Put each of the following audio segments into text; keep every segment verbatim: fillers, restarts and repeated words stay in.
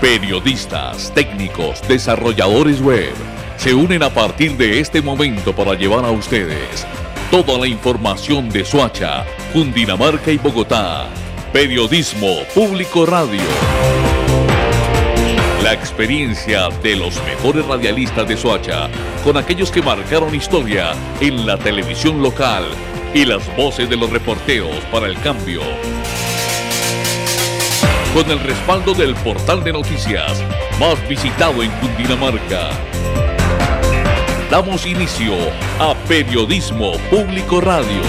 Periodistas, técnicos, desarrolladores web se unen a partir de este momento para llevar a ustedes toda la información de Soacha, Cundinamarca y Bogotá. Periodismo Público Radio. La experiencia de los mejores radialistas de Soacha, con aquellos que marcaron historia en la televisión local y las voces de los reporteros para el cambio. Con el respaldo del portal de noticias más visitado en Cundinamarca. Damos inicio a Periodismo Público Radio.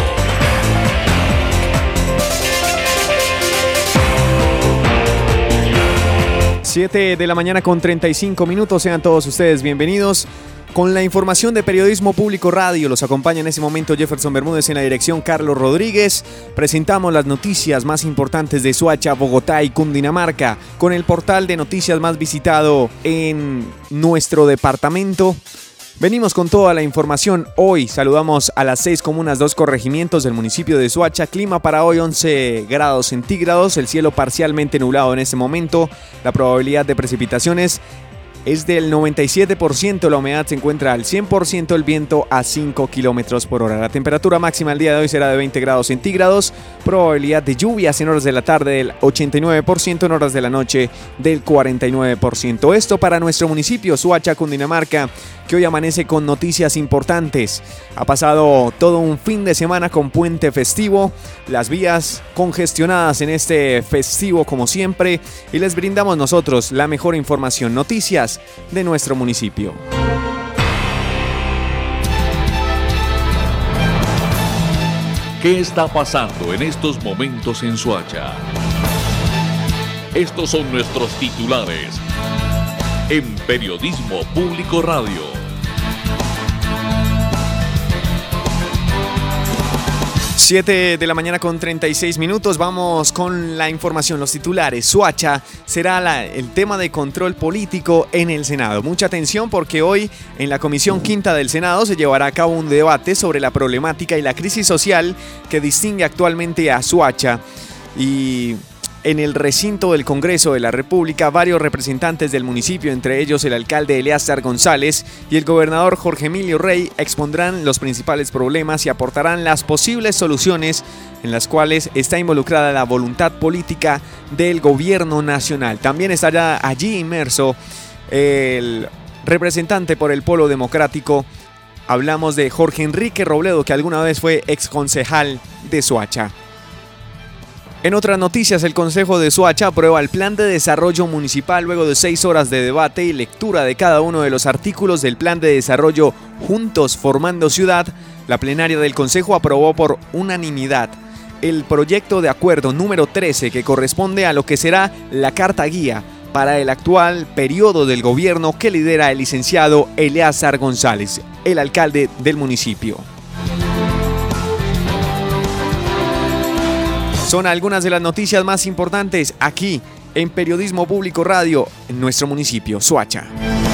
siete de la mañana con treinta y cinco minutos, sean todos ustedes bienvenidos. Con la información de Periodismo Público Radio, los acompaña en este momento Jefferson Bermúdez, en la dirección Carlos Rodríguez. Presentamos las noticias más importantes de Soacha, Bogotá y Cundinamarca, con el portal de noticias más visitado en nuestro departamento. Venimos con toda la información. Hoy saludamos a las seis comunas, dos corregimientos del municipio de Soacha. Clima para hoy once grados centígrados, el cielo parcialmente nublado en este momento. La probabilidad de precipitaciones es del noventa y siete por ciento, la humedad se encuentra al cien por ciento, el viento a cinco kilómetros por hora. La temperatura máxima el día de hoy será de veinte grados centígrados, probabilidad de lluvias en horas de la tarde del ochenta y nueve por ciento, en horas de la noche del cuarenta y nueve por ciento. Esto para nuestro municipio, Soacha, Cundinamarca, que hoy amanece con noticias importantes. Ha pasado todo un fin de semana con puente festivo, las vías congestionadas en este festivo como siempre, y les brindamos nosotros la mejor información, noticias de nuestro municipio. ¿Qué está pasando en estos momentos en Soacha? Estos son nuestros titulares en Periodismo Público Radio. siete de la mañana con treinta y seis minutos, vamos con la información, los titulares. Soacha será la, el tema de control político en el Senado. Mucha atención porque hoy en la Comisión Quinta del Senado se llevará a cabo un debate sobre la problemática y la crisis social que distingue actualmente a Soacha. Y en el recinto del Congreso de la República, varios representantes del municipio, entre ellos el alcalde Eleazar González y el gobernador Jorge Emilio Rey, expondrán los principales problemas y aportarán las posibles soluciones en las cuales está involucrada la voluntad política del gobierno nacional. También estará allí inmerso el representante por el Polo Democrático. Hablamos de Jorge Enrique Robledo, que alguna vez fue exconcejal de Soacha. En otras noticias, el Consejo de Soacha aprueba el Plan de Desarrollo Municipal luego de seis horas de debate y lectura de cada uno de los artículos del Plan de Desarrollo Juntos Formando Ciudad. La plenaria del Consejo aprobó por unanimidad el proyecto de acuerdo número trece, que corresponde a lo que será la carta guía para el actual periodo del gobierno que lidera el licenciado Eleazar González, el alcalde del municipio. Son algunas de las noticias más importantes aquí en Periodismo Público Radio en nuestro municipio, Soacha.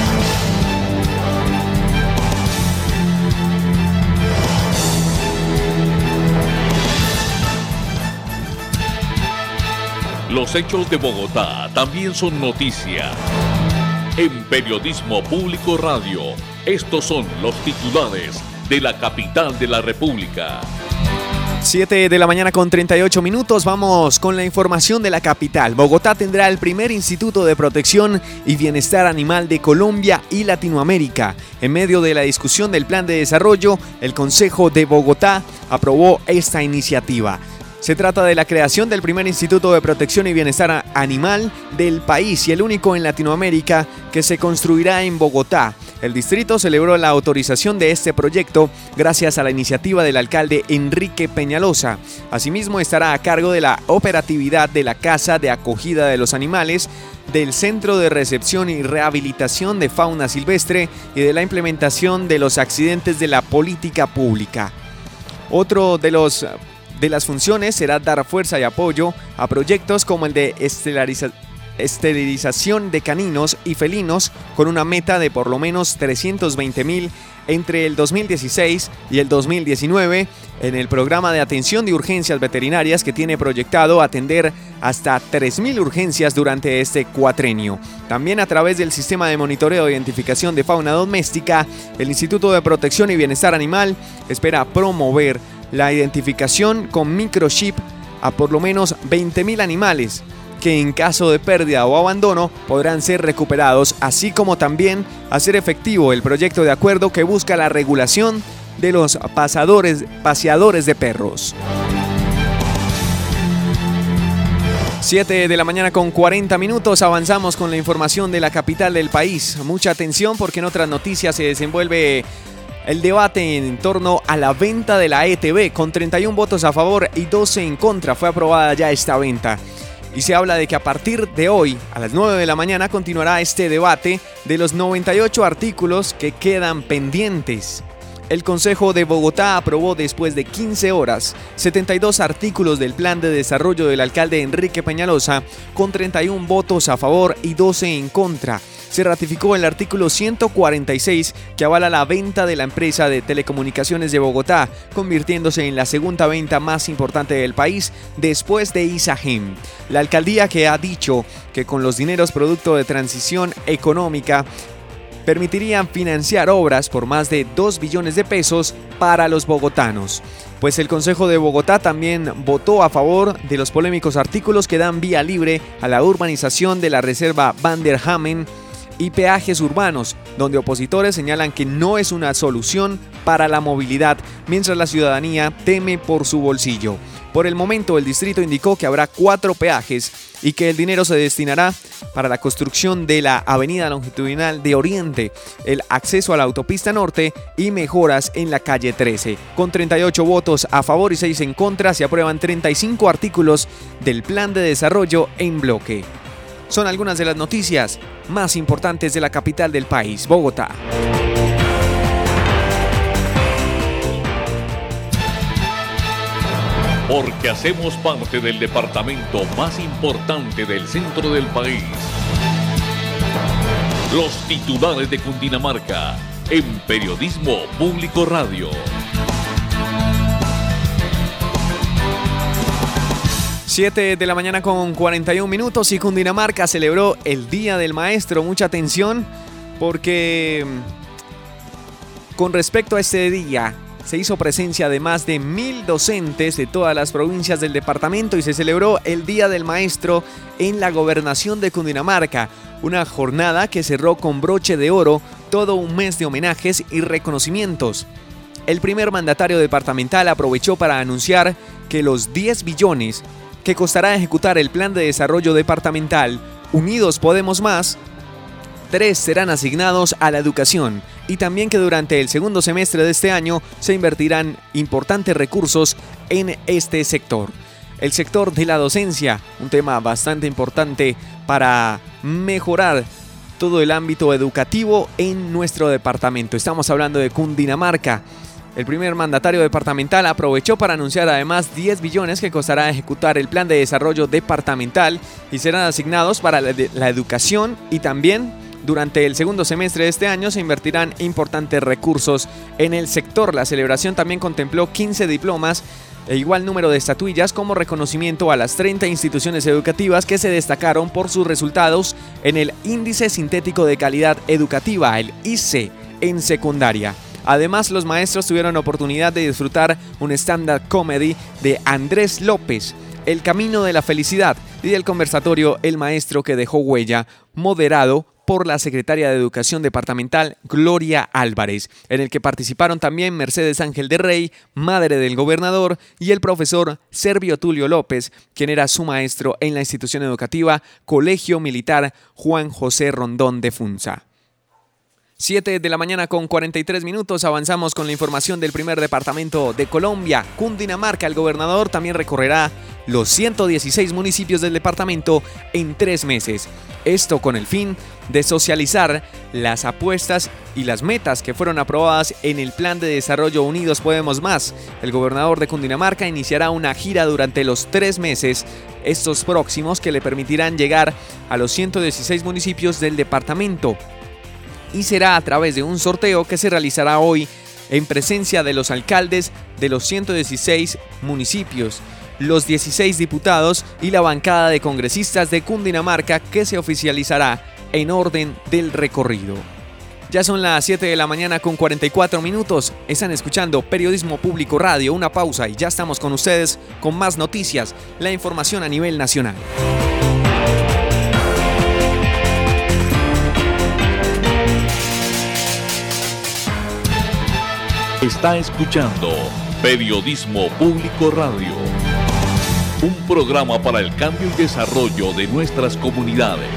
Los hechos de Bogotá también son noticia. En Periodismo Público Radio, estos son los titulares de la capital de la República. siete de la mañana con treinta y ocho minutos, vamos con la información de la capital. Bogotá tendrá el primer Instituto de Protección y Bienestar Animal de Colombia y Latinoamérica. En medio de la discusión del Plan de Desarrollo, el Consejo de Bogotá aprobó esta iniciativa. Se trata de la creación del primer Instituto de Protección y Bienestar Animal del país y el único en Latinoamérica que se construirá en Bogotá. El distrito celebró la autorización de este proyecto gracias a la iniciativa del alcalde Enrique Peñalosa. Asimismo, estará a cargo de la operatividad de la Casa de Acogida de los Animales, del Centro de Recepción y Rehabilitación de Fauna Silvestre y de la implementación de los accidentes de la política pública. Otro de los de las funciones será dar fuerza y apoyo a proyectos como el de estelariza- esterilización de caninos y felinos con una meta de por lo menos trescientos veinte mil entre el dos mil dieciséis y el dos mil diecinueve en el programa de atención de urgencias veterinarias que tiene proyectado atender hasta tres mil urgencias durante este cuatrenio. También a través del sistema de monitoreo e identificación de fauna doméstica, el Instituto de Protección y Bienestar Animal espera promover la identificación con microchip a por lo menos veinte mil animales que en caso de pérdida o abandono podrán ser recuperados, así como también hacer efectivo el proyecto de acuerdo que busca la regulación de los pasadores, paseadores de perros. siete de la mañana con cuarenta minutos, avanzamos con la información de la capital del país. Mucha atención porque en otras noticias se desenvuelve el debate en torno a la venta de la E T B. Con treinta y un votos a favor y doce en contra fue aprobada ya esta venta. Y se habla de que a partir de hoy, a las nueve de la mañana, continuará este debate de los noventa y ocho artículos que quedan pendientes. El Consejo de Bogotá aprobó después de quince horas setenta y dos artículos del plan de desarrollo del alcalde Enrique Peñalosa con treinta y un votos a favor y doce en contra. Se ratificó el artículo ciento cuarenta y seis que avala la venta de la empresa de telecomunicaciones de Bogotá, convirtiéndose en la segunda venta más importante del país después de Isagem. La alcaldía, que ha dicho que con los dineros producto de transición económica permitirían financiar obras por más de dos billones de pesos para los bogotanos. Pues el Consejo de Bogotá también votó a favor de los polémicos artículos que dan vía libre a la urbanización de la reserva Van der Hamen y peajes urbanos, donde opositores señalan que no es una solución para la movilidad, mientras la ciudadanía teme por su bolsillo. Por el momento, el distrito indicó que habrá cuatro peajes y que el dinero se destinará para la construcción de la avenida longitudinal de Oriente, el acceso a la autopista norte y mejoras en la calle trece. Con treinta y ocho votos a favor y seis en contra, se aprueban treinta y cinco artículos del plan de desarrollo en bloque. Son algunas de las noticias más importantes de la capital del país, Bogotá. Porque hacemos parte del departamento más importante del centro del país. Los titulares de Cundinamarca en Periodismo Público Radio. siete de la mañana con cuarenta y un minutos y Cundinamarca celebró el Día del Maestro. Mucha atención porque con respecto a este día se hizo presencia de más de mil docentes de todas las provincias del departamento y se celebró el Día del Maestro en la gobernación de Cundinamarca. Una jornada que cerró con broche de oro todo un mes de homenajes y reconocimientos. El primer mandatario departamental aprovechó para anunciar que los diez billones que costará ejecutar el plan de desarrollo departamental Unidos Podemos Más, tres serán asignados a la educación y también que durante el segundo semestre de este año se invertirán importantes recursos en este sector. El sector de la docencia, un tema bastante importante para mejorar todo el ámbito educativo en nuestro departamento. Estamos hablando de Cundinamarca. El primer mandatario departamental aprovechó para anunciar además diez billones que costará ejecutar el plan de desarrollo departamental y serán asignados para la, la educación y también durante el segundo semestre de este año se invertirán importantes recursos en el sector. La celebración también contempló quince diplomas e igual número de estatuillas como reconocimiento a las treinta instituciones educativas que se destacaron por sus resultados en el Índice Sintético de Calidad Educativa, el I C E, en secundaria. Además, los maestros tuvieron oportunidad de disfrutar un stand-up comedy de Andrés López, El Camino de la Felicidad, y del conversatorio El Maestro que dejó huella, moderado por la secretaria de Educación Departamental Gloria Álvarez, en el que participaron también Mercedes Ángel de Rey, madre del gobernador, y el profesor Servio Tulio López, quien era su maestro en la institución educativa Colegio Militar Juan José Rondón de Funza. siete de la mañana con cuarenta y tres minutos, avanzamos con la información del primer departamento de Colombia, Cundinamarca. El gobernador también recorrerá los ciento dieciséis municipios del departamento en tres meses. Esto con el fin de socializar las apuestas y las metas que fueron aprobadas en el Plan de Desarrollo Unidos Podemos Más. El gobernador de Cundinamarca iniciará una gira durante los tres meses estos próximos que le permitirán llegar a los ciento dieciséis municipios del departamento y será a través de un sorteo que se realizará hoy en presencia de los alcaldes de los ciento dieciséis municipios, los dieciséis diputados y la bancada de congresistas de Cundinamarca, que se oficializará en orden del recorrido. Ya son las siete de la mañana con cuarenta y cuatro minutos. Están escuchando Periodismo Público Radio. Una pausa y ya estamos con ustedes con más noticias, la información a nivel nacional. Está escuchando Periodismo Público Radio, un programa para el cambio y desarrollo de nuestras comunidades.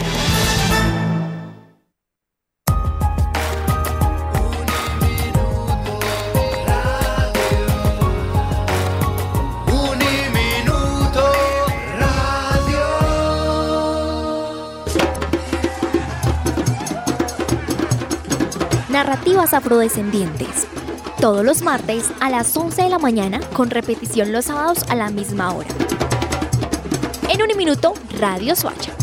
Narrativas afrodescendientes. Todos los martes a las once de la mañana, con repetición los sábados a la misma hora. En un minuto, Radio Soacha.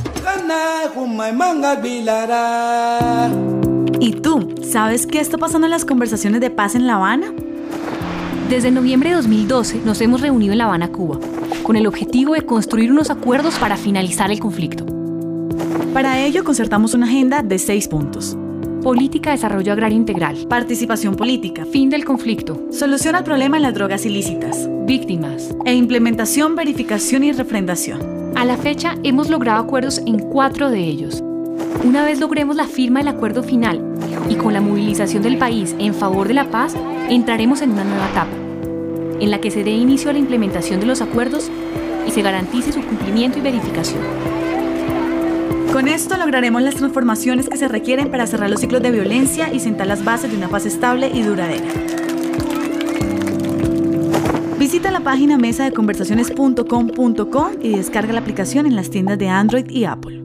¿Y tú, sabes qué está pasando en las conversaciones de paz en La Habana? Desde noviembre de dos mil doce nos hemos reunido en La Habana, Cuba, con el objetivo de construir unos acuerdos para finalizar el conflicto. Para ello concertamos una agenda de seis puntos. Política de desarrollo agrario integral. Participación política. Fin del conflicto. Solución al problema en las drogas ilícitas. Víctimas. E implementación, verificación y refrendación. A la fecha hemos logrado acuerdos en cuatro de ellos. Una vez logremos la firma del acuerdo final y con la movilización del país en favor de la paz, entraremos en una nueva etapa, en la que se dé inicio a la implementación de los acuerdos y se garantice su cumplimiento y verificación. Con esto lograremos las transformaciones que se requieren para cerrar los ciclos de violencia y sentar las bases de una paz estable y duradera. Visita la página mesa de conversaciones punto com punto co y descarga la aplicación en las tiendas de Android y Apple.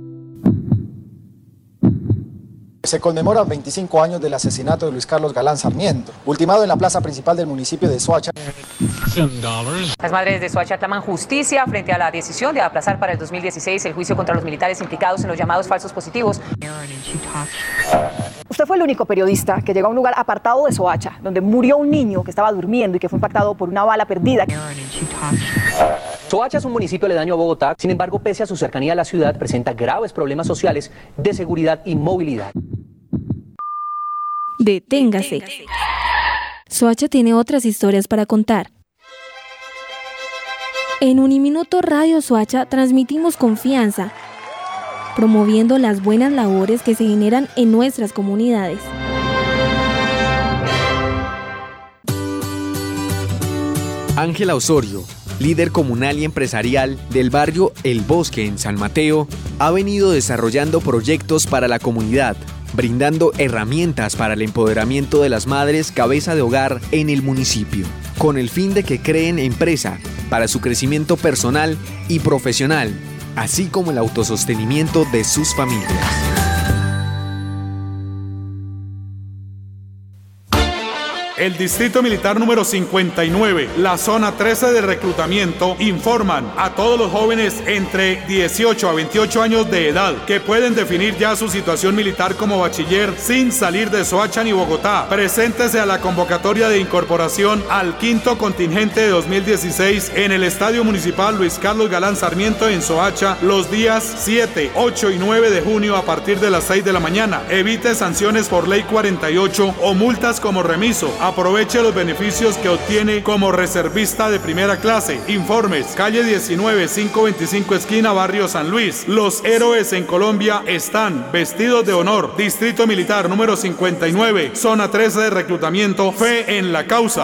Se conmemora veinticinco años del asesinato de Luis Carlos Galán Sarmiento, ultimado en la plaza principal del municipio de Soacha. Las madres de Soacha claman justicia frente a la decisión de aplazar para el dos mil dieciséis el juicio contra los militares implicados en los llamados falsos positivos. Usted fue el único periodista que llegó a un lugar apartado de Soacha, donde murió un niño que estaba durmiendo y que fue impactado por una bala perdida. Soacha es un municipio aledaño a Bogotá, sin embargo, pese a su cercanía a la ciudad, presenta graves problemas sociales de seguridad y movilidad. Deténgase. Soacha tiene otras historias para contar. En Uniminuto Radio Soacha transmitimos confianza, promoviendo las buenas labores que se generan en nuestras comunidades. Ángela Osorio, líder comunal y empresarial del barrio El Bosque en San Mateo, ha venido desarrollando proyectos para la comunidad, brindando herramientas para el empoderamiento de las madres cabeza de hogar en el municipio, con el fin de que creen empresa para su crecimiento personal y profesional, así como el autosostenimiento de sus familias. El Distrito Militar número cincuenta y nueve, la Zona trece de reclutamiento, informan a todos los jóvenes entre dieciocho a veintiocho años de edad que pueden definir ya su situación militar como bachiller sin salir de Soacha ni Bogotá. Preséntese a la convocatoria de incorporación al quinto contingente de dos mil dieciséis en el Estadio Municipal Luis Carlos Galán Sarmiento en Soacha los días siete, ocho y nueve de junio a partir de las seis de la mañana. Evite sanciones por ley cuarenta y ocho o multas como remiso. Aproveche los beneficios que obtiene como reservista de primera clase. Informes, calle diecinueve, quinientos veinticinco esquina Barrio San Luis. Los héroes en Colombia están vestidos de honor. Distrito Militar número cincuenta y nueve, Zona trece de reclutamiento, fe en la causa.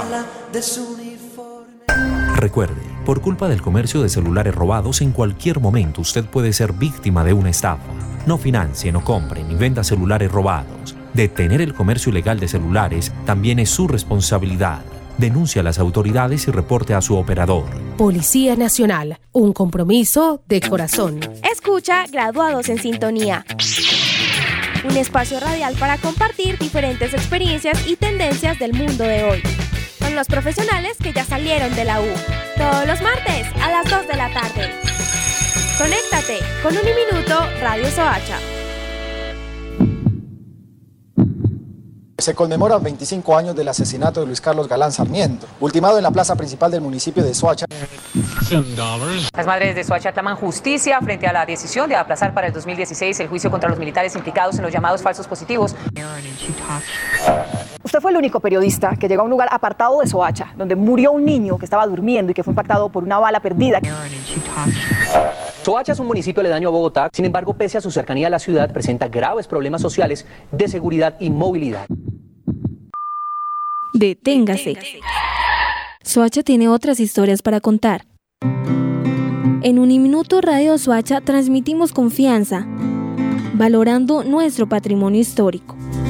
Recuerde, por culpa del comercio de celulares robados, en cualquier momento usted puede ser víctima de una estafa. No financie, no compre ni venda celulares robados. Detener el comercio ilegal de celulares también es su responsabilidad. Denuncie a las autoridades y reporte a su operador. Policía Nacional, un compromiso de corazón. Escucha Graduados en Sintonía. Un espacio radial para compartir diferentes experiencias y tendencias del mundo de hoy, con los profesionales que ya salieron de la U. Todos los martes a las dos de la tarde. Conéctate con Uniminuto Radio Soacha. Se conmemoran veinticinco años del asesinato de Luis Carlos Galán Sarmiento, ultimado en la plaza principal del municipio de Soacha. Las madres de Soacha claman justicia frente a la decisión de aplazar para el dos mil dieciséis el juicio contra los militares implicados en los llamados falsos positivos. Usted fue el único periodista que llegó a un lugar apartado de Soacha, donde murió un niño que estaba durmiendo y que fue impactado por una bala perdida. Soacha es un municipio aledaño a Bogotá, sin embargo, pese a su cercanía a la ciudad, presenta graves problemas sociales de seguridad y movilidad. Deténgase. Soacha tiene otras historias para contar. En Uniminuto Radio Soacha transmitimos confianza, valorando nuestro patrimonio histórico.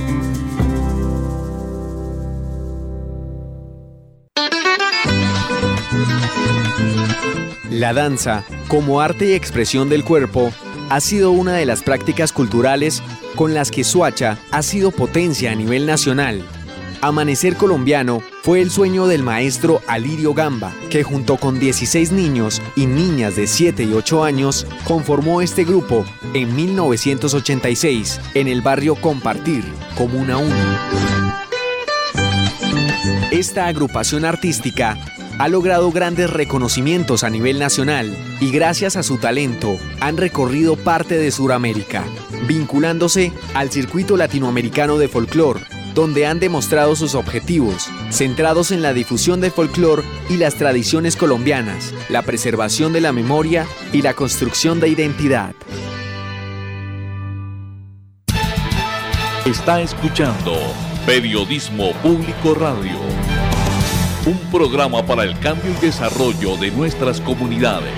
La danza, como arte y expresión del cuerpo, ha sido una de las prácticas culturales con las que Soacha ha sido potencia a nivel nacional. Amanecer Colombiano fue el sueño del maestro Alirio Gamba, que junto con dieciséis niños y niñas de siete y ocho años conformó este grupo en mil novecientos ochenta y seis en el barrio Compartir, Comuna uno. Esta agrupación artística ha logrado grandes reconocimientos a nivel nacional y gracias a su talento han recorrido parte de Sudamérica, vinculándose al circuito latinoamericano de folclore, donde han demostrado sus objetivos, centrados en la difusión del folclore y las tradiciones colombianas, la preservación de la memoria y la construcción de identidad. Está escuchando Periodismo Público Radio, un programa para el cambio y desarrollo de nuestras comunidades.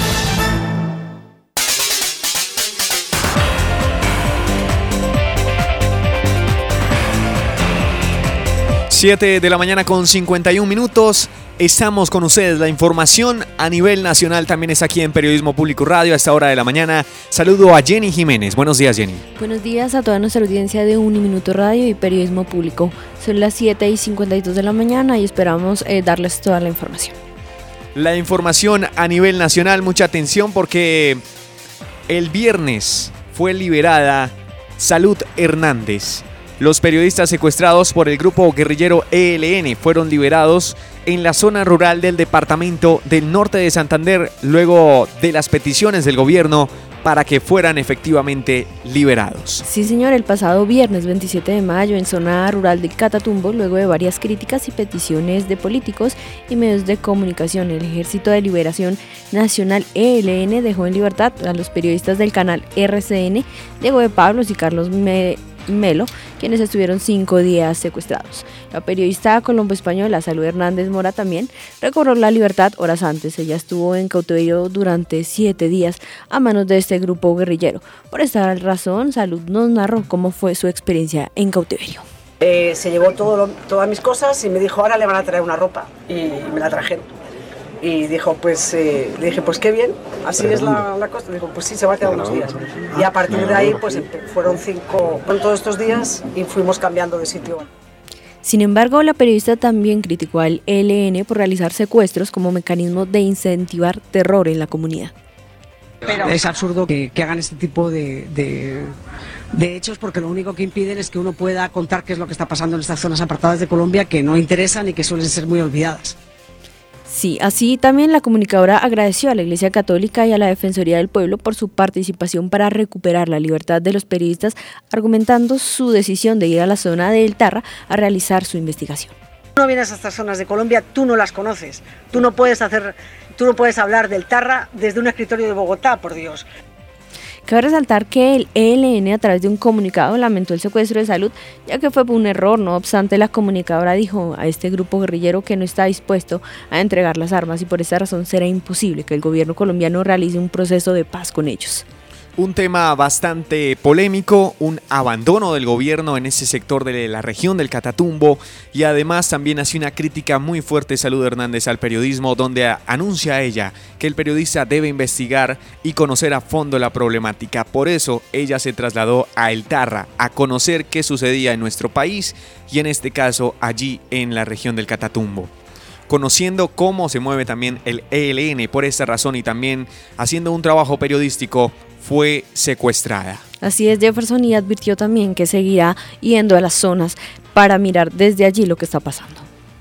siete de la mañana con cincuenta y un minutos. Estamos con ustedes. La información a nivel nacional también es aquí en Periodismo Público Radio a esta hora de la mañana. Saludo a Jenny Jiménez. Buenos días, Jenny. Buenos días a toda nuestra audiencia de Uniminuto Radio y Periodismo Público. Son las siete y cincuenta y dos de la mañana y esperamos eh, darles toda la información. La información a nivel nacional, mucha atención porque el viernes fue liberada Salud Hernández. Los periodistas secuestrados por el grupo guerrillero E L N fueron liberados en la zona rural del departamento del norte de Santander luego de las peticiones del gobierno para que fueran efectivamente liberados. Sí, señor, el pasado viernes veintisiete de mayo en zona rural de Catatumbo, luego de varias críticas y peticiones de políticos y medios de comunicación, el Ejército de Liberación Nacional E L N dejó en libertad a los periodistas del canal R C N, Diego de Pablos y Carlos Me- Melo, quienes estuvieron cinco días secuestrados. La periodista colombo-española Salud Hernández Mora también recobró la libertad horas antes. Ella estuvo en cautiverio durante siete días a manos de este grupo guerrillero. Por esta razón, Salud nos narró cómo fue su experiencia en cautiverio. Eh, se llevó todo lo, todas mis cosas y me dijo, ahora le van a traer una ropa, y me la trajeron. Y dijo, pues, eh, le dije, pues qué bien, así es la, la cosa. Dijo, pues sí, se va a quedar unos días. Y a partir de ahí, pues fueron cinco, fueron todos estos días y fuimos cambiando de sitio. Sin embargo, la periodista también criticó al E L N por realizar secuestros como mecanismo de incentivar terror en la comunidad. Pero es absurdo que, que hagan este tipo de, de, de hechos porque lo único que impiden es que uno pueda contar qué es lo que está pasando en estas zonas apartadas de Colombia que no interesan y que suelen ser muy olvidadas. Sí, así también la comunicadora agradeció a la Iglesia Católica y a la Defensoría del Pueblo por su participación para recuperar la libertad de los periodistas, argumentando su decisión de ir a la zona del Tarra a realizar su investigación. Tú no vienes a estas zonas de Colombia, tú no las conoces, tú no puedes hacer, tú no puedes hablar del Tarra desde un escritorio de Bogotá, por Dios. Cabe resaltar que el E L N a través de un comunicado lamentó el secuestro de Salud, ya que fue un error. No obstante, la comunicadora dijo a este grupo guerrillero que no está dispuesto a entregar las armas y por esta razón será imposible que el gobierno colombiano realice un proceso de paz con ellos. Un tema bastante polémico, un abandono del gobierno en ese sector de la región del Catatumbo y además también hace una crítica muy fuerte Salud Hernández al periodismo donde a, anuncia a ella que el periodista debe investigar y conocer a fondo la problemática. Por eso ella se trasladó a El Tarra a conocer qué sucedía en nuestro país y en este caso allí en la región del Catatumbo. conociendo cómo se mueve también el E L N. Por esta razón y también haciendo un trabajo periodístico, fue secuestrada. Así es, Jefferson, y advirtió también que seguirá yendo a las zonas para mirar desde allí lo que está pasando.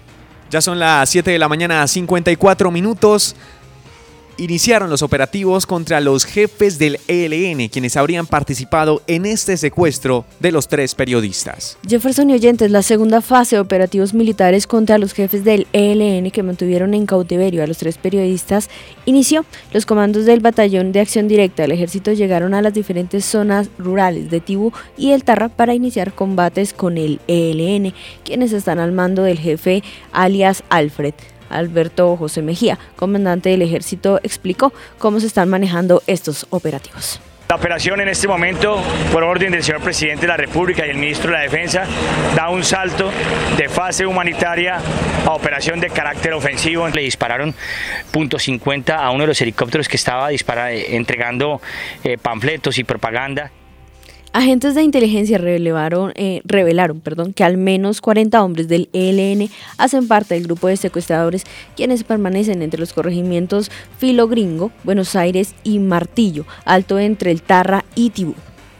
Ya son las siete de la mañana, cincuenta y cuatro minutos. Iniciaron los operativos contra los jefes del E L N, quienes habrían participado en este secuestro de los tres periodistas. Jefferson y oyentes, la segunda fase de operativos militares contra los jefes del E L N que mantuvieron en cautiverio a los tres periodistas inició. Los comandos del Batallón de Acción Directa del Ejército llegaron a las diferentes zonas rurales de Tibú y El Tarra para iniciar combates con el E L N, quienes están al mando del jefe alias Alfred. Alberto José Mejía, comandante del ejército, explicó cómo se están manejando estos operativos. La operación en este momento, por orden del señor presidente de la República y el ministro de la Defensa, da un salto de fase humanitaria a operación de carácter ofensivo. Le dispararon punto cincuenta a uno de los helicópteros que estaba dispara, entregando eh, panfletos y propaganda. Agentes de inteligencia revelaron, eh, revelaron perdón, que al menos cuarenta hombres del E L N hacen parte del grupo de secuestradores, quienes permanecen entre los corregimientos Filo Gringo, Buenos Aires y Martillo, alto entre El Tarra y Tibú.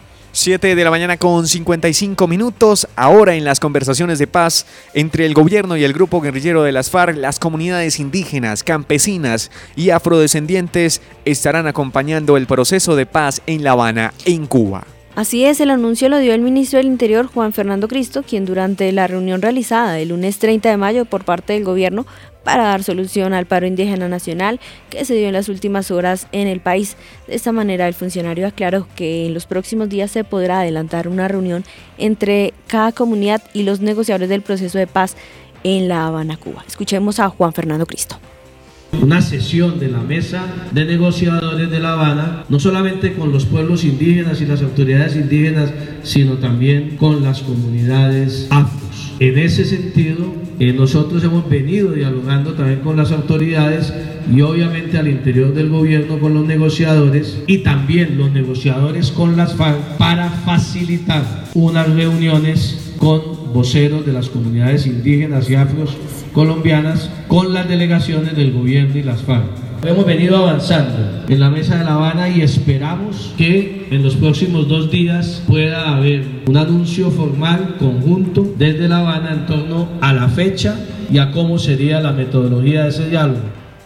siete de la mañana con cincuenta y cinco minutos. Ahora en las conversaciones de paz entre el gobierno y el grupo guerrillero de las FARC, las comunidades indígenas, campesinas y afrodescendientes estarán acompañando el proceso de paz en La Habana, en Cuba. Así es, el anuncio lo dio el ministro del Interior, Juan Fernando Cristo, quien durante la reunión realizada el lunes treinta de mayo por parte del gobierno para dar solución al paro indígena nacional que se dio en las últimas horas en el país. De esta manera, el funcionario aclaró que en los próximos días se podrá adelantar una reunión entre cada comunidad y los negociadores del proceso de paz en La Habana, Cuba. Escuchemos a Juan Fernando Cristo. Una sesión de la mesa de negociadores de La Habana, no solamente con los pueblos indígenas y las autoridades indígenas, sino también con las comunidades afros. En ese sentido, eh, nosotros hemos venido dialogando también con las autoridades y obviamente al interior del gobierno con los negociadores y también los negociadores con las FARC para facilitar unas reuniones con voceros de las comunidades indígenas y afros colombianas con las delegaciones del gobierno y las FARC. Hemos venido avanzando en la mesa de La Habana y esperamos que en los próximos dos días pueda haber un anuncio formal conjunto desde La Habana en torno a la fecha y a cómo sería la metodología de ese diálogo.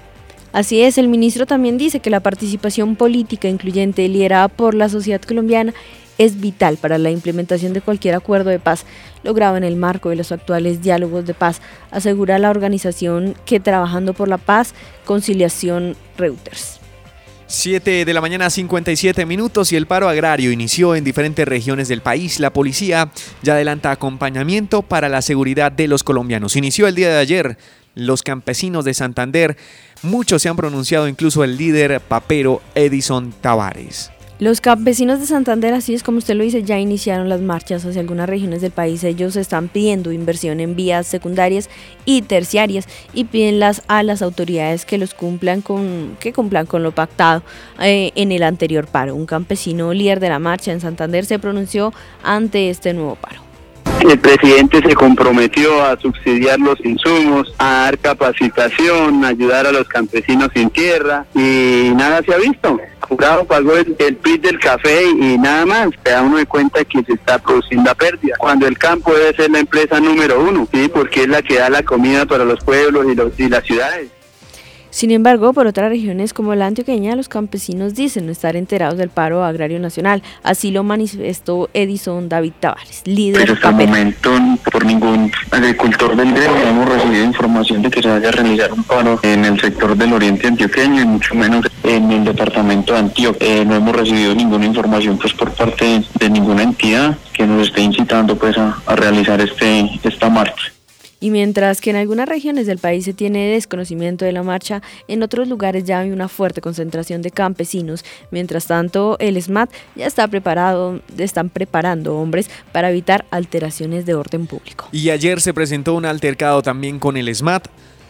Así es, el ministro también dice que la participación política incluyente liderada por la sociedad colombiana es vital para la implementación de cualquier acuerdo de paz logrado en el marco de los actuales diálogos de paz, asegura la organización que Trabajando por la Paz, Conciliación Reuters. siete de la mañana, cincuenta y siete minutos, y el paro agrario inició en diferentes regiones del país. La policía ya adelanta acompañamiento para la seguridad de los colombianos. Inició el día de ayer. Los campesinos de Santander, muchos se han pronunciado, incluso el líder papero Edison Tavares. Los campesinos de Santander, así es como usted lo dice, ya iniciaron las marchas hacia algunas regiones del país. Ellos están pidiendo inversión en vías secundarias y terciarias y piden las, a las autoridades que los cumplan con, que cumplan con lo pactado eh, en el anterior paro. Un campesino líder de la marcha en Santander se pronunció ante este nuevo paro. El presidente se comprometió a subsidiar los insumos, a dar capacitación, a ayudar a los campesinos sin tierra y nada se ha visto. Jurado pagó el, el P I B del café y nada más. Se da uno de cuenta que se está produciendo la pérdida, cuando el campo debe ser la empresa número uno, ¿sí? Porque es la que da la comida para los pueblos y, los, y las ciudades. Sin embargo, por otras regiones como la antioqueña, los campesinos dicen no estar enterados del paro agrario nacional. Así lo manifestó Edison David Tavares, líder Pero hasta el momento, por ningún agricultor del gremio hemos recibido información de que se vaya a realizar un paro en el sector del oriente antioqueño y mucho menos en el departamento de Antioquia. Eh, no hemos recibido ninguna información pues por parte de, de ninguna entidad que nos esté incitando pues a, a realizar este esta marcha. Y mientras que en algunas regiones del país se tiene desconocimiento de la marcha, en otros lugares ya hay una fuerte concentración de campesinos. Mientras tanto, el S M A T ya está preparado, están preparando hombres para evitar alteraciones de orden público. Y ayer se presentó un altercado también con el S M A T.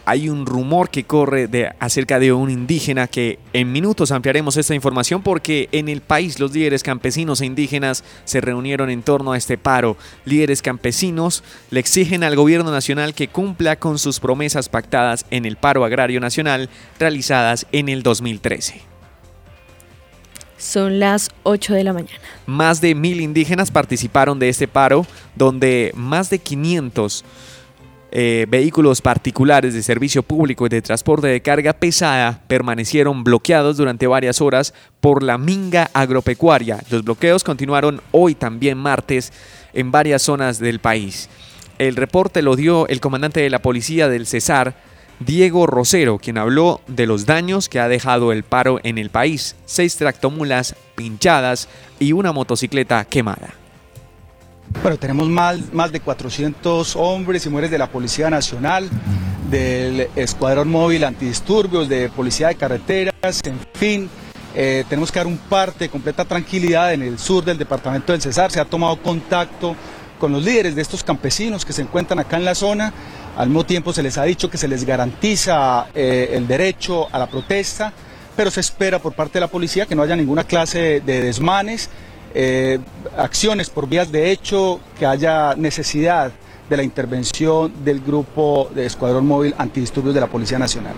hay un rumor que corre de, acerca de un indígena que en minutos ampliaremos esta información porque en el país los líderes campesinos e indígenas se reunieron en torno a este paro. Líderes campesinos le exigen al gobierno nacional que cumpla con sus promesas pactadas en el paro agrario nacional realizadas en el dos mil trece. Son las ocho de la mañana. Más de mil indígenas participaron de este paro, donde más de quinientos eh, vehículos particulares de servicio público y de transporte de carga pesada permanecieron bloqueados durante varias horas por la minga agropecuaria. Los bloqueos continuaron hoy también martes en varias zonas del país. El reporte lo dio el comandante de la policía del Cesar, Diego Rosero, quien habló de los daños que ha dejado el paro en el país: seis tractomulas pinchadas y una motocicleta quemada. Bueno, tenemos más, más de cuatrocientos hombres y mujeres de la Policía Nacional, del Escuadrón Móvil Antidisturbios, de Policía de Carreteras, en fin. Eh, tenemos que dar un parte de completa tranquilidad en el sur del departamento del Cesar. Se ha tomado contacto con los líderes de estos campesinos que se encuentran acá en la zona. Al mismo tiempo se les ha dicho que se les garantiza eh, el derecho a la protesta, pero se espera por parte de la policía que no haya ninguna clase de desmanes, eh, acciones por vías de hecho, que haya necesidad de la intervención del grupo de Escuadrón Móvil Antidisturbios de la Policía Nacional.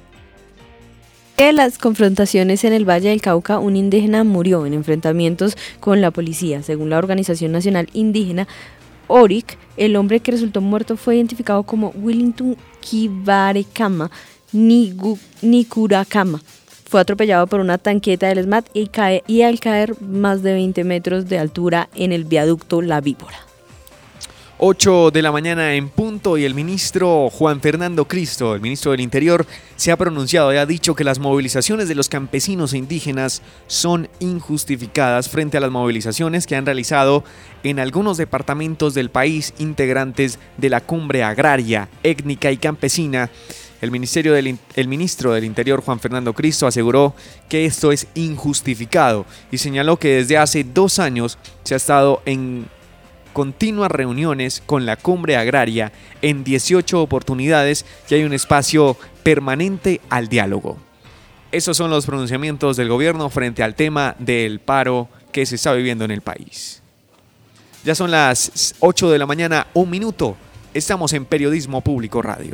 En las confrontaciones en el Valle del Cauca, un indígena murió en enfrentamientos con la policía. Según la Organización Nacional Indígena, O R I C, el hombre que resultó muerto fue identificado como Willington Kibarekama Nikurakama. Fue atropellado por una tanqueta del ESMAD y, cae, y al caer más de veinte metros de altura en el viaducto La Víbora. ocho de la mañana en punto y el ministro Juan Fernando Cristo, el ministro del Interior, se ha pronunciado y ha dicho que las movilizaciones de los campesinos e indígenas son injustificadas frente a las movilizaciones que han realizado en algunos departamentos del país integrantes de la cumbre agraria, étnica y campesina. El, ministerio del, el ministro del Interior, Juan Fernando Cristo, aseguró que esto es injustificado y señaló que desde hace dos años se ha estado en continuas reuniones con la cumbre agraria en dieciocho oportunidades y hay un espacio permanente al diálogo. Esos son los pronunciamientos del gobierno frente al tema del paro que se está viviendo en el país. Ya son las ocho de la mañana, un minuto. Estamos en Periodismo Público Radio.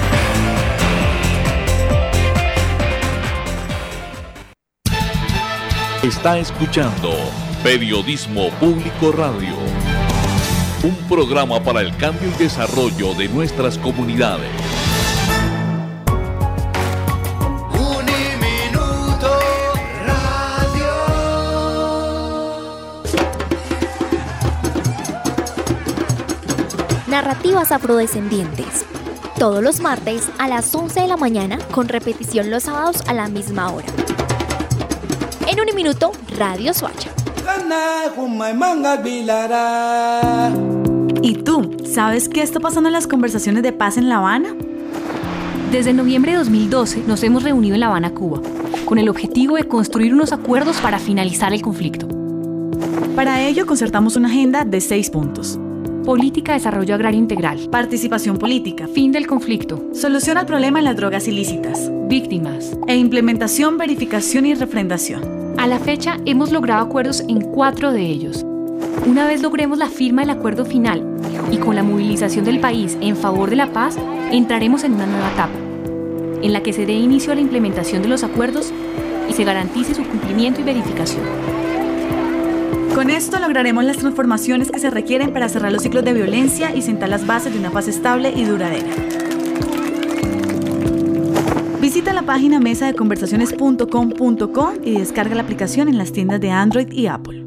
Está escuchando Periodismo Público Radio, un programa para el cambio y desarrollo de nuestras comunidades. Uniminuto Radio. Narrativas afrodescendientes. Todos los martes a las once de la mañana, con repetición los sábados a la misma hora. En Uniminuto Radio Soacha. ¿Y tú, sabes qué está pasando en las conversaciones de paz en La Habana? Desde noviembre de dos mil doce nos hemos reunido en La Habana, Cuba, con el objetivo de construir unos acuerdos para finalizar el conflicto. Para ello concertamos una agenda de seis puntos. Política de desarrollo agrario integral. Participación política. Fin del conflicto. Solución al problema en las drogas ilícitas. Víctimas. E implementación, verificación y refrendación. A la fecha hemos logrado acuerdos en cuatro de ellos. Una vez logremos la firma del acuerdo final y con la movilización del país en favor de la paz, entraremos en una nueva etapa, en la que se dé inicio a la implementación de los acuerdos y se garantice su cumplimiento y verificación. Con esto lograremos las transformaciones que se requieren para cerrar los ciclos de violencia y sentar las bases de una paz estable y duradera. Visita la página mesa de conversaciones punto com punto co y descarga la aplicación en las tiendas de Android y Apple.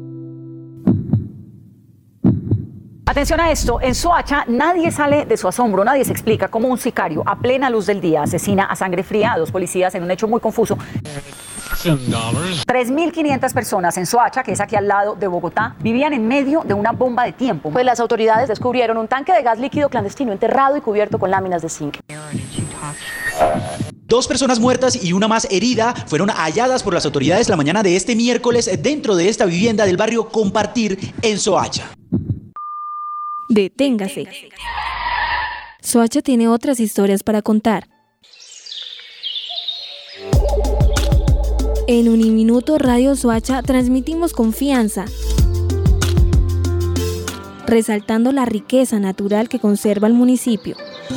Atención a esto, en Soacha nadie sale de su asombro, nadie se explica cómo un sicario a plena luz del día asesina a sangre fría a dos policías en un hecho muy confuso. tres mil quinientas personas en Soacha, que es aquí al lado de Bogotá, vivían en medio de una bomba de tiempo. Pues las autoridades descubrieron un tanque de gas líquido clandestino enterrado y cubierto con láminas de zinc. Dos personas muertas y una más herida fueron halladas por las autoridades la mañana de este miércoles dentro de esta vivienda del barrio Compartir en Soacha. Deténgase. Soacha tiene otras historias para contar. En Uniminuto Radio Soacha transmitimos confianza, resaltando la riqueza natural que conserva el municipio.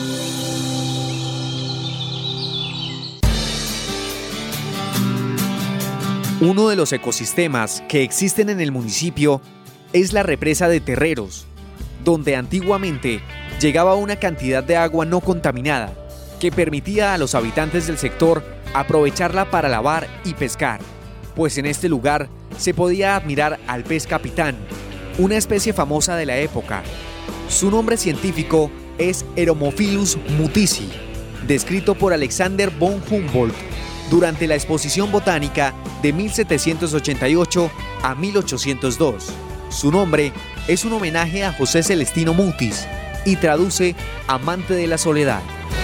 Uno de los ecosistemas que existen en el municipio es la represa de Terreros, donde antiguamente llegaba una cantidad de agua no contaminada que permitía a los habitantes del sector aprovecharla para lavar y pescar, pues en este lugar se podía admirar al pez capitán, una especie famosa de la época. Su nombre científico es Eromophilus mutici, descrito por Alexander von Humboldt durante la exposición botánica de mil setecientos ochenta y ocho a mil ochocientos dos. Su nombre es un homenaje a José Celestino Mutis y traduce amante de la soledad.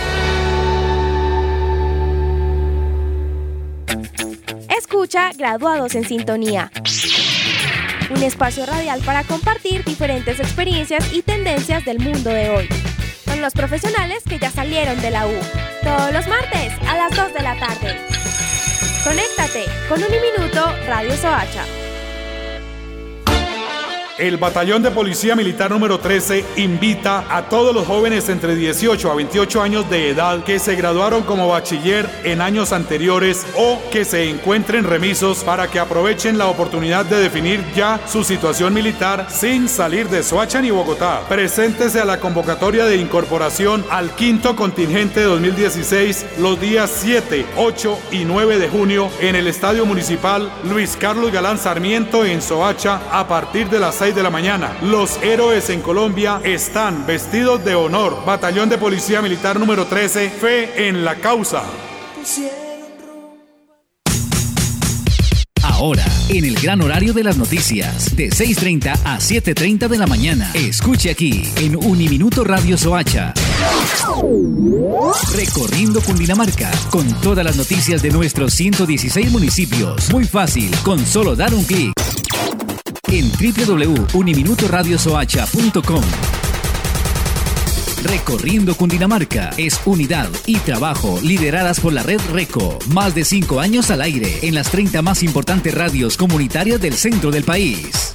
Escucha Graduados en Sintonía, un espacio radial para compartir diferentes experiencias y tendencias del mundo de hoy, con los profesionales que ya salieron de la U, todos los martes a las dos de la tarde. Conéctate con Uniminuto Radio Soacha. El Batallón de Policía Militar número trece invita a todos los jóvenes entre dieciocho a veintiocho años de edad que se graduaron como bachiller en años anteriores o que se encuentren remisos para que aprovechen la oportunidad de definir ya su situación militar sin salir de Soacha ni Bogotá. Preséntese a la convocatoria de incorporación al quinto contingente dos mil dieciséis los días siete, ocho y nueve de junio en el Estadio Municipal Luis Carlos Galán Sarmiento en Soacha a partir de las seis de la mañana. Los héroes en Colombia están vestidos de honor. Batallón de Policía Militar número trece, fe en la causa. Ahora, en el gran horario de las noticias, de seis treinta a siete treinta de la mañana. Escuche aquí, en Uniminuto Radio Soacha. Recorriendo Cundinamarca, con todas las noticias de nuestros ciento dieciséis municipios. Muy fácil, con solo dar un clic. En doble u doble u doble u punto uniminuto radio soacha punto com. Recorriendo Cundinamarca es unidad y trabajo lideradas por la red RECO. Más de cinco años al aire en las treinta más importantes radios comunitarias del centro del país.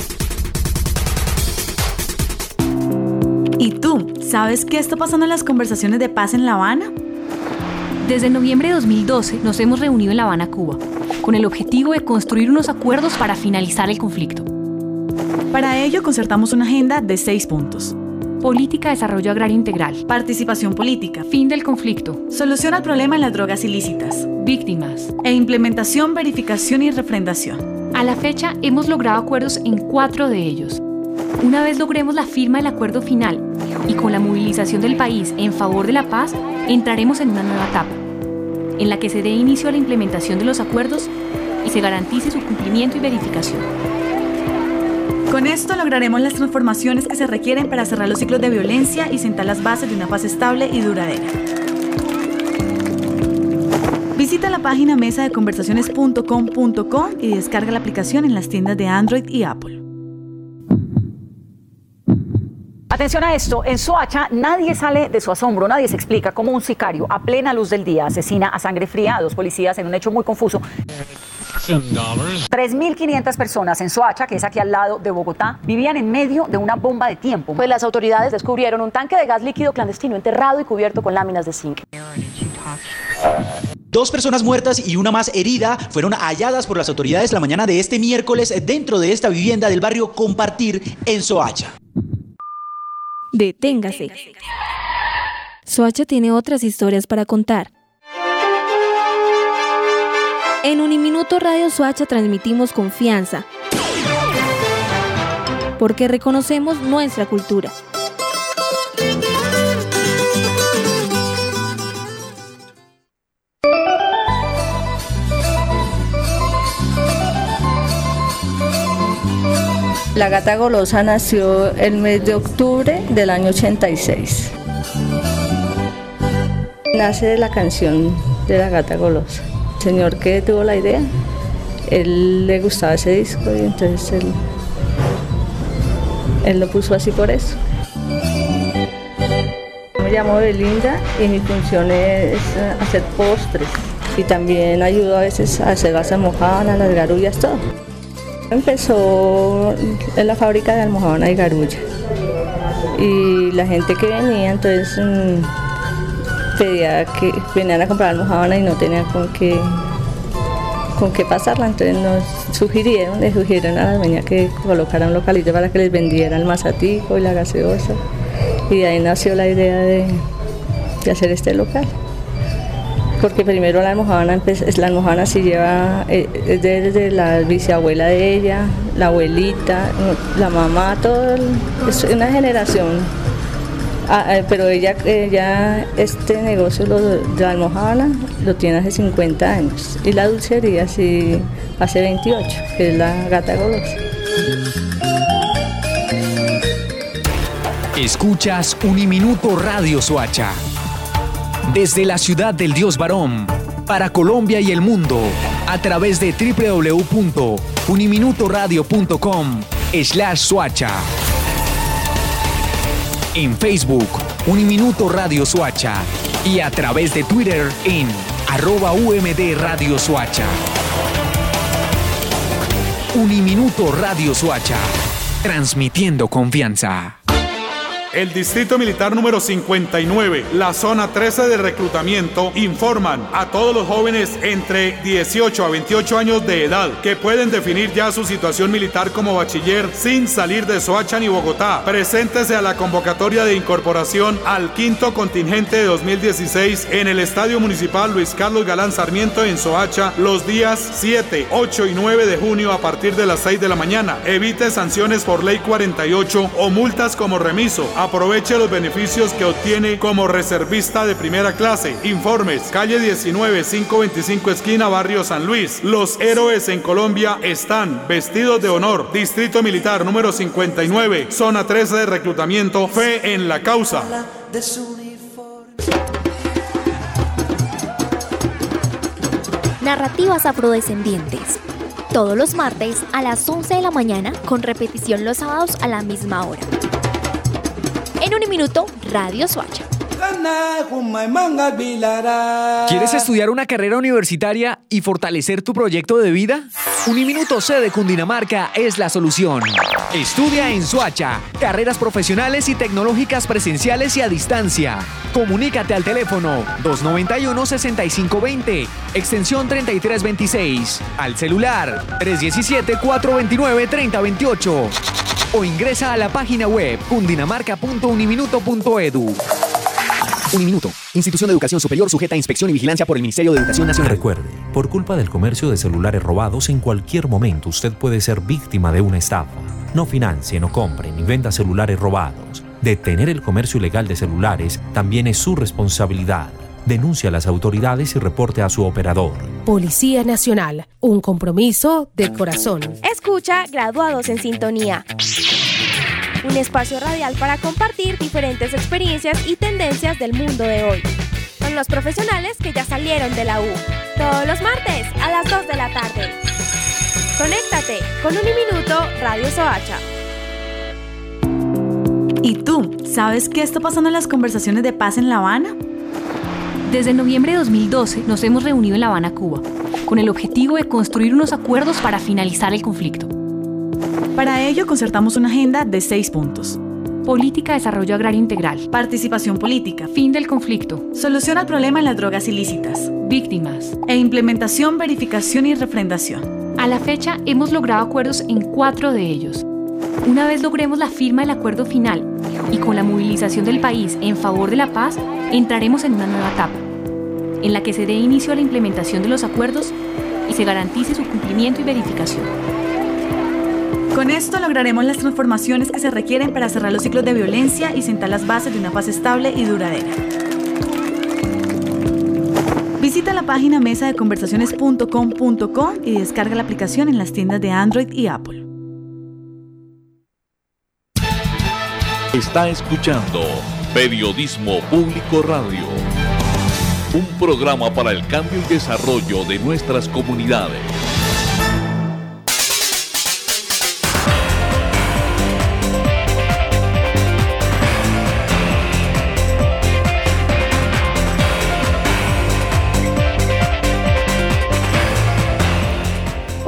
¿Y tú, sabes qué está pasando en las conversaciones de paz en La Habana? Desde noviembre de dos mil doce nos hemos reunido en La Habana, Cuba, con el objetivo de construir unos acuerdos para finalizar el conflicto. Para ello concertamos una agenda de seis puntos. Política de desarrollo agrario integral. Participación política. Fin del conflicto. Solución al problema en las drogas ilícitas. Víctimas. E implementación, verificación y refrendación. A la fecha hemos logrado acuerdos en cuatro de ellos. Una vez logremos la firma del acuerdo final y con la movilización del país en favor de la paz, entraremos en una nueva etapa, en la que se dé inicio a la implementación de los acuerdos y se garantice su cumplimiento y verificación. Con esto lograremos las transformaciones que se requieren para cerrar los ciclos de violencia y sentar las bases de una paz estable y duradera. Visita la página mesa de conversaciones punto com punto co y descarga la aplicación en las tiendas de Android y Apple. Atención a esto, en Soacha nadie sale de su asombro, nadie se explica cómo un sicario a plena luz del día asesina a sangre fría a dos policías en un hecho muy confuso. tres mil quinientas personas en Soacha, que es aquí al lado de Bogotá, vivían en medio de una bomba de tiempo. Pues las autoridades descubrieron un tanque de gas líquido clandestino enterrado y cubierto con láminas de zinc. Dos personas muertas y una más herida fueron halladas por las autoridades la mañana de este miércoles dentro de esta vivienda del barrio Compartir en Soacha. Deténgase. Soacha tiene otras historias para contar. En Uniminuto Radio Soacha transmitimos confianza, porque reconocemos nuestra cultura. La Gata Golosa nació el mes de octubre del año ochenta y seis. Nace de la canción de La Gata Golosa. El señor que tuvo la idea, él le gustaba ese disco y entonces él, él lo puso así por eso. Me llamo Belinda y mi función es hacer postres. y también ayudo a veces a hacer las almohadas, las garullas, todo. Empezó en la fábrica de almohadas y garullas y la gente que venía entonces mmm, pedía que venían a comprar almohadas y no tenían con qué, con qué pasarla, entonces nos sugirieron, les sugirieron a las dueñas que colocaran un localito para que les vendieran el mazatico y la gaseosa y de ahí nació la idea de, de hacer este local. Porque primero la almohadana, la almohadana sí lleva, es desde la bisabuela de ella, la abuelita, la mamá, todo, es una generación. Ah, pero ella, ella, este negocio lo, de la almohadana lo tiene hace cincuenta años y la dulcería sí hace veintiocho, que es la Gata Golosa. Escuchas Uniminuto Radio Soacha. Desde la ciudad del Dios Varón, para Colombia y el mundo, a través de doble u doble u doble u punto uniminutoradio punto com slash Soacha. En Facebook, Uniminuto Radio Soacha. Y a través de Twitter en arroba U M D Radio Soacha. Uniminuto Radio Soacha. Transmitiendo confianza. El Distrito Militar número cincuenta y nueve, la Zona trece de reclutamiento, informan a todos los jóvenes entre dieciocho a veintiocho años de edad que pueden definir ya su situación militar como bachiller sin salir de Soacha ni Bogotá. Preséntese a la convocatoria de incorporación al quinto contingente de dos mil dieciséis en el Estadio Municipal Luis Carlos Galán Sarmiento en Soacha los días siete, ocho y nueve de junio a partir de las seis de la mañana. Evite sanciones por ley cuarenta y ocho o multas como remiso. Aproveche los beneficios que obtiene como reservista de primera clase. Informes, calle diecinueve, quinientos veinticinco esquina Barrio San Luis. Los héroes en Colombia están vestidos de honor. Distrito Militar número cincuenta y nueve, Zona trece de reclutamiento, fe en la causa. Narrativas afrodescendientes. Todos los martes a las once de la mañana con repetición los sábados a la misma hora. En Uniminuto Radio Soacha. ¿Quieres estudiar una carrera universitaria y fortalecer tu proyecto de vida? Uniminuto C de Cundinamarca es la solución. Estudia en Soacha, carreras profesionales y tecnológicas presenciales y a distancia. Comunícate al teléfono dos noventa y uno, sesenta y cinco veinte, extensión treinta y tres veintiséis, al celular tres diecisiete, cuatrocientos veintinueve, treinta veintiocho o ingresa a la página web cundinamarca punto uniminuto punto edu. Uniminuto, institución de educación superior sujeta a inspección y vigilancia por el Ministerio de Educación Nacional. Recuerde, por culpa del comercio de celulares robados, en cualquier momento usted puede ser víctima de una estafa. No financie, no compre ni venda celulares robados. Detener el comercio ilegal de celulares también es su responsabilidad. Denuncie a las autoridades y reporte a su operador. Policía Nacional, un compromiso de corazón. Escucha Graduados en Sintonía. Un espacio radial para compartir diferentes experiencias y tendencias del mundo de hoy. Con los profesionales que ya salieron de la U. Todos los martes a las dos de la tarde. Conéctate con Uniminuto Radio Soacha. ¿Y tú, sabes qué está pasando en las conversaciones de paz en La Habana? Desde noviembre de dos mil doce nos hemos reunido en La Habana, Cuba, con el objetivo de construir unos acuerdos para finalizar el conflicto. Para ello concertamos una agenda de seis puntos. Política de desarrollo agrario integral. Participación política. Fin del conflicto. Solución al problema en las drogas ilícitas. Víctimas. E implementación, verificación y refrendación. A la fecha hemos logrado acuerdos en cuatro de ellos. Una vez logremos la firma del acuerdo final y con la movilización del país en favor de la paz, entraremos en una nueva etapa, en la que se dé inicio a la implementación de los acuerdos y se garantice su cumplimiento y verificación. Con esto lograremos las transformaciones que se requieren para cerrar los ciclos de violencia y sentar las bases de una paz estable y duradera. Visita la página mesa de conversaciones punto com punto co y descarga la aplicación en las tiendas de Android y Apple. Está escuchando Periodismo Público Radio, un programa para el cambio y desarrollo de nuestras comunidades.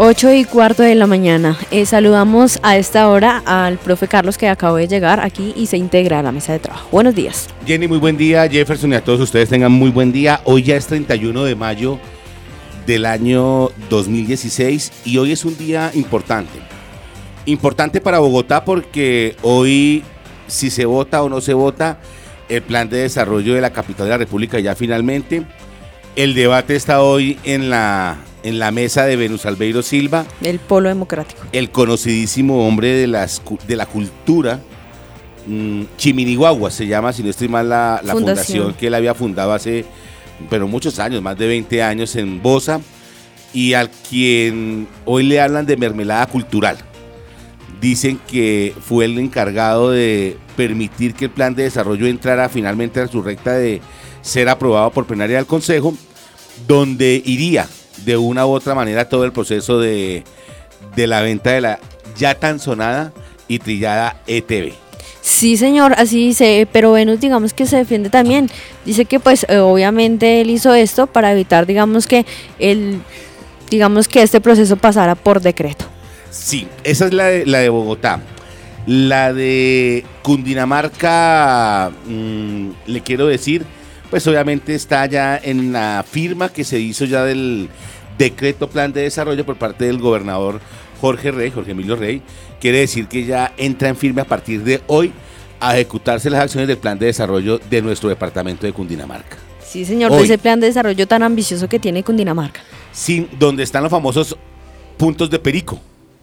ocho y cuarto de la mañana. Eh, saludamos a esta hora al profe Carlos, que acabó de llegar aquí y se integra a la mesa de trabajo. Buenos días. Jenny, muy buen día. Jefferson, y a todos ustedes tengan muy buen día. Hoy ya es treinta y uno de mayo del año dos mil dieciséis y hoy es un día importante. Importante para Bogotá porque hoy, si se vota o no se vota, el plan de desarrollo de la capital de la República ya finalmente. El debate está hoy en la, en la mesa de Venus Albeiro Silva. El Polo Democrático. El conocidísimo hombre de, las, de la cultura, mmm, Chiminiguagua se llama, si no estoy mal, la, la fundación. fundación que él había fundado hace, pero muchos años, más de veinte años en Bosa, y al quien hoy le hablan de mermelada cultural. Dicen que fue el encargado de permitir que el plan de desarrollo entrara finalmente a su recta de ser aprobado por plenaria del Consejo, donde iría de una u otra manera todo el proceso de, de la venta de la ya tan sonada y trillada E T V. Sí, señor, así dice, pero Venus, digamos que se defiende también. Dice que pues eh, obviamente él hizo esto para evitar, digamos que el, digamos que este proceso pasara por decreto. Sí, esa es la de, la de Bogotá. La de Cundinamarca, mmm, le quiero decir, pues obviamente está ya en la firma que se hizo ya del decreto plan de desarrollo por parte del gobernador Jorge Rey, Jorge Emilio Rey. Quiere decir que ya entra en firme a partir de hoy a ejecutarse las acciones del plan de desarrollo de nuestro departamento de Cundinamarca. Sí, señor, hoy, de ese plan de desarrollo tan ambicioso que tiene Cundinamarca. Sí, donde están los famosos puntos de Perico.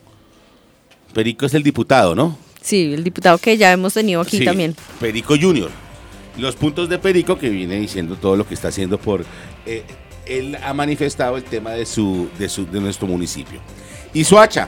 Perico es el diputado, ¿no? Sí, el diputado que ya hemos tenido aquí sí, también. Perico Junior. Los puntos de Perico, que viene diciendo todo lo que está haciendo por... Eh, él ha manifestado el tema de, su, de, su, de nuestro municipio. Y Soacha.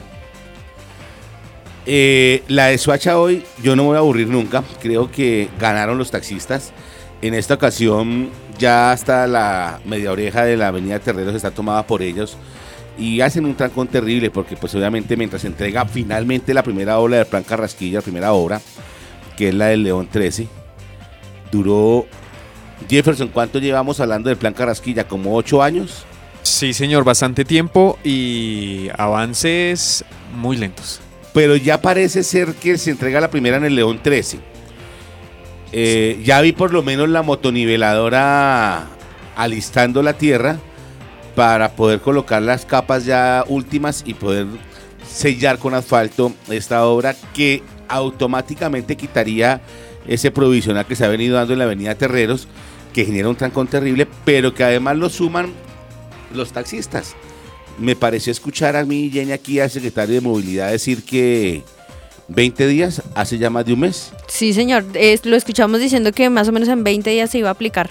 Eh, la de Soacha hoy, yo no me voy a aburrir nunca. Creo que ganaron los taxistas. En esta ocasión, ya hasta la media oreja de la avenida Terreros está tomada por ellos. Y hacen un trancón terrible porque pues obviamente mientras se entrega finalmente la primera obra del plan Carrasquilla, la primera obra, que es la del León trece, duró, Jefferson, ¿cuánto llevamos hablando del plan Carrasquilla? ¿Como ocho años? Sí, señor, bastante tiempo y avances muy lentos. Pero ya parece ser que se entrega la primera en el León trece. Eh, sí. Ya vi por lo menos la motoniveladora alistando la tierra para poder colocar las capas ya últimas y poder sellar con asfalto esta obra que automáticamente quitaría ese provisional que se ha venido dando en la avenida Terreros, que genera un trancón terrible, pero que además lo suman los taxistas. Me pareció escuchar a mí, Jenny, aquí al secretario de Movilidad decir que veinte días, hace ya más de un mes. Sí, señor, eh, lo escuchamos diciendo que más o menos en veinte días se iba a aplicar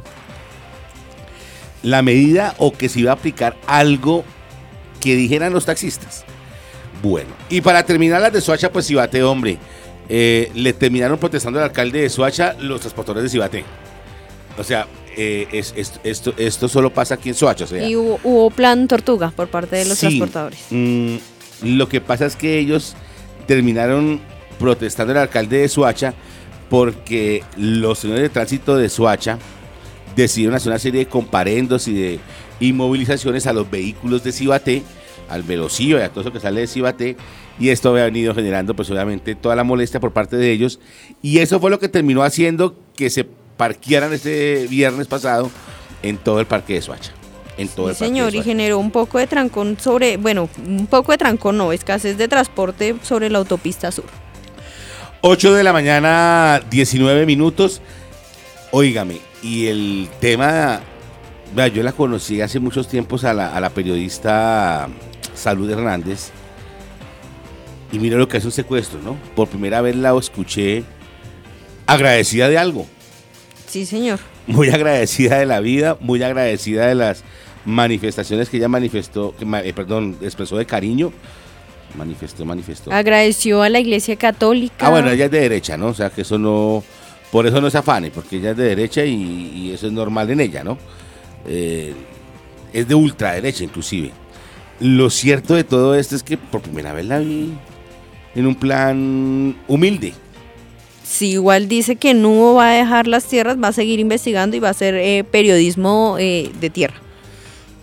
la medida o que se iba a aplicar algo que dijeran los taxistas. Bueno, y para terminar las de Soacha, pues Cibate, hombre, eh, le terminaron protestando al alcalde de Soacha los transportadores de Cibate. O sea, eh, es, es, esto, esto solo pasa aquí en Soacha. O sea, y hubo, hubo plan Tortuga por parte de los sí, transportadores. Mmm, lo que pasa es que ellos terminaron protestando al alcalde de Soacha porque los señores de tránsito de Soacha decidieron hacer una serie de comparendos y de inmovilizaciones a los vehículos de Cibate, al Velocío y a todo eso que sale de Cibate, y esto había venido generando pues obviamente toda la molestia por parte de ellos, y eso fue lo que terminó haciendo que se parquearan este viernes pasado en todo el parque de Soacha. En todo sí, el parque señor, de y generó un poco de trancón sobre, bueno, un poco de trancón no, escasez de transporte sobre la autopista sur. ocho de la mañana, diecinueve minutos, óigame, y el tema, yo la conocí hace muchos tiempos a la, a la periodista Salud Hernández, y mira lo que es un secuestro, ¿no? Por primera vez la escuché agradecida de algo. Sí, señor. Muy agradecida de la vida, muy agradecida de las manifestaciones que ella manifestó, que, eh, perdón, expresó de cariño, manifestó, manifestó. Agradeció a la Iglesia Católica. Ah, bueno, ella es de derecha, ¿no? O sea, que eso no... Por eso no se afane, porque ella es de derecha y, y eso es normal en ella, ¿no? Eh, es de ultraderecha inclusive. Lo cierto de todo esto es que por primera vez la vi en un plan humilde. Sí, igual dice que no va a dejar las tierras, va a seguir investigando y va a hacer eh, periodismo eh, de tierra.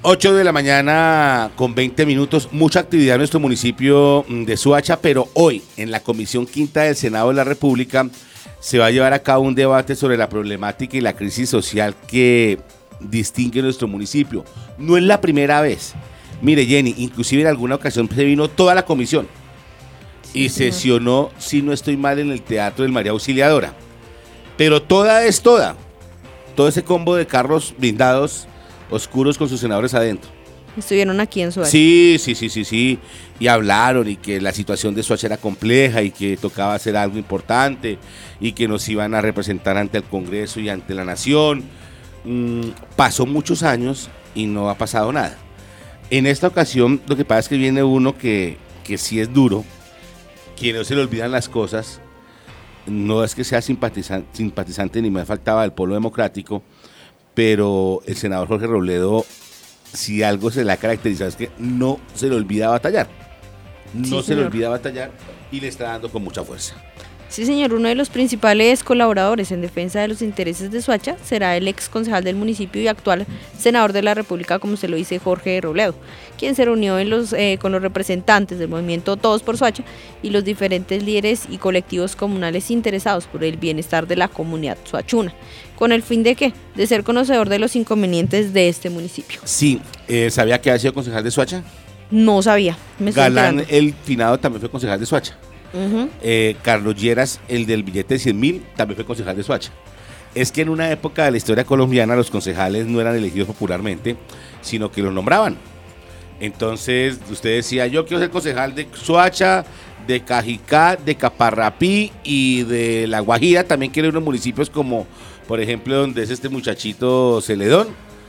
ocho de la mañana con veinte minutos, mucha actividad en nuestro municipio de Soacha, pero hoy en la Comisión Quinta del Senado de la República se va a llevar a cabo un debate sobre la problemática y la crisis social que distingue nuestro municipio. No es la primera vez. Mire, Jenny, inclusive en alguna ocasión se vino toda la comisión y sesionó, si no estoy mal, en el Teatro del María Auxiliadora. Pero toda es toda. Todo ese combo de carros blindados oscuros con sus senadores adentro. Estuvieron aquí en Soacha. Sí, sí, sí, sí, sí. Y hablaron y que la situación de Soacha era compleja y que tocaba hacer algo importante y que nos iban a representar ante el Congreso y ante la Nación. Mm, pasó muchos años y no ha pasado nada. En esta ocasión lo que pasa es que viene uno que, que sí es duro, que no se le olvidan las cosas. No es que sea simpatizante, simpatizante ni me faltaba del Polo Democrático, pero el senador Jorge Robledo, si algo se le ha caracterizado es que no se le olvida batallar. No Sí, se le señor. olvida batallar y le está dando con mucha fuerza. Sí, señor, uno de los principales colaboradores en defensa de los intereses de Soacha será el ex concejal del municipio y actual senador de la República, como se lo dice, Jorge Robledo, quien se reunió en los, eh, con los representantes del movimiento Todos por Soacha y los diferentes líderes y colectivos comunales interesados por el bienestar de la comunidad soachuna. ¿Con el fin de qué? De ser conocedor de los inconvenientes de este municipio. Sí, eh, ¿sabía que había sido concejal de Soacha? No sabía, me estoy Galán, enterando. el finado, también fue concejal de Soacha. Ujú. Eh, Carlos Lleras, el del billete de cien mil, también fue concejal de Soacha. Es que en una época de la historia colombiana los concejales no eran elegidos popularmente, sino que los nombraban. Entonces usted decía, yo quiero ser concejal de Soacha, de Cajicá, de Caparrapí y de La Guajira. También quiero ir a unos municipios como, por ejemplo, donde es este muchachito Celedón.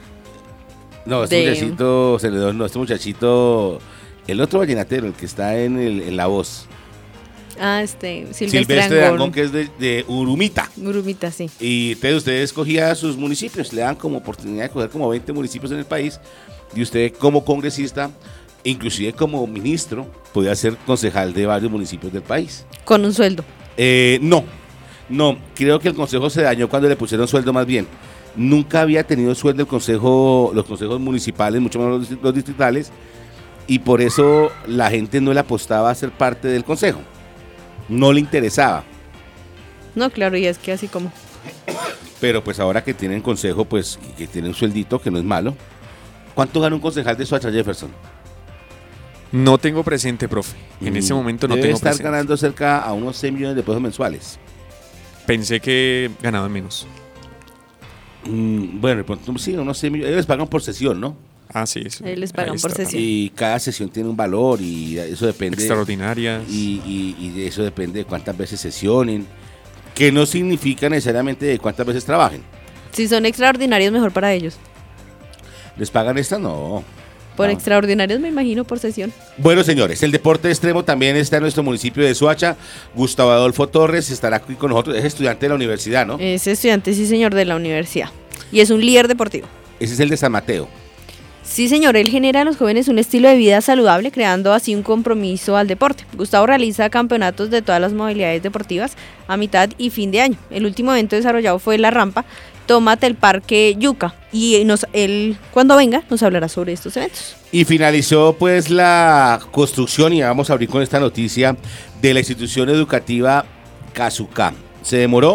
No, este De- muchachito Celedón, no, este muchachito, el otro vallenatero, el que está en, el, en La Voz. Ah, este, Silvestre, Silvestre Angón. Angón, que es de, de Urumita. Urumita, sí. Y entonces usted escogía sus municipios, le dan como oportunidad de coger como veinte municipios en el país, y usted como congresista, inclusive como ministro, podía ser concejal de varios municipios del país. Con un sueldo. Eh, no, no, creo que el consejo se dañó cuando le pusieron sueldo más bien. Nunca había tenido sueldo el consejo, los consejos municipales, mucho menos los, los distritales, y por eso la gente no le apostaba a ser parte del consejo. No le interesaba. No, claro, y es que así como... Pero pues ahora que tienen consejo, pues que tienen un sueldito, que no es malo. ¿Cuánto gana un concejal de Soacha, Jefferson? No tengo presente, profe. En Mm, ese momento no debe tengo estar presente. ganando cerca a unos seis millones de pesos mensuales. Pensé que ganaba menos. Mm, bueno, de pronto sí, unos seis millones. Ellos les pagan por sesión, ¿no? Ah, sí. eso. Ahí les pagan Ahí por está. sesión. Y cada sesión tiene un valor y eso depende. Extraordinarias. Y, y, y de eso depende de cuántas veces sesionen, que no significa necesariamente de cuántas veces trabajen. Si son extraordinarios, mejor para ellos. ¿Les pagan esta? No. Por No. extraordinarios me imagino por sesión. Bueno, señores, el deporte extremo también está en nuestro municipio de Soacha. Gustavo Adolfo Torres estará aquí con nosotros. Es estudiante de la universidad, ¿no? Es estudiante, sí señor, de la universidad. Y es un líder deportivo. Ese es el de San Mateo. Sí señor, él genera a los jóvenes un estilo de vida saludable, creando así un compromiso al deporte. Gustavo realiza campeonatos de todas las modalidades deportivas a mitad y fin de año. El último evento desarrollado fue La Rampa, Tómate el Parque Yuca. Y nos, él, cuando venga, nos hablará sobre estos eventos. Y finalizó pues la construcción, y vamos a abrir con esta noticia, de la institución educativa Casucá. Se demoró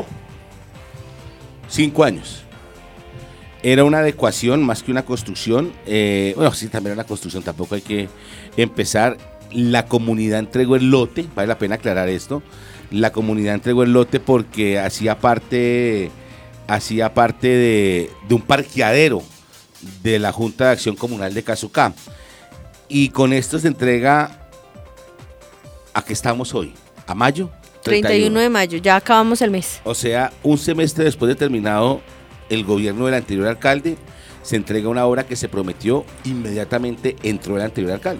cinco años. Era una adecuación más que una construcción. Eh, bueno, sí, también era una construcción, tampoco hay que empezar. La comunidad entregó el lote, vale la pena aclarar esto. La comunidad entregó el lote porque hacía parte, hacía parte de, de un parqueadero de la Junta de Acción Comunal de Casucá. Y con esto se entrega, ¿a qué estamos hoy? ¿A mayo? treinta y uno de mayo, ya acabamos el mes. O sea, un semestre después de terminado el gobierno del anterior alcalde, se entrega una obra que se prometió, inmediatamente entró el anterior alcalde.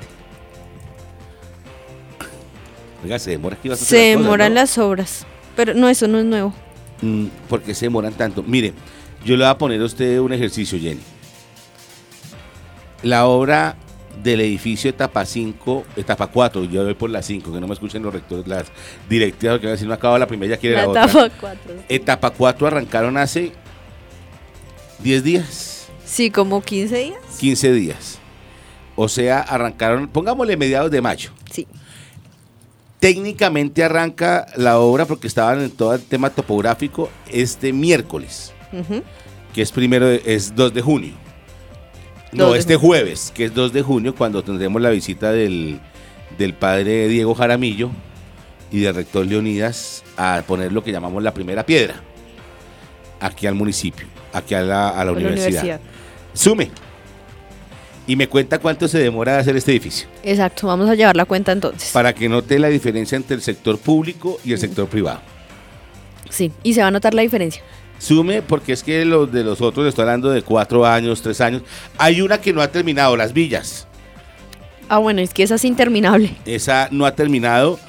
Oiga, se demora aquí bastante Se las cosas, demoran ¿no? las obras, pero no, eso no es nuevo. Mm, ¿Por qué se demoran tanto? Mire, yo le voy a poner a usted un ejercicio, Jenny. La obra del edificio etapa cinco, etapa cuatro, yo voy por la cinco, que no me escuchen los rectores, las directivas, que van a decir, no acaba la primera, ya quiere la, La otra. etapa cuatro. Etapa cuatro arrancaron hace diez días. Sí, como quince días. quince días. O sea, arrancaron, pongámosle mediados de mayo. Sí. Técnicamente arranca la obra porque estaban en todo el tema topográfico este miércoles, uh-huh. que es primero, de, es dos de junio. No, este junio. Jueves, que es dos de junio, cuando tendremos la visita del, del padre Diego Jaramillo y del rector Leonidas a poner lo que llamamos la primera piedra aquí al municipio, aquí a la, a la universidad. universidad. Sume. Y me cuenta cuánto se demora de hacer este edificio. Exacto, vamos a llevar la cuenta entonces. Para que note la diferencia entre el sector público y el sector mm. privado. Sí, y se va a notar la diferencia. Sume, porque es que los de los otros, estoy hablando de cuatro años, tres años. Hay una que no ha terminado, Las Villas. Ah, bueno, es que esa es interminable. Esa no ha terminado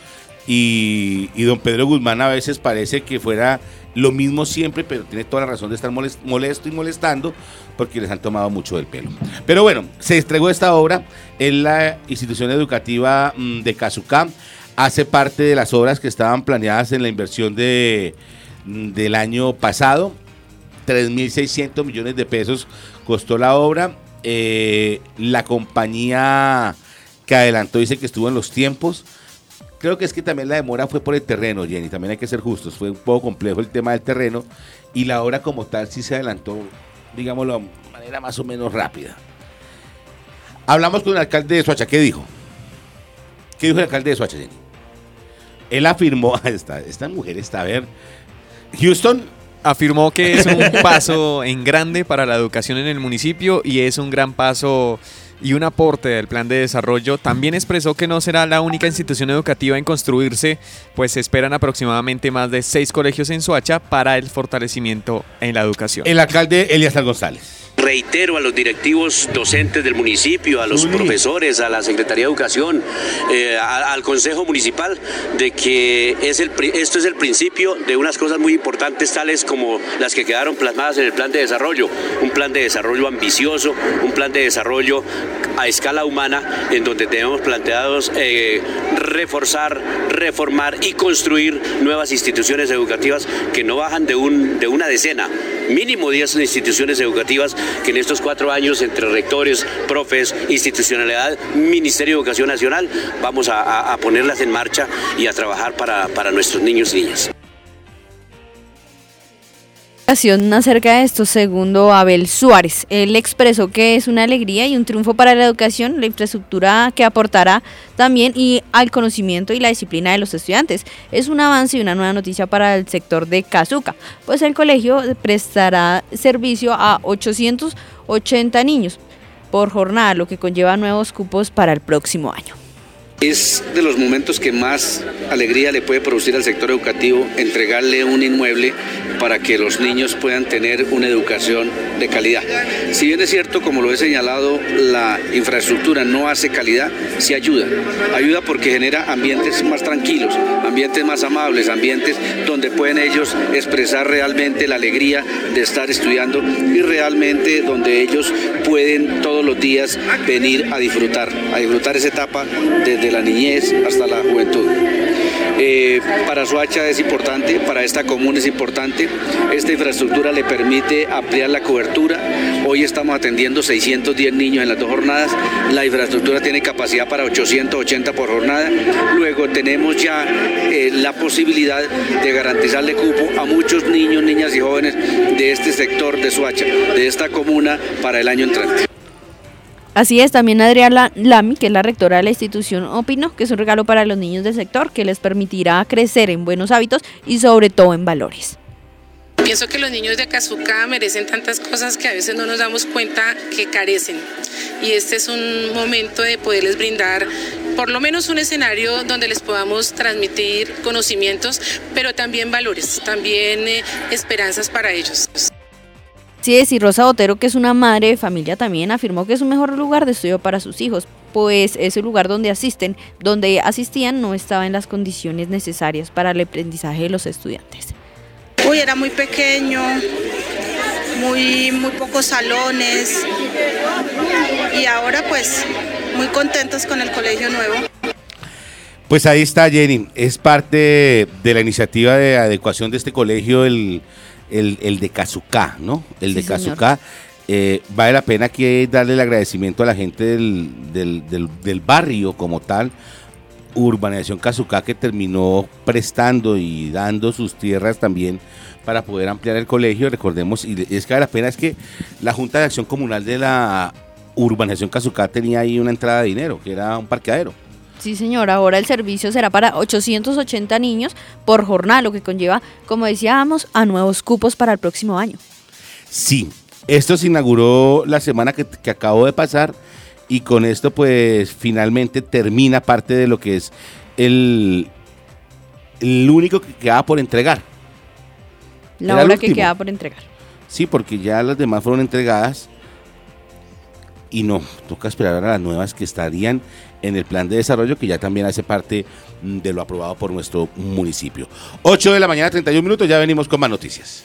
y, y don Pedro Guzmán a veces parece que fuera lo mismo siempre, pero tiene toda la razón de estar molest, molesto y molestando porque les han tomado mucho del pelo. Pero bueno, se entregó esta obra en la institución educativa mmm, de Cazucá. Hace parte de las obras que estaban planeadas en la inversión de, del año pasado. tres mil seiscientos millones de pesos costó la obra. Eh, la compañía que adelantó dice que estuvo en los tiempos. Creo que es que también la demora fue por el terreno, Jenny, también hay que ser justos, fue un poco complejo el tema del terreno y la obra como tal sí se adelantó, digámoslo, de manera más o menos rápida. Hablamos con el alcalde de Soacha, ¿qué dijo? ¿Qué dijo el alcalde de Soacha, Jenny? Él afirmó, esta, esta mujer está a ver, Houston... Afirmó que es un paso en grande para la educación en el municipio y es un gran paso y un aporte del plan de desarrollo. También expresó que no será la única institución educativa en construirse, pues se esperan aproximadamente más de seis colegios en Soacha para el fortalecimiento en la educación. El alcalde Eliazar González. Reitero a los directivos docentes del municipio, a los Uy. profesores, a la Secretaría de Educación, eh, a, al Consejo Municipal, de que es el, esto es el principio de unas cosas muy importantes, tales como las que quedaron plasmadas en el plan de desarrollo. Un plan de desarrollo ambicioso, un plan de desarrollo a escala humana, en donde tenemos planteados eh, reforzar, reformar y construir nuevas instituciones educativas que no bajan de, un, de una decena, mínimo diez instituciones educativas que en estos cuatro años, entre rectores, profes, institucionalidad, Ministerio de Educación Nacional, vamos a, a, a ponerlas en marcha y a trabajar para, para nuestros niños y niñas. Acerca de esto, segundo Abel Suárez, él expresó que es una alegría y un triunfo para la educación, la infraestructura que aportará también y al conocimiento y la disciplina de los estudiantes. Es un avance y una nueva noticia para el sector de Cazuca, pues el colegio prestará servicio a ochocientos ochenta niños por jornada, lo que conlleva nuevos cupos para el próximo año. Es de los momentos que más alegría le puede producir al sector educativo entregarle un inmueble para que los niños puedan tener una educación de calidad. Si bien es cierto, como lo he señalado, la infraestructura no hace calidad, sí ayuda. Ayuda porque genera ambientes más tranquilos, ambientes más amables, ambientes donde pueden ellos expresar realmente la alegría de estar estudiando y realmente donde ellos pueden todos los días venir a disfrutar, a disfrutar esa etapa desde la niñez hasta la juventud. Eh, para Soacha es importante, para esta comuna es importante. Esta infraestructura le permite ampliar la cobertura. Hoy estamos atendiendo seiscientos diez niños en las dos jornadas. La infraestructura tiene capacidad para ochocientos ochenta por jornada. Luego tenemos ya eh, la posibilidad de garantizarle cupo a muchos niños, niñas y jóvenes de este sector de Soacha, de esta comuna, para el año entrante. Así es, también Adriana Lamy, que es la rectora de la institución, opinó que es un regalo para los niños del sector que les permitirá crecer en buenos hábitos y sobre todo en valores. Pienso que los niños de Cazucá merecen tantas cosas que a veces no nos damos cuenta que carecen, y este es un momento de poderles brindar por lo menos un escenario donde les podamos transmitir conocimientos, pero también valores, también eh, esperanzas para ellos. Así es, y Rosa Botero, que es una madre de familia, también afirmó que es un mejor lugar de estudio para sus hijos, pues ese lugar donde asisten, donde asistían no estaba en las condiciones necesarias para el aprendizaje de los estudiantes. Uy, era muy pequeño, muy, muy pocos salones, y ahora pues muy contentos con el colegio nuevo. Pues ahí está, Jenny, es parte de la iniciativa de adecuación de este colegio, el... El, el de Cazucá, ¿no? El sí, de Cazucá, Eh, vale la pena que darle el agradecimiento a la gente del, del, del, del barrio como tal, Urbanización Casucá, que terminó prestando y dando sus tierras también para poder ampliar el colegio. Recordemos, y es que vale la pena, es que la Junta de Acción Comunal de la Urbanización Casucá tenía ahí una entrada de dinero, que era un parqueadero. Sí, señor, ahora el servicio será para ochocientos ochenta niños por jornada, lo que conlleva, como decíamos, a nuevos cupos para el próximo año. Sí. Esto se inauguró la semana que, que acabó de pasar y con esto pues finalmente termina parte de lo que es el, el único que quedaba por entregar. La Era obra que quedaba por entregar. Sí, porque ya las demás fueron entregadas y no, toca esperar a las nuevas que estarían en el plan de desarrollo, que ya también hace parte de lo aprobado por nuestro municipio. ocho de la mañana, treinta y un minutos, ya venimos con más noticias.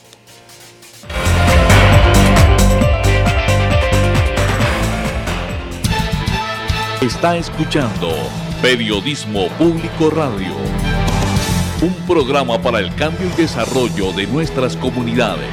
Está escuchando Periodismo Público Radio, un programa para el cambio y desarrollo de nuestras comunidades.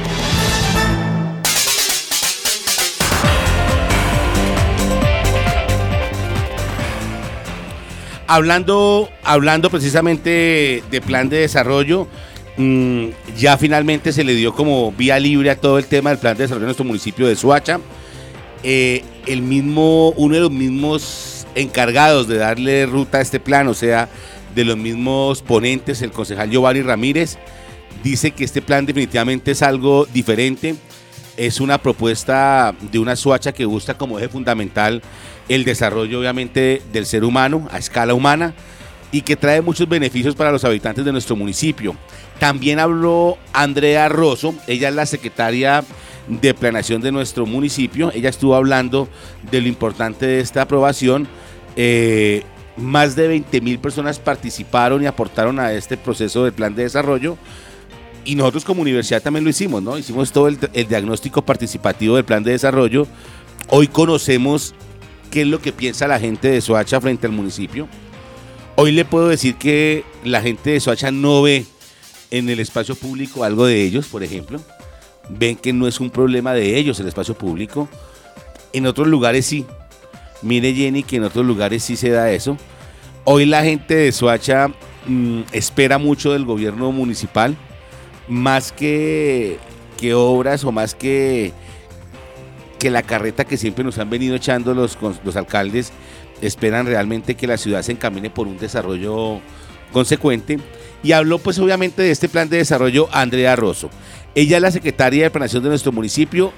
Hablando, hablando precisamente de plan de desarrollo, mmm, ya finalmente se le dio como vía libre a todo el tema del plan de desarrollo de nuestro municipio de Soacha. Eh, el mismo, uno de los mismos encargados de darle ruta a este plan, o sea, de los mismos ponentes, el concejal Giovanni Ramírez, dice que este plan definitivamente es algo diferente, es una propuesta de una Soacha que busca como eje fundamental el desarrollo obviamente del ser humano a escala humana y que trae muchos beneficios para los habitantes de nuestro municipio. También habló Andrea Rosso, ella es la secretaria de planeación de nuestro municipio. Ella estuvo hablando de lo importante de esta aprobación. Eh, más de veinte mil personas participaron y aportaron a este proceso del plan de desarrollo y nosotros como universidad también lo hicimos, ¿no? Hicimos todo el, el diagnóstico participativo del plan de desarrollo. Hoy conocemos qué es lo que piensa la gente de Soacha frente al municipio. Hoy le puedo decir que la gente de Soacha no ve en el espacio público algo de ellos, por ejemplo. Ven que no es un problema de ellos el espacio público. En otros lugares sí. Mire, Jenny, que en otros lugares sí se da eso. Hoy la gente de Soacha mmm, espera mucho del gobierno municipal, más que, que obras o más que, que la carreta que siempre nos han venido echando los, los alcaldes. Esperan realmente que la ciudad se encamine por un desarrollo consecuente. Y habló pues obviamente de este plan de desarrollo Andrea Rosso. Ella es la secretaria de planeación de nuestro municipio.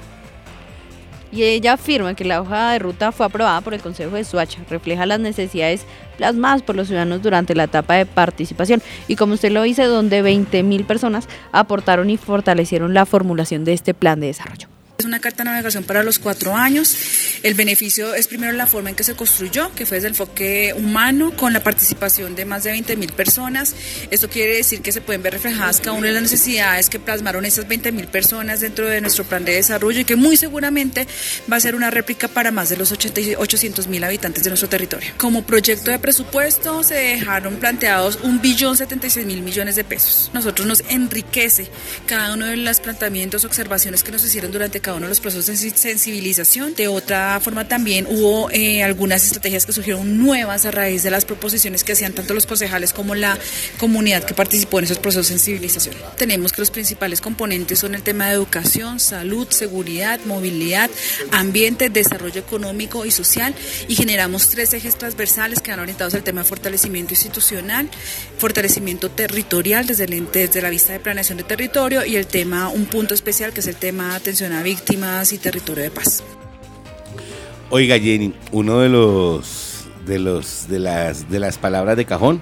Y ella afirma que la hoja de ruta fue aprobada por el Consejo de Soacha, refleja las necesidades plasmadas por los ciudadanos durante la etapa de participación y como usted lo dice, donde veinte mil personas aportaron y fortalecieron la formulación de este plan de desarrollo. Es una carta de navegación para los cuatro años. El beneficio es primero la forma en que se construyó, que fue desde el enfoque humano, con la participación de más de veinte mil personas. Esto quiere decir que se pueden ver reflejadas cada una de las necesidades que plasmaron esas veinte mil personas dentro de nuestro plan de desarrollo y que muy seguramente va a ser una réplica para más de los ochocientos mil habitantes de nuestro territorio. Como proyecto de presupuesto se dejaron planteados un billón setenta y seis mil millones de pesos. Nosotros nos enriquece cada uno de los planteamientos, observaciones que nos hicieron durante cada uno de los procesos de sensibilización. De otra forma también hubo eh, algunas estrategias que surgieron nuevas a raíz de las proposiciones que hacían tanto los concejales como la comunidad que participó en esos procesos de sensibilización. Tenemos que los principales componentes son el tema de educación, salud, seguridad, movilidad, ambiente, desarrollo económico y social y generamos tres ejes transversales que van orientados al tema de fortalecimiento institucional, fortalecimiento territorial desde, el, desde la vista de planeación de territorio y el tema, un punto especial que es el tema de atención a víctimas y territorio de paz. Oiga, Jenny, uno de los de los de las de las palabras de cajón.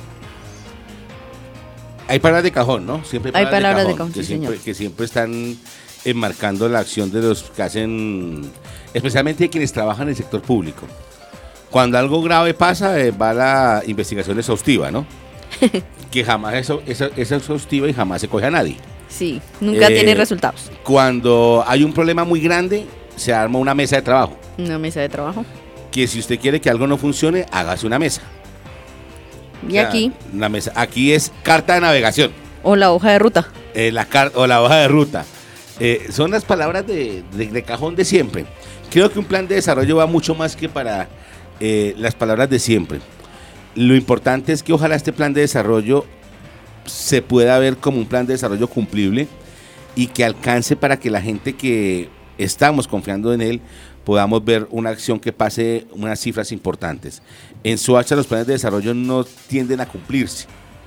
Hay palabras de cajón, ¿no? Siempre hay palabras, hay palabras de cajón, de cajón que, sí, siempre, que siempre están enmarcando la acción de los que hacen, especialmente de quienes trabajan en el sector público. Cuando algo grave pasa, eh, va la investigación exhaustiva, ¿no? Que jamás eso, es, es exhaustiva y jamás se coge a nadie. Sí, nunca eh, tiene resultados. Cuando hay un problema muy grande, se arma una mesa de trabajo. Una mesa de trabajo. Que si usted quiere que algo no funcione, hágase una mesa. Y o sea, aquí. Una mesa. Aquí es carta de navegación. O la hoja de ruta. Eh, la car o la hoja de ruta. Eh, son las palabras de, de, de cajón de siempre. Creo que un plan de desarrollo va mucho más que para eh, las palabras de siempre. Lo importante es que ojalá este plan de desarrollo se pueda ver como un plan de desarrollo cumplible y que alcance para que la gente que estamos confiando en él podamos ver una acción que pase unas cifras importantes. En Soacha los planes de desarrollo no tienden a cumplirse,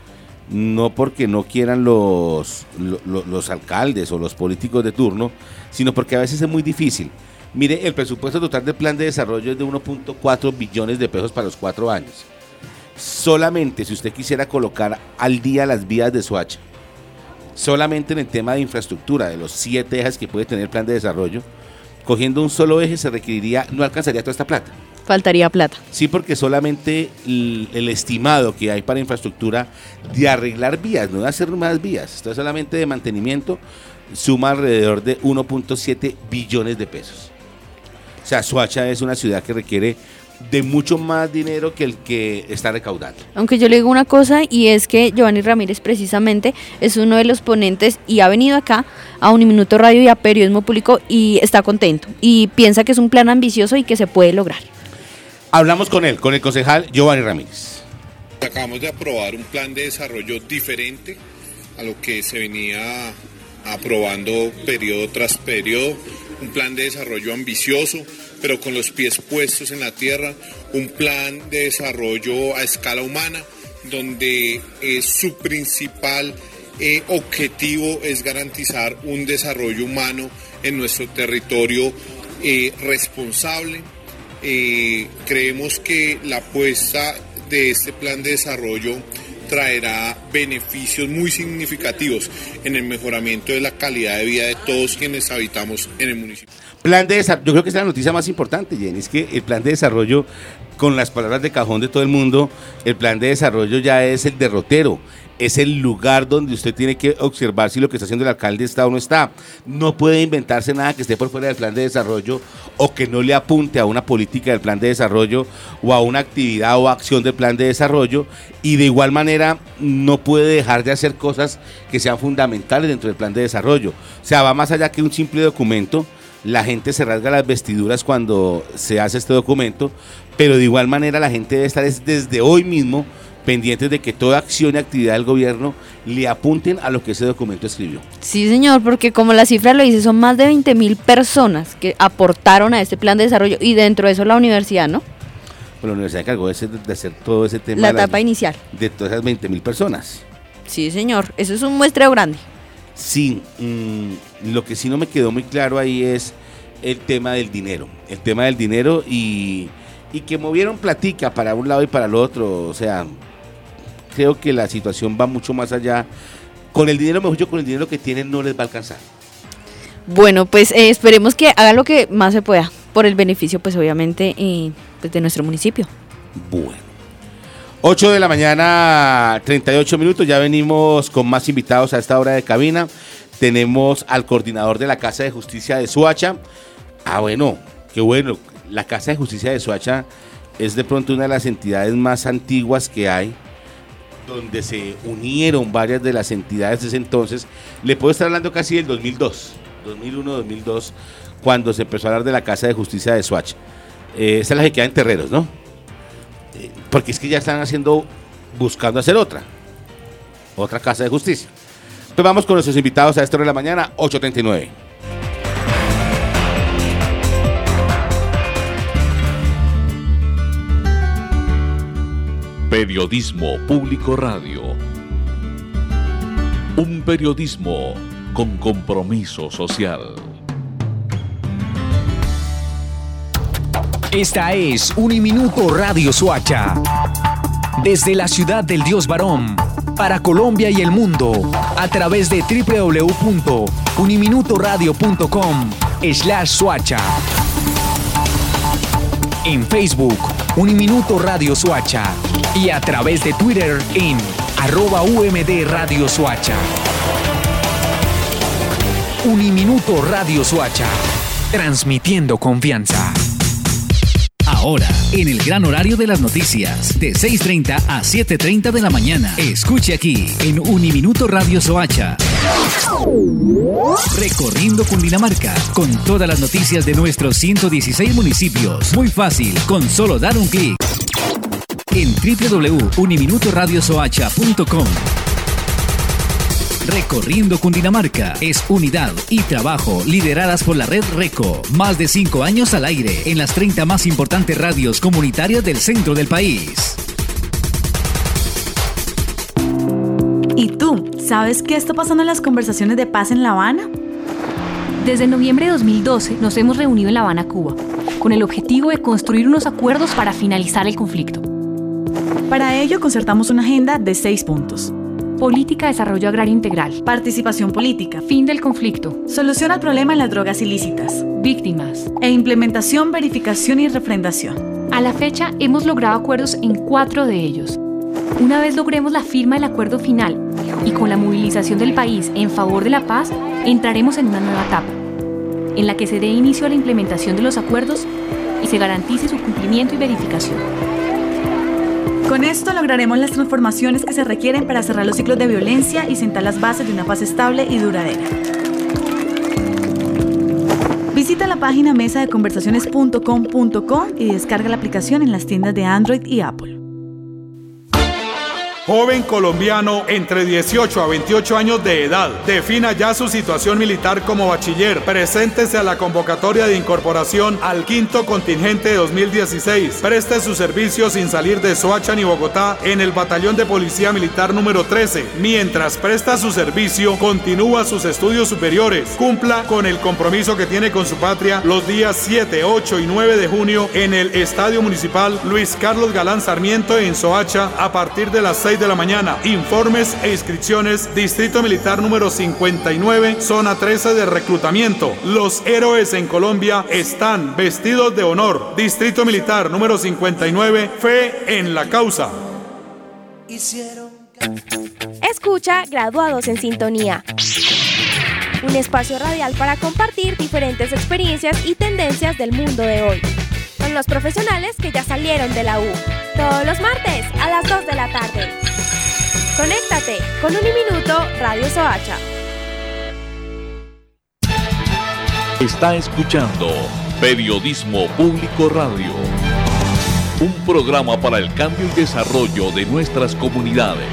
no porque no quieran los, los, los alcaldes o los políticos de turno, sino porque a veces es muy difícil. Mire, el presupuesto total del plan de desarrollo es de uno punto cuatro billones de pesos para los cuatro años. Solamente si usted quisiera colocar al día las vías de Soacha, solamente en el tema de infraestructura, de los siete ejes que puede tener el plan de desarrollo, cogiendo un solo eje se requeriría, no alcanzaría toda esta plata. Faltaría plata. Sí, porque solamente el, el estimado que hay para infraestructura de arreglar vías, no de hacer más vías, esto es solamente de mantenimiento, suma alrededor de uno punto siete billones de pesos. O sea, Soacha es una ciudad que requiere de mucho más dinero que el que está recaudando. Aunque yo le digo una cosa, y es que Giovanni Ramírez precisamente es uno de los ponentes y ha venido acá a Uniminuto Radio y a Periodismo Público y está contento y piensa que es un plan ambicioso y que se puede lograr. Hablamos con él, con el concejal Giovanni Ramírez. Acabamos de aprobar un plan de desarrollo diferente a lo que se venía aprobando periodo tras periodo, un plan de desarrollo ambicioso, pero con los pies puestos en la tierra, un plan de desarrollo a escala humana, donde eh, su principal eh, objetivo es garantizar un desarrollo humano en nuestro territorio eh, responsable. Eh, creemos que la apuesta de este plan de desarrollo traerá beneficios muy significativos en el mejoramiento de la calidad de vida de todos quienes habitamos en el municipio. Plan de desarrollo, yo creo que esa es la noticia más importante, Jenny, es que el plan de desarrollo, con las palabras de cajón de todo el mundo, el plan de desarrollo ya es el derrotero, es el lugar donde usted tiene que observar si lo que está haciendo el alcalde está o no está. No puede inventarse nada que esté por fuera del plan de desarrollo o que no le apunte a una política del plan de desarrollo o a una actividad o acción del plan de desarrollo, y de igual manera no puede dejar de hacer cosas que sean fundamentales dentro del plan de desarrollo. O sea, va más allá que un simple documento. La gente se rasga las vestiduras cuando se hace este documento, pero de igual manera la gente debe estar desde hoy mismo pendientes de que toda acción y actividad del gobierno le apunten a lo que ese documento escribió. Sí, señor, porque como la cifra lo dice, son más de veinte mil personas que aportaron a este plan de desarrollo, y dentro de eso la universidad, ¿no? Pues la universidad encargó de, de hacer todo ese tema. La etapa inicial. De todas esas veinte mil personas. Sí, señor, eso es un muestreo grande. Sí, mmm, lo que sí no me quedó muy claro ahí es el tema del dinero, el tema del dinero y, y que movieron platica para un lado y para el otro. O sea, creo que la situación va mucho más allá. Con el dinero, mejor dicho, con el dinero que tienen no les va a alcanzar. Bueno, pues eh, esperemos que haga lo que más se pueda por el beneficio, pues obviamente, eh, pues, de nuestro municipio. Bueno, ocho de la mañana, treinta y ocho minutos, ya venimos con más invitados a esta hora de cabina. Tenemos al coordinador de la Casa de Justicia de Soacha. Ah, bueno, qué bueno. La Casa de Justicia de Soacha es de pronto una de las entidades más antiguas que hay, donde se unieron varias de las entidades de ese entonces. Le puedo estar hablando casi del dos mil dos, dos mil uno, dos mil dos, cuando se empezó a hablar de la Casa de Justicia de Soacha. Eh, esa es la que queda en Terreros, ¿no? Eh, porque es que ya están haciendo, buscando hacer otra, otra Casa de Justicia. Pues vamos con nuestros invitados a esta hora de la mañana, ocho treinta y nueve. Periodismo Público Radio. Un periodismo con compromiso social. Esta es Uniminuto Radio Soacha. Desde la ciudad del Dios Varón, para Colombia y el mundo, a través de doble u doble u doble u punto uniminutoradio punto com slash Soacha. En Facebook, Uniminuto Radio Soacha. Y a través de Twitter en arroba U M D Radio Soacha. Uniminuto Radio Soacha. Transmitiendo confianza. Ahora, en el gran horario de las noticias, de seis y media a siete y media de la mañana. Escuche aquí, en Uniminuto Radio Soacha. Recorriendo Cundinamarca, con todas las noticias de nuestros ciento dieciséis municipios. Muy fácil, con solo dar un clic. En doble u doble u doble u punto uniminuto radio soacha punto com. Recorriendo Cundinamarca es unidad y trabajo lideradas por la red RECO. Más de cinco años al aire en las treinta más importantes radios comunitarias del centro del país. ¿Y tú, sabes qué está pasando en las conversaciones de paz en La Habana? Desde noviembre de dos mil doce nos hemos reunido en La Habana, Cuba, con el objetivo de construir unos acuerdos para finalizar el conflicto. Para ello concertamos una agenda de seis puntos. Política de desarrollo agrario integral. Participación política. Fin del conflicto. Solución al problema en las drogas ilícitas. Víctimas. E implementación, verificación y refrendación. A la fecha hemos logrado acuerdos en cuatro de ellos. Una vez logremos la firma del acuerdo final y con la movilización del país en favor de la paz, entraremos en una nueva etapa, en la que se dé inicio a la implementación de los acuerdos y se garantice su cumplimiento y verificación. Con esto lograremos las transformaciones que se requieren para cerrar los ciclos de violencia y sentar las bases de una paz estable y duradera. Visita la página mesa de conversaciones punto com punto co y descarga la aplicación en las tiendas de Android y Apple. Joven colombiano entre dieciocho a veintiocho años de edad, defina ya su situación militar como bachiller. Preséntese a la convocatoria de incorporación al quinto contingente de dos mil dieciséis. Preste su servicio sin salir de Soacha ni Bogotá en el Batallón de Policía Militar número trece. Mientras presta su servicio, continúa sus estudios superiores. Cumpla con el compromiso que tiene con su patria los días siete, ocho y nueve de junio en el Estadio Municipal Luis Carlos Galán Sarmiento en Soacha a partir de las seis de la mañana. Informes e inscripciones, Distrito Militar número cincuenta y nueve, Zona trece de reclutamiento. Los héroes en Colombia están vestidos de honor. Distrito Militar número cincuenta y nueve, fe en la causa. Escucha Graduados en Sintonía. Un espacio radial para compartir diferentes experiencias y tendencias del mundo de hoy. Con los profesionales que ya salieron de la U. Todos los martes a las dos de la tarde. Conéctate con Uniminuto Radio Soacha. Está escuchando Periodismo Público Radio. Un programa para el cambio y desarrollo de nuestras comunidades.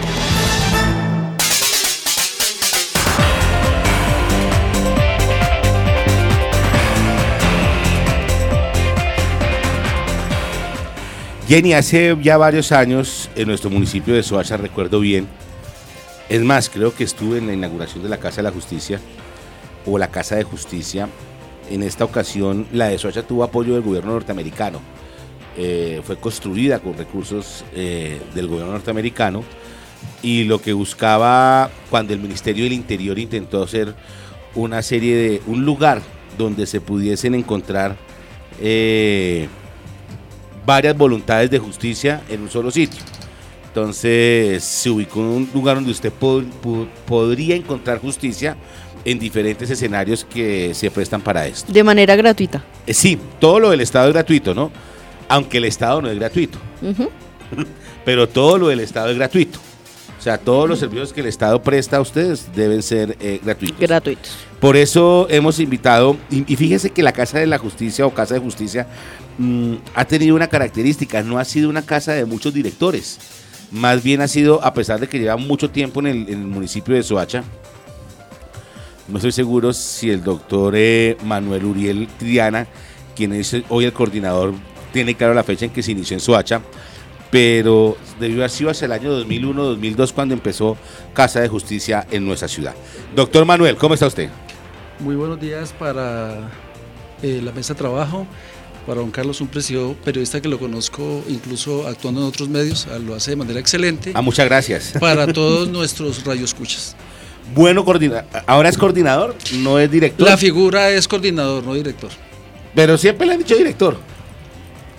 Jenny, hace ya varios años en nuestro municipio de Soacha, recuerdo bien, es más, creo que estuve en la inauguración de la Casa de la Justicia o la Casa de Justicia. En esta ocasión la de Soacha tuvo apoyo del gobierno norteamericano, eh, fue construida con recursos eh, del gobierno norteamericano y lo que buscaba cuando el Ministerio del Interior intentó hacer una serie de, un lugar donde se pudiesen encontrar eh, varias voluntades de justicia en un solo sitio. Entonces se ubicó en un lugar donde usted pod, pod, podría encontrar justicia en diferentes escenarios que se prestan para esto. De manera gratuita. Eh, sí, todo lo del Estado es gratuito, ¿no? Aunque el Estado no es gratuito. Uh-huh. Pero todo lo del Estado es gratuito. O sea, todos los servicios que el Estado presta a ustedes deben ser eh, gratuitos. Gratuitos. Por eso hemos invitado, y, y fíjese que la Casa de la Justicia o Casa de Justicia mmm, ha tenido una característica, no ha sido una casa de muchos directores, más bien ha sido, a pesar de que lleva mucho tiempo en el, en el municipio de Soacha, no estoy seguro si el doctor eh, Manuel Uriel Triana, quien es hoy el coordinador, tiene claro la fecha en que se inició en Soacha, pero debió haber sido hacia el año dos mil uno, dos mil dos cuando empezó Casa de Justicia en nuestra ciudad. Doctor Manuel, ¿cómo está usted? Muy buenos días para eh, la mesa de trabajo, para don Carlos, un preciso periodista que lo conozco incluso actuando en otros medios, lo hace de manera excelente. Ah, muchas gracias. Para todos nuestros radioescuchas. Bueno, coordinador. ¿Ahora es coordinador? ¿No es director? La figura es coordinador, no director. Pero siempre le han dicho director.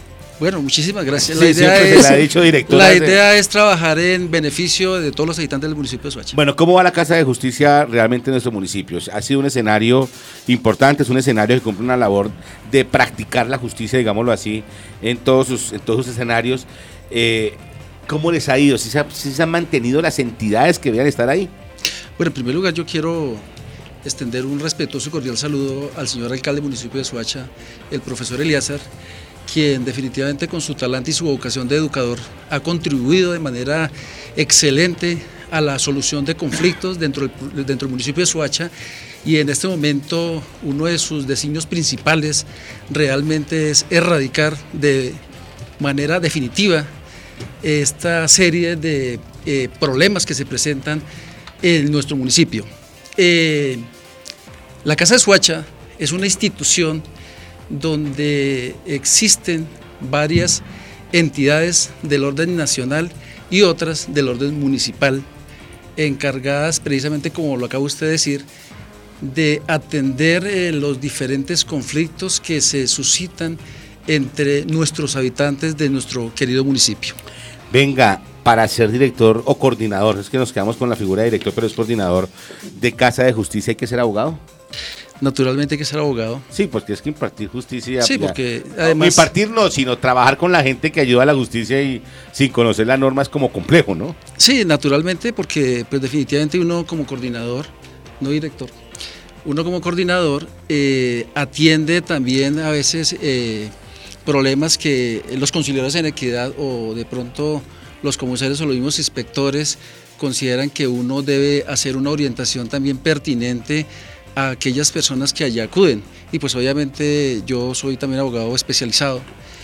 Bueno, muchísimas gracias. Sí, la idea, se es, la ha dicho, directora, la idea es trabajar en beneficio de todos los habitantes del municipio de Soacha. Bueno, ¿cómo va la Casa de Justicia realmente en nuestro municipio? Ha sido un escenario importante, es un escenario que cumple una labor de practicar la justicia, digámoslo así, en todos sus, en todos sus escenarios. Eh, ¿Cómo les ha ido? ¿Si se, ¿Si se han mantenido las entidades que debían estar ahí? Bueno, en primer lugar yo quiero extender un respetuoso y cordial saludo al señor alcalde del municipio de Soacha, el profesor Elíazar, quien definitivamente con su talante y su vocación de educador ha contribuido de manera excelente a la solución de conflictos dentro del, dentro del municipio de Soacha, y en este momento uno de sus designios principales realmente es erradicar de manera definitiva esta serie de eh, problemas que se presentan en nuestro municipio. Eh, la Casa de Soacha es una institución donde existen varias entidades del orden nacional y otras del orden municipal, encargadas precisamente, como lo acaba usted de decir, de atender eh, los diferentes conflictos que se suscitan entre nuestros habitantes de nuestro querido municipio. Venga, para ser director o coordinador, es que nos quedamos con la figura de director, pero es coordinador de Casa de Justicia, ¿hay que ser abogado? Naturalmente hay que ser abogado. Sí, porque es que impartir justicia... Sí, ya, porque además... No, impartir no, sino trabajar con la gente que ayuda a la justicia y sin conocer la norma es como complejo, ¿no? Sí, naturalmente, porque pues definitivamente uno como coordinador, no director, uno como coordinador eh, atiende también a veces eh, problemas que los conciliadores en equidad o de pronto los comisarios o los mismos inspectores consideran que uno debe hacer una orientación también pertinente a aquellas personas que allá acuden. Y pues obviamente yo soy también abogado especializado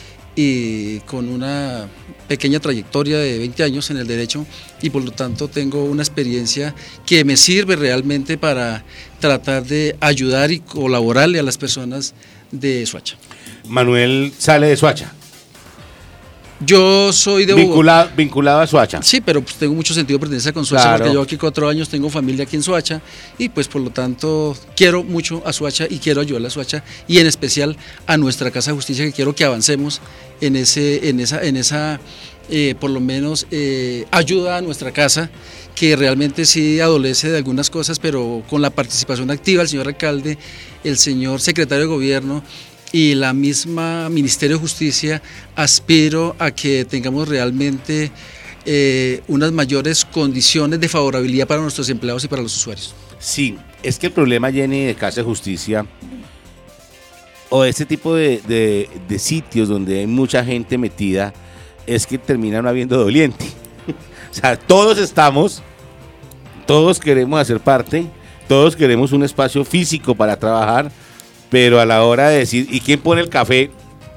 y con una pequeña trayectoria de veinte años en el derecho, y por lo tanto tengo una experiencia que me sirve realmente para tratar de ayudar y colaborarle a las personas de Soacha. Manuel sale de Soacha. Yo soy de vinculado, vinculado a Soacha. Sí, pero pues tengo mucho sentido de pertenencia con Soacha, claro, porque llevo aquí cuatro años, tengo familia aquí en Soacha y pues por lo tanto quiero mucho a Soacha y quiero ayudar a Soacha, y en especial a nuestra Casa de Justicia, que quiero que avancemos en ese, en esa, en esa eh, por lo menos eh, ayuda a nuestra casa, que realmente sí adolece de algunas cosas, pero con la participación activa del señor alcalde, el señor secretario de gobierno y la misma Ministerio de Justicia, aspiro a que tengamos realmente eh, unas mayores condiciones de favorabilidad para nuestros empleados y para los usuarios. Sí, es que el problema, Jenny, de Casa de Justicia o este tipo de, de, de sitios donde hay mucha gente metida es que terminan no habiendo doliente. O sea, todos estamos, todos queremos hacer parte, todos queremos un espacio físico para trabajar, pero a la hora de decir, ¿y quién pone el café?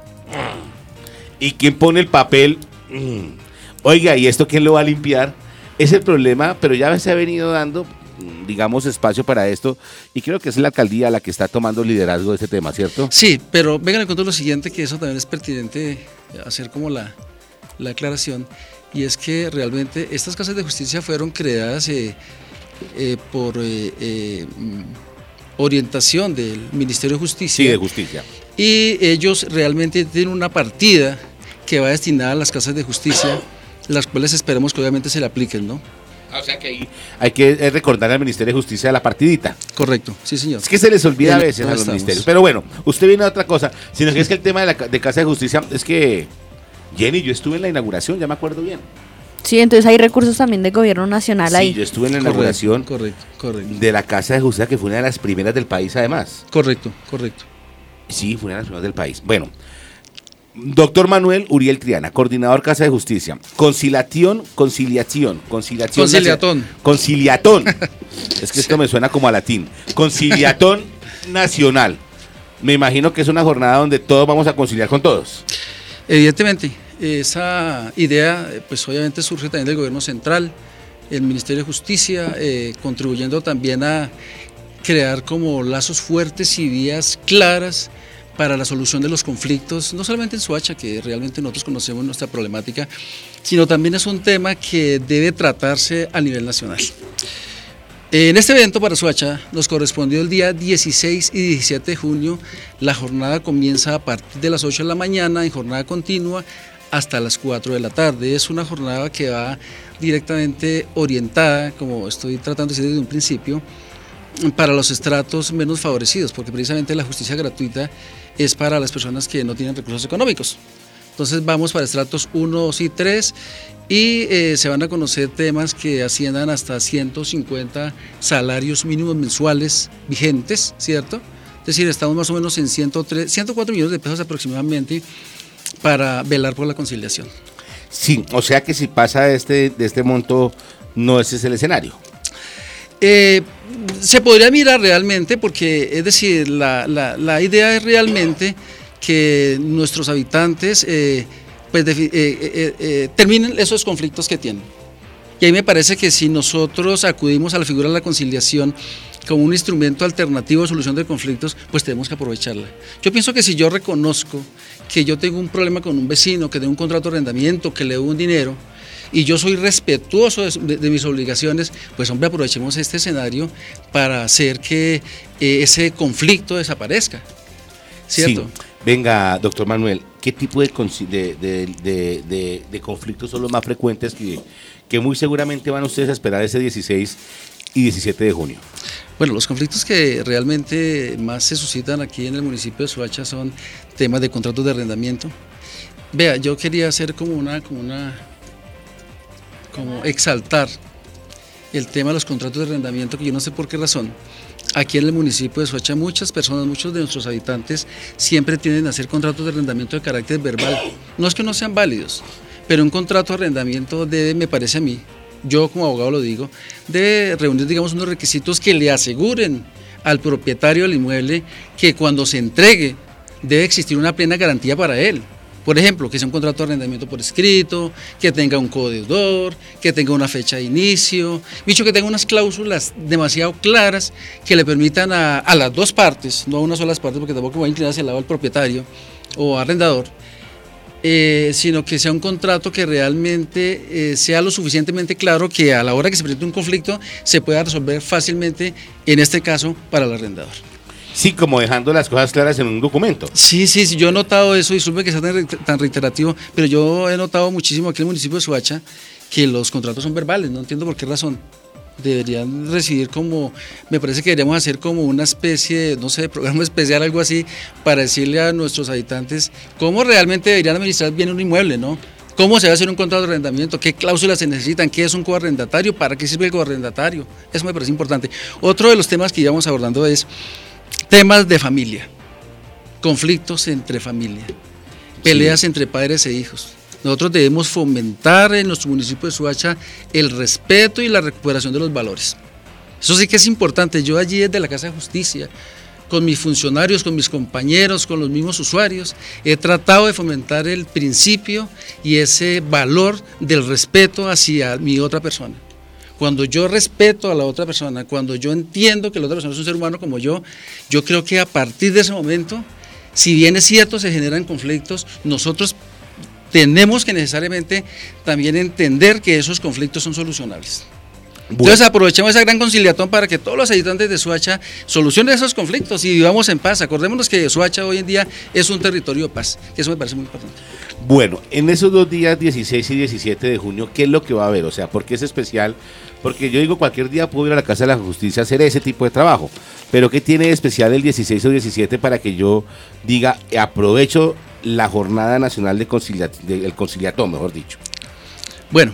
¿Y quién pone el papel? Oiga, ¿y esto quién lo va a limpiar? Es el problema, pero ya se ha venido dando, digamos, espacio para esto, y creo que es la alcaldía la que está tomando liderazgo de este tema, ¿cierto? Sí, pero vengan en cuenta lo siguiente, que eso también es pertinente hacer como la, la aclaración, y es que realmente estas casas de justicia fueron creadas eh, eh, por... Eh, eh, orientación del Ministerio de Justicia. Sí, de Justicia. Y ellos realmente tienen una partida que va destinada a las casas de justicia, las cuales esperemos que obviamente se le apliquen, ¿no? O sea que hay, hay que recordar al Ministerio de Justicia la partidita. Correcto, sí señor. Es que se les olvida a veces no a los estamos. ministerios. Pero bueno, usted viene a otra cosa, sino que es que el tema de la de Casa de Justicia es que, Jenny, yo estuve en la inauguración, ya me acuerdo bien. Sí, entonces hay recursos también de gobierno nacional sí, ahí. Sí, yo estuve en la inauguración correcto, correcto, de la Casa de Justicia, que fue una de las primeras del país, además. Correcto, correcto. Sí, fue una de las primeras del país. Bueno, doctor Manuel Uriel Triana, coordinador Casa de Justicia. Conciliación, conciliación, conciliación. Conciliatón. Conciliatón. Es que esto me suena como a latín. Conciliatón nacional. Me imagino que es una jornada donde todos vamos a conciliar con todos. Evidentemente. Esa idea, pues obviamente surge también del gobierno central, el Ministerio de Justicia, eh, contribuyendo también a crear como lazos fuertes y vías claras para la solución de los conflictos, no solamente en Soacha, que realmente nosotros conocemos nuestra problemática, sino también es un tema que debe tratarse a nivel nacional. En este evento para Soacha nos correspondió el día dieciséis y diecisiete de junio. La jornada comienza a partir de las ocho de la mañana en jornada continua hasta las cuatro de la tarde. Es una jornada que va directamente orientada, como estoy tratando de decir desde un principio, para los estratos menos favorecidos, porque precisamente la justicia gratuita es para las personas que no tienen recursos económicos. Entonces vamos para estratos uno, dos y tres y eh, se van a conocer temas que asciendan hasta ciento cincuenta salarios mínimos mensuales vigentes, ¿cierto? Es decir, estamos más o menos en ciento tres, ciento cuatro millones de pesos aproximadamente para velar por la conciliación. Sí, o sea que si pasa de este, de este monto, no ese es el escenario. Eh, se podría mirar realmente porque, es decir, la, la, la idea es realmente que nuestros habitantes eh, pues, eh, eh, eh, terminen esos conflictos que tienen. Y ahí me parece que si nosotros acudimos a la figura de la conciliación como un instrumento alternativo de solución de conflictos, pues tenemos que aprovecharla. Yo pienso que si yo reconozco que yo tengo un problema con un vecino, que tengo un contrato de arrendamiento, que le debo un dinero, y yo soy respetuoso de, de, de mis obligaciones, pues hombre, aprovechemos este escenario para hacer que eh, ese conflicto desaparezca, ¿cierto? Sí. Venga, doctor Manuel, ¿qué tipo de, de, de, de, de, de conflictos son los más frecuentes que, que muy seguramente van ustedes a esperar ese dieciséis y diecisiete de junio? Bueno, los conflictos que realmente más se suscitan aquí en el municipio de Soacha son temas de contratos de arrendamiento. Vea, yo quería hacer como una, como una, como exaltar el tema de los contratos de arrendamiento, que yo no sé por qué razón. Aquí en el municipio de Soacha muchas personas, muchos de nuestros habitantes siempre tienden a hacer contratos de arrendamiento de carácter verbal. No es que no sean válidos, pero un contrato de arrendamiento debe, me parece a mí, yo como abogado lo digo, debe reunir, digamos, unos requisitos que le aseguren al propietario del inmueble que cuando se entregue debe existir una plena garantía para él. Por ejemplo, que sea un contrato de arrendamiento por escrito, que tenga un codeudor, que tenga una fecha de inicio, dicho que tenga unas cláusulas demasiado claras que le permitan a, a las dos partes, no a una sola parte, porque tampoco voy a inclinar hacia el lado del propietario o arrendador, eh, sino que sea un contrato que realmente eh, sea lo suficientemente claro que a la hora que se presente un conflicto se pueda resolver fácilmente, en este caso, para el arrendador. Sí, como dejando las cosas claras en un documento. Sí, sí, sí, yo he notado eso, disculpe que sea tan, tan reiterativo, pero yo he notado muchísimo aquí en el municipio de Soacha que los contratos son verbales, no entiendo por qué razón. Deberían recibir como, me parece que deberíamos hacer como una especie de, no sé, de programa especial, algo así, para decirle a nuestros habitantes cómo realmente deberían administrar bien un inmueble, ¿no? ¿Cómo se va a hacer un contrato de arrendamiento? ¿Qué cláusulas se necesitan? ¿Qué es un coarrendatario? ¿Para qué sirve el coarrendatario? Eso me parece importante. Otro de los temas que íbamos abordando es temas de familia, conflictos entre familia, peleas sí. entre padres e hijos. Nosotros debemos fomentar en nuestro municipio de Soacha el respeto y la recuperación de los valores. Eso sí que es importante. Yo allí desde la Casa de Justicia, con mis funcionarios, con mis compañeros, con los mismos usuarios, he tratado de fomentar el principio y ese valor del respeto hacia mi otra persona. Cuando yo respeto a la otra persona, cuando yo entiendo que la otra persona es un ser humano como yo, yo creo que a partir de ese momento, si bien es cierto, se generan conflictos, nosotros tenemos que necesariamente también entender que esos conflictos son solucionables. Bueno. Entonces aprovechemos esa gran conciliación para que todos los habitantes de Soacha solucionen esos conflictos y vivamos en paz. Acordémonos que Soacha hoy en día es un territorio de paz, que eso me parece muy importante. Bueno, en esos dos días, dieciséis y diecisiete de junio, ¿qué es lo que va a haber? O sea, ¿por qué es especial? Porque yo digo, cualquier día puedo ir a la Casa de la Justicia a hacer ese tipo de trabajo, pero ¿qué tiene de especial el dieciséis o diecisiete para que yo diga, aprovecho la Jornada Nacional de Conciliación, el conciliatón, mejor dicho? Bueno,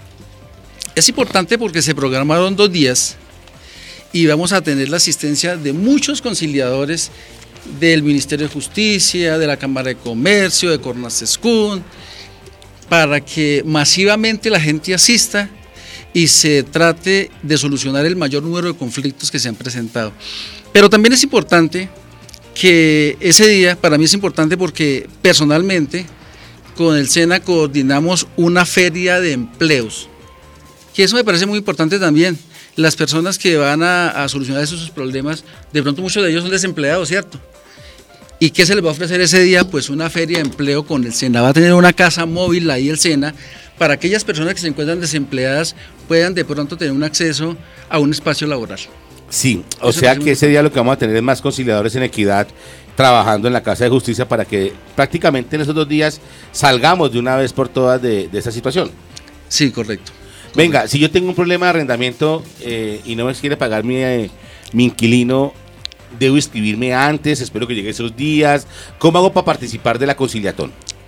es importante porque se programaron dos días y vamos a tener la asistencia de muchos conciliadores del Ministerio de Justicia, de la Cámara de Comercio, de Cornacescún, para que masivamente la gente asista y se trate de solucionar el mayor número de conflictos que se han presentado. Pero también es importante que ese día, para mí es importante porque personalmente con el SENA coordinamos una feria de empleos, que eso me parece muy importante también. Las personas que van a, a solucionar esos problemas, de pronto muchos de ellos son desempleados, ¿cierto? ¿Y qué se les va a ofrecer ese día? Pues una feria de empleo con el SENA. Va a tener una casa móvil ahí el SENA para aquellas personas que se encuentran desempleadas puedan de pronto tener un acceso a un espacio laboral. Sí, o Eso sea que ese día lo que vamos a tener es más conciliadores en equidad trabajando en la Casa de Justicia para que prácticamente en esos dos días salgamos de una vez por todas de, de esa situación. Sí, correcto. Venga, correcto. Si yo tengo un problema de arrendamiento eh, y no me quiere pagar mi, eh, mi inquilino, ¿debo inscribirme antes? Espero que llegue esos días. ¿Cómo hago para participar de la conciliatón?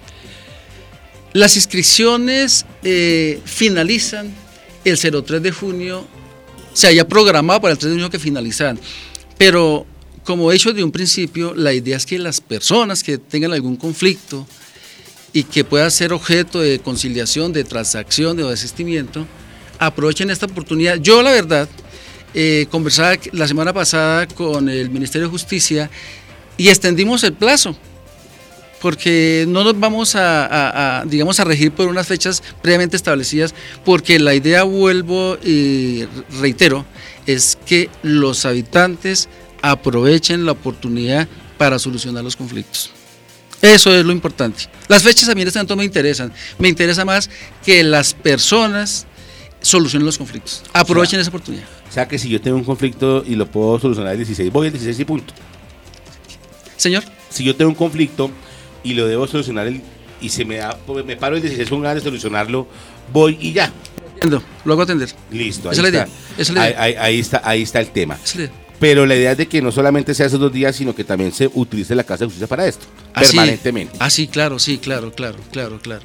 Las inscripciones eh, finalizan el cero tres de junio, se haya programado para el tres de junio que finalizan, pero como he dicho de un principio, la idea es que las personas que tengan algún conflicto y que pueda ser objeto de conciliación, de transacción, de desistimiento, aprovechen esta oportunidad. Yo, la verdad, eh, conversaba la semana pasada con el Ministerio de Justicia y extendimos el plazo, porque no nos vamos a, a, a, digamos, a regir por unas fechas previamente establecidas, porque la idea, vuelvo y reitero, es que los habitantes aprovechen la oportunidad para solucionar los conflictos. Eso es lo importante. Las fechas a mí en este momento me interesan. Me interesa más que las personas solucionen los conflictos. Aprovechen o sea, esa oportunidad. O sea que si yo tengo un conflicto y lo puedo solucionar el dieciséis, voy el dieciséis y punto. Señor. Si yo tengo un conflicto y lo debo solucionar el, y se me da, me paro el dieciséis con ganas de solucionarlo, voy y ya. Entiendo, lo hago atender. Listo, ahí, ahí, está. Esa es la idea. Ahí, ahí, ahí está, ahí está el tema. Esa es la idea. Pero la idea es de que no solamente sea esos dos días, sino que también se utilice la Casa de Justicia para esto, ah, permanentemente. Sí. Ah, sí, claro, sí, claro, claro, claro, claro.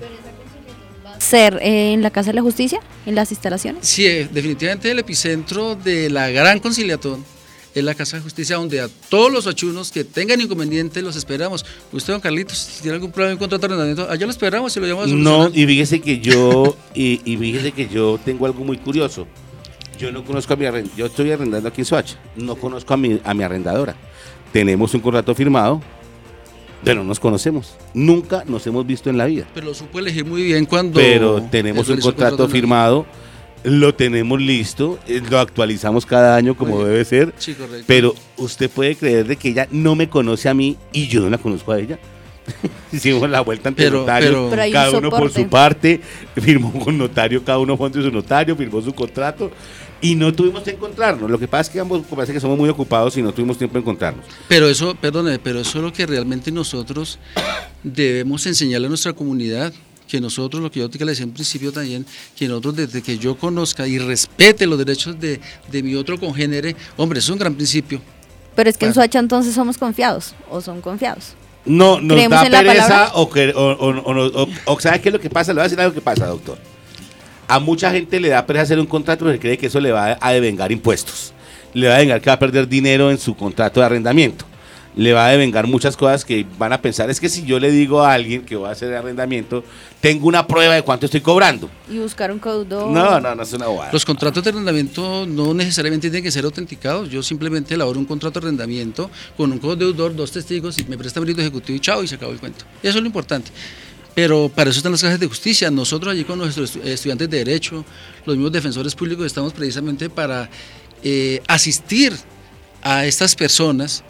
¿Ser eh, en la Casa de la Justicia, en las instalaciones? Sí, eh, definitivamente el epicentro de la gran conciliatón es la Casa de Justicia, donde a todos los achunos que tengan inconvenientes los esperamos. Usted, don Carlitos, si tiene algún problema en contrato de arrendamiento, allá lo esperamos y lo llamamos a solucionar. No, y fíjese que yo, y, y fíjese que yo tengo algo muy curioso. Yo no conozco a mi arrendadora, yo estoy arrendando aquí en Soacha, no conozco a mi, a mi arrendadora. Tenemos un contrato firmado, pero no nos conocemos. Nunca nos hemos visto en la vida. Pero lo supo elegir muy bien cuando... Pero tenemos un contrato, contrato firmado, lo tenemos listo, lo actualizamos cada año como debe ser. Sí, correcto. Pero usted puede creer de que ella no me conoce a mí y yo no la conozco a ella. Hicimos la vuelta ante pero, notario, pero, pero cada uno soporte. por su parte, firmó con notario, cada uno fue ante su notario, firmó su contrato y no tuvimos que encontrarnos. Lo que pasa es que ambos parece que somos muy ocupados y no tuvimos tiempo de encontrarnos. Pero eso, perdone, pero eso es lo que realmente nosotros debemos enseñarle a nuestra comunidad, que nosotros, lo que yo te le decía en principio también, que nosotros desde que yo conozca y respete los derechos de, de mi otro congénere, hombre, eso es un gran principio. Pero es que en Soacha entonces somos confiados, o son confiados. No, nos da pereza o, que, o, o, o, o, o ¿sabe qué es lo que pasa? Le voy a decir algo que pasa, doctor. A mucha gente le da pereza hacer un contrato porque cree que eso le va a devengar impuestos. Le va a devengar que va a perder dinero en su contrato de arrendamiento. Le va a devengar muchas cosas que van a pensar. Es que si yo le digo a alguien que voy a hacer arrendamiento, tengo una prueba de cuánto estoy cobrando. Y buscar un deudor. No, no, no es una bobada. Los contratos de arrendamiento no necesariamente tienen que ser autenticados. Yo simplemente elaboro un contrato de arrendamiento con un deudor, dos testigos, y me presta perito ejecutivo y chao, y se acabó el cuento. Eso es lo importante. Pero para eso están las casas de justicia. Nosotros allí con nuestros estudiantes de Derecho, los mismos defensores públicos, estamos precisamente para eh, asistir a estas personas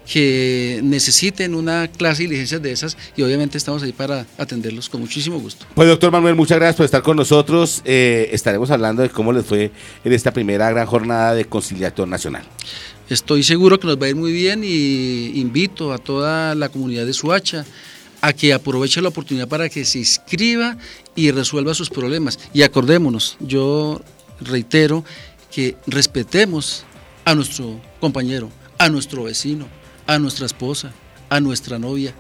que necesiten una clase y diligencias de esas, y obviamente estamos ahí para atenderlos con muchísimo gusto. Pues doctor Manuel, muchas gracias por estar con nosotros. Eh, estaremos hablando de cómo les fue en esta primera gran jornada de conciliación nacional. Estoy seguro que nos va a ir muy bien y invito a toda la comunidad de Soacha a que aproveche la oportunidad para que se inscriba y resuelva sus problemas. Y acordémonos, yo reitero que respetemos a nuestro compañero, a nuestro vecino, a nuestra esposa, a nuestra novia.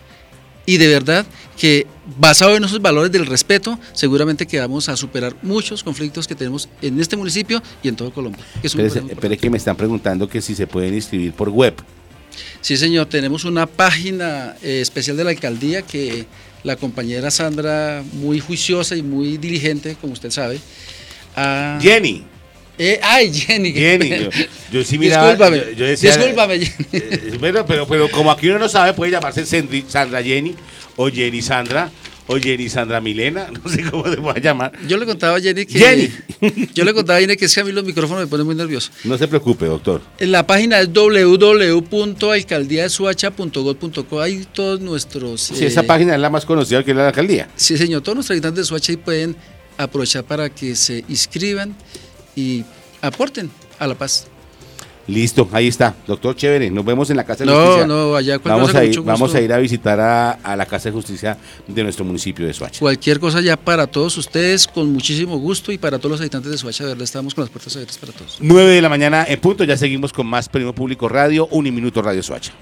Y de verdad que basado en esos valores del respeto, seguramente que vamos a superar muchos conflictos que tenemos en este municipio y en todo Colombia. Pero que me están preguntando que si se pueden inscribir por web. Sí, señor, tenemos una página eh, especial de la alcaldía que la compañera Sandra, muy juiciosa y muy diligente, como usted sabe. Ha... Jenny. Eh, ay, Jenny. Jenny, yo, yo sí miraba. Discúlpame, yo, yo decía, discúlpame, Jenny. Eh, bueno, pero, pero como aquí uno no sabe, puede llamarse Sandra Jenny, o Jenny Sandra, O Jenny Sandra Milena, no sé cómo te voy a llamar. Yo le contaba a Jenny que... Jenny. Yo le contaba a Jenny que es que a mí los micrófonos me ponen muy nervioso. No se preocupe, doctor. La página es doble u doble u doble u punto alcaldía de soacha punto gob punto co. Hay todos nuestros... Sí, eh, esa página es la más conocida que es la alcaldía. Sí, señor. Todos nuestros habitantes de Soacha ahí pueden aprovechar para que se inscriban y aporten a la paz. Listo, ahí está, doctor, chévere, nos vemos en la Casa de no, Justicia. No, no, allá vamos a, ir, vamos a ir a visitar a, a la Casa de Justicia de nuestro municipio de Soacha. Cualquier cosa ya para todos ustedes, con muchísimo gusto, y para todos los habitantes de Soacha, de verdad, estamos con las puertas abiertas para todos. nueve de la mañana en punto, ya seguimos con más Periodismo Público Radio, Uniminuto Radio Soacha.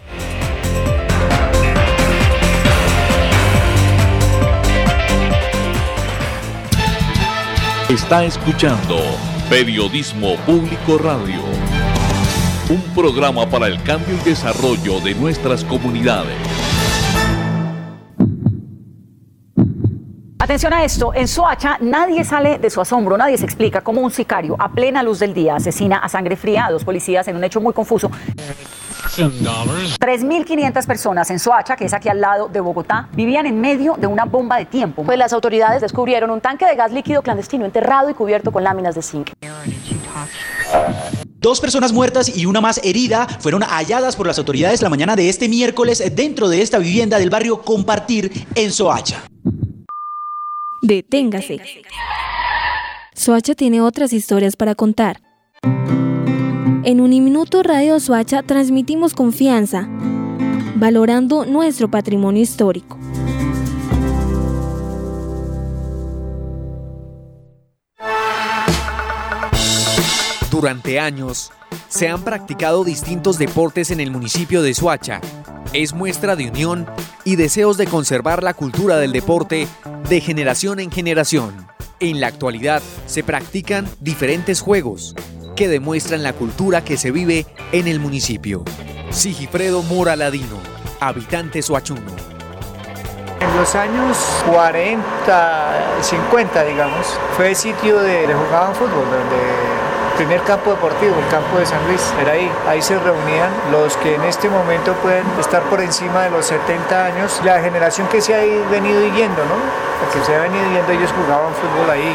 Está escuchando Periodismo Público Radio, un programa para el cambio y desarrollo de nuestras comunidades. Atención a esto, en Soacha nadie sale de su asombro, nadie se explica cómo un sicario a plena luz del día asesina a sangre fría a dos policías en un hecho muy confuso. tres mil quinientas personas en Soacha, que es aquí al lado de Bogotá, vivían en medio de una bomba de tiempo. Pues las autoridades descubrieron un tanque de gas líquido clandestino enterrado y cubierto con láminas de zinc. Dos personas muertas y una más herida fueron halladas por las autoridades la mañana de este miércoles dentro de esta vivienda del barrio Compartir en Soacha. Deténgase. Soacha tiene otras historias para contar. En Uniminuto Radio Soacha transmitimos confianza, valorando nuestro patrimonio histórico. Durante años, se han practicado distintos deportes en el municipio de Soacha. Es muestra de unión y deseos de conservar la cultura del deporte de generación en generación. En la actualidad, se practican diferentes juegos que demuestran la cultura que se vive en el municipio. Sigifredo Mora Ladino, habitante soachuno. En los años cuarenta, cincuenta, digamos, fue sitio de, de jugaban fútbol, donde primer campo deportivo, el campo de San Luis, era ahí. Ahí se reunían los que en este momento pueden estar por encima de los setenta años, la generación que se ha venido yendo, ¿no? La que se ha venido yendo, ellos jugaban fútbol ahí.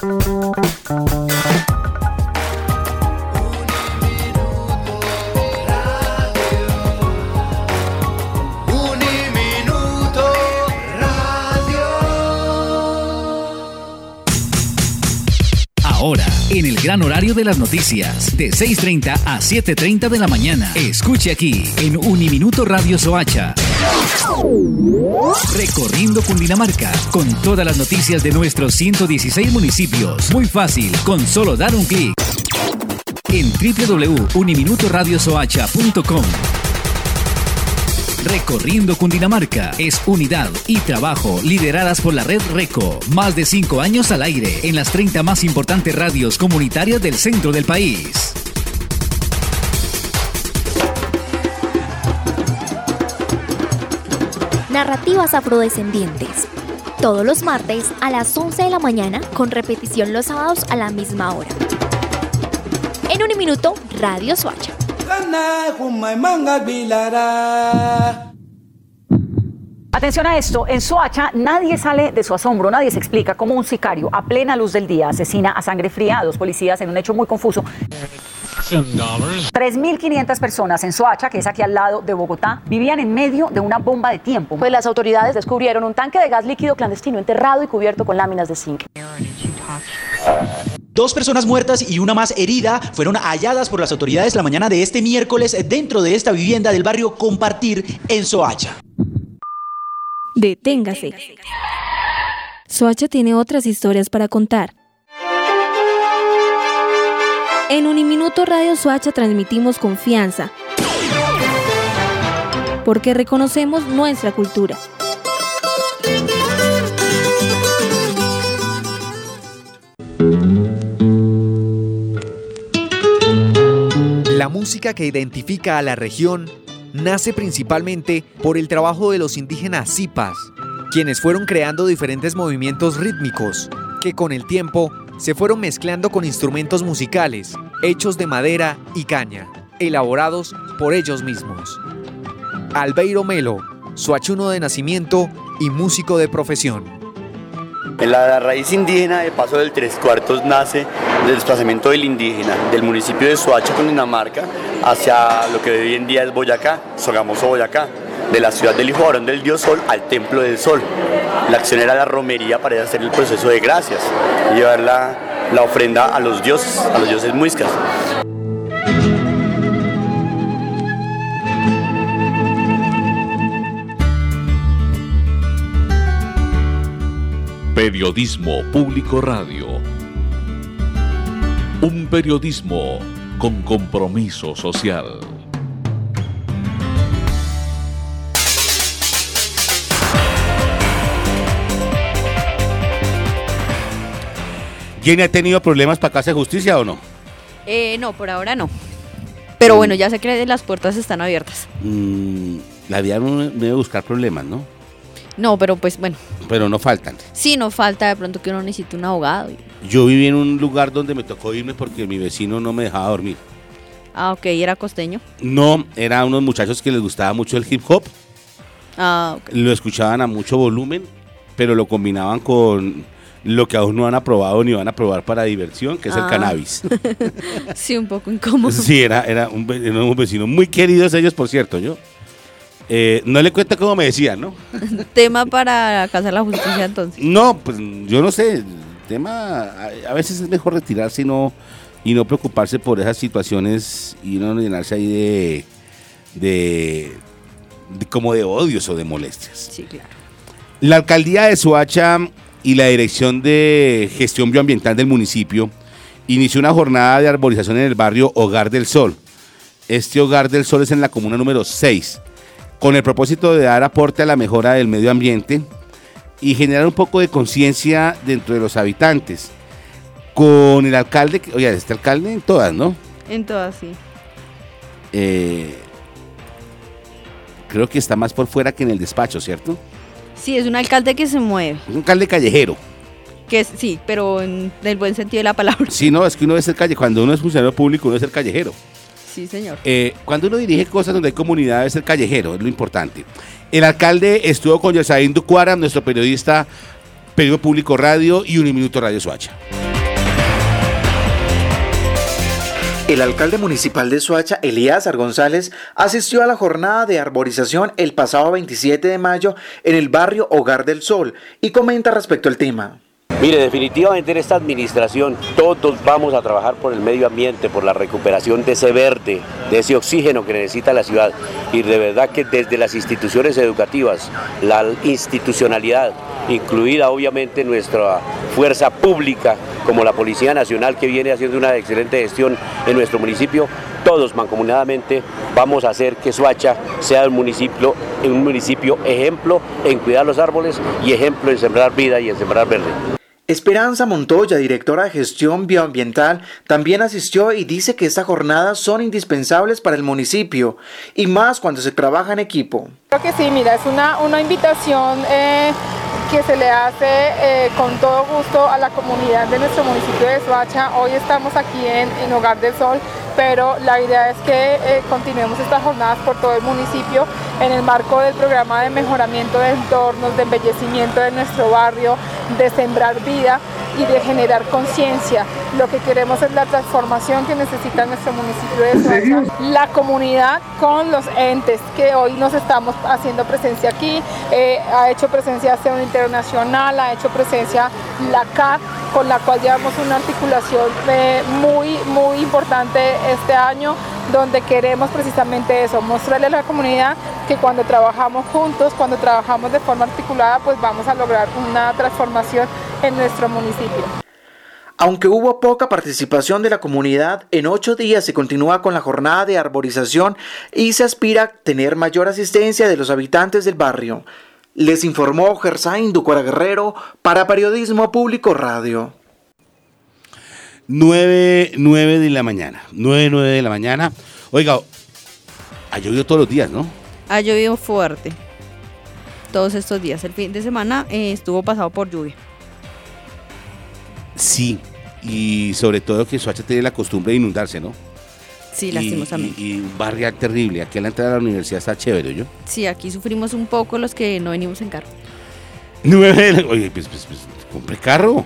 Ahora, en el gran horario de las noticias, de seis treinta a siete treinta de la mañana. Escuche aquí, en Uniminuto Radio Soacha. Recorriendo Cundinamarca, con todas las noticias de nuestros ciento dieciséis municipios. Muy fácil, con solo dar un clic. En doble u doble u doble u punto uniminuto radio soacha punto com. Recorriendo Cundinamarca es unidad y trabajo lideradas por la red RECO. Más de cinco años al aire en las treinta más importantes radios comunitarias del centro del país. Narrativas afrodescendientes. Todos los martes a las once de la mañana, con repetición los sábados a la misma hora. En Uniminuto Radio Soacha. Atención a esto, en Soacha nadie sale de su asombro, nadie se explica cómo un sicario a plena luz del día asesina a sangre fría a dos policías en un hecho muy confuso. tres mil quinientas personas en Soacha, que es aquí al lado de Bogotá, vivían en medio de una bomba de tiempo. Pues las autoridades descubrieron un tanque de gas líquido clandestino enterrado y cubierto con láminas de zinc. Dos personas muertas y una más herida fueron halladas por las autoridades la mañana de este miércoles dentro de esta vivienda del barrio Compartir en Soacha. Deténgase. Soacha tiene otras historias para contar. En Uniminuto Radio Soacha transmitimos confianza, porque reconocemos nuestra cultura. La música que identifica a la región nace principalmente por el trabajo de los indígenas Zipas, quienes fueron creando diferentes movimientos rítmicos que con el tiempo se fueron mezclando con instrumentos musicales hechos de madera y caña, elaborados por ellos mismos. Albeiro Melo, soachuno de nacimiento y músico de profesión. La raíz indígena de Paso del Tres Cuartos nace del desplazamiento del indígena del municipio de Soacha, Cundinamarca, hacia lo que hoy en día es Boyacá, Sogamoso Boyacá, de la ciudad del Hijo Varón del Dios Sol al Templo del Sol. La acción era la romería para hacer el proceso de gracias, llevar la, la ofrenda a los dioses, a los dioses muiscas. Periodismo Público Radio. Un periodismo con compromiso social. ¿Jenny ha tenido problemas para Casa de Justicia o no? Eh, no, por ahora no. Pero bueno, ya sé que las puertas están abiertas. Mm, la vida no debe buscar problemas, ¿no? No, pero pues bueno. Pero no faltan. Sí, no falta de pronto que uno necesite un abogado. Yo viví en un lugar donde me tocó irme porque mi vecino no me dejaba dormir. Ah, ok, ¿era costeño? No, eran unos muchachos que les gustaba mucho el hip hop. Ah, ok. Lo escuchaban a mucho volumen, pero lo combinaban con lo que aún no han aprobado ni van a probar para diversión, que es ah. el cannabis. Sí, un poco incómodo. Sí, era, era un, un vecino muy queridos ellos, por cierto, yo. Eh, no le cuento cómo me decían, ¿no? Tema para Casa de la Justicia, entonces. No, pues yo no sé. El tema, a, a veces es mejor retirarse y no, y no preocuparse por esas situaciones y no llenarse ahí de, de, de como de odios o de molestias. Sí, claro. La alcaldía de Soacha y la Dirección de Gestión Bioambiental del municipio inició una jornada de arborización en el barrio Hogar del Sol. Este Hogar del Sol es en la comuna número seis. Con el propósito de dar aporte a la mejora del medio ambiente y generar un poco de conciencia dentro de los habitantes. Con el alcalde, oye, este alcalde en todas, ¿no? En todas, sí. Eh, creo que está más por fuera que en el despacho, ¿cierto? Sí, es un alcalde que se mueve. Es un alcalde callejero. Que es, sí, pero en el buen sentido de la palabra. Sí, no, es que uno debe ser callejero. Cuando uno es funcionario público, uno debe ser callejero. Sí, señor. Eh, cuando uno dirige cosas donde hay comunidad, debe ser callejero, es lo importante. El alcalde estuvo con Yesaín Ducuara, nuestro periodista, Periódico Público Radio y Uniminuto Radio Soacha. El alcalde municipal de Soacha, Elíasar González, asistió a la jornada de arborización el pasado veintisiete de mayo en el barrio Hogar del Sol y comenta respecto al tema. Mire, definitivamente en esta administración todos vamos a trabajar por el medio ambiente, por la recuperación de ese verde, de ese oxígeno que necesita la ciudad. Y de verdad que desde las instituciones educativas, la institucionalidad, incluida obviamente nuestra fuerza pública, como la Policía Nacional, que viene haciendo una excelente gestión en nuestro municipio, todos mancomunadamente vamos a hacer que Soacha sea un municipio, un municipio ejemplo en cuidar los árboles y ejemplo en sembrar vida y en sembrar verde. Esperanza Montoya, directora de Gestión Bioambiental, también asistió y dice que estas jornadas son indispensables para el municipio y más cuando se trabaja en equipo. Creo que sí, mira, es una, una invitación eh, que se le hace eh, con todo gusto a la comunidad de nuestro municipio de Soacha. Hoy estamos aquí en, en Hogar del Sol, pero la idea es que eh, continuemos estas jornadas por todo el municipio en el marco del programa de mejoramiento de entornos, de embellecimiento de nuestro barrio, de sembrar vida y de generar conciencia. Lo que queremos es la transformación que necesita nuestro municipio de Soacha. La comunidad con los entes que hoy nos estamos haciendo presencia aquí, eh, ha hecho presencia Acción Internacional, ha hecho presencia la C A R, con la cual llevamos una articulación eh, muy, muy importante este año, donde queremos precisamente eso, mostrarle a la comunidad que cuando trabajamos juntos, cuando trabajamos de forma articulada, pues vamos a lograr una transformación en nuestro municipio. Aunque hubo poca participación de la comunidad, en ocho días se continúa con la jornada de arborización y se aspira a tener mayor asistencia de los habitantes del barrio. Les informó Gersaín Ducuara Guerrero para Periodismo Público Radio. nueve, nueve de la mañana. nueve, nueve de la mañana. Oiga, ha llovido todos los días, ¿no? Ha llovido fuerte. Todos estos días. El fin de semana eh, estuvo pasado por lluvia. Sí, y sobre todo que Soacha tiene la costumbre de inundarse, ¿no? Sí, lastimosamente. Y, y, y un barrial terrible. Aquí a la entrada de la universidad está chévere, ¿yo? Sí, aquí sufrimos un poco los que no venimos en carro. nueve, oye, pues, pues, pues compre carro.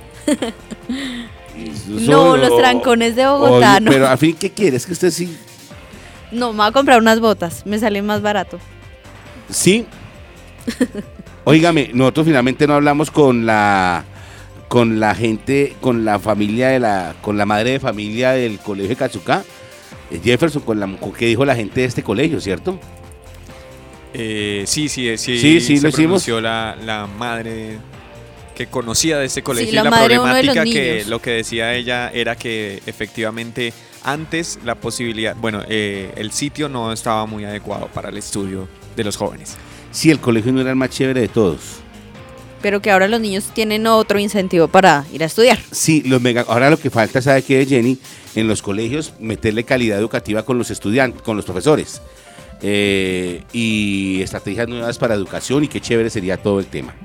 No, Solo, los trancones de Bogotá, oye, no. Pero al fin, ¿qué quieres? Que usted sí. No, me voy a comprar unas botas, me sale más barato. Sí. Óigame, nosotros finalmente no hablamos con la con la gente, con la familia de la, con la madre de familia del colegio de Cachucá, Jefferson, con la con qué dijo la gente de este colegio, ¿cierto? Eh, sí, sí, sí, sí, sí, se lo hicimos. pronunció la, la madre que conocía de este colegio, Sí, la y la madre de uno de problemática los que niños. lo que decía ella era que efectivamente antes la posibilidad, bueno, eh, el sitio no estaba muy adecuado para el estudio de los jóvenes. Sí, el colegio no era el más chévere de todos. Pero que ahora los niños tienen otro incentivo para ir a estudiar. Sí, los mega, ahora lo que falta, ¿sabe qué, Jenny? En los colegios meterle calidad educativa con los estudiantes, con los profesores. Eh, y estrategias nuevas para educación, y qué chévere sería todo el tema.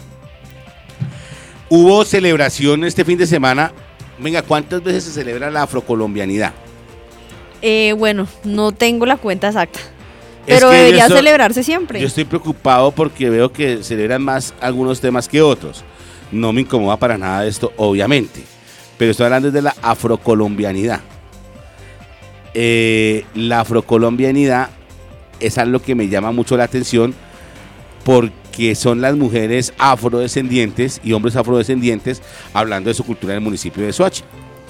Hubo celebración este fin de semana. Venga, ¿cuántas veces se celebra la afrocolombianidad? Eh, bueno, no tengo la cuenta exacta. Es Pero que debería yo estoy- celebrarse siempre. Yo estoy preocupado porque veo que celebran más algunos temas que otros. No me incomoda para nada esto, obviamente. Pero estoy hablando de la afrocolombianidad. Eh, la afrocolombianidad es algo que me llama mucho la atención porque son las mujeres afrodescendientes y hombres afrodescendientes hablando de su cultura en el municipio de Soacha.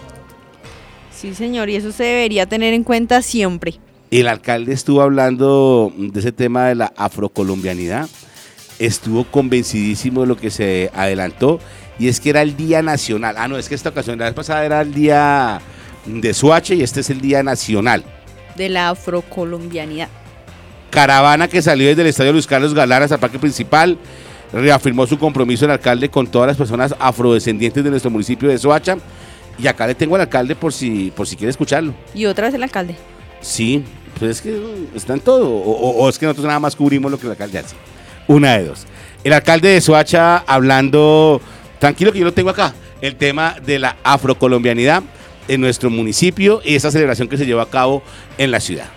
Sí, señor, y eso se debería tener en cuenta siempre. El alcalde estuvo hablando de ese tema de la afrocolombianidad, estuvo convencidísimo de lo que se adelantó, y es que era el Día Nacional. Ah, no, es que esta ocasión, la vez pasada era el Día de Soacha y este es el Día Nacional. De la afrocolombianidad. Caravana que salió desde el Estadio Luis Carlos Galán hasta el Parque Principal, reafirmó su compromiso el alcalde con todas las personas afrodescendientes de nuestro municipio de Soacha, y acá le tengo al alcalde por si, por si quiere escucharlo. Y otra vez el alcalde. Sí, pues es que uh, está en todo, o, o- o es que nosotros nada más cubrimos lo que el alcalde hace. Una de dos. El alcalde de Soacha hablando, tranquilo que yo lo tengo acá, el tema de la afrocolombianidad en nuestro municipio y esa celebración que se llevó a cabo en la ciudad.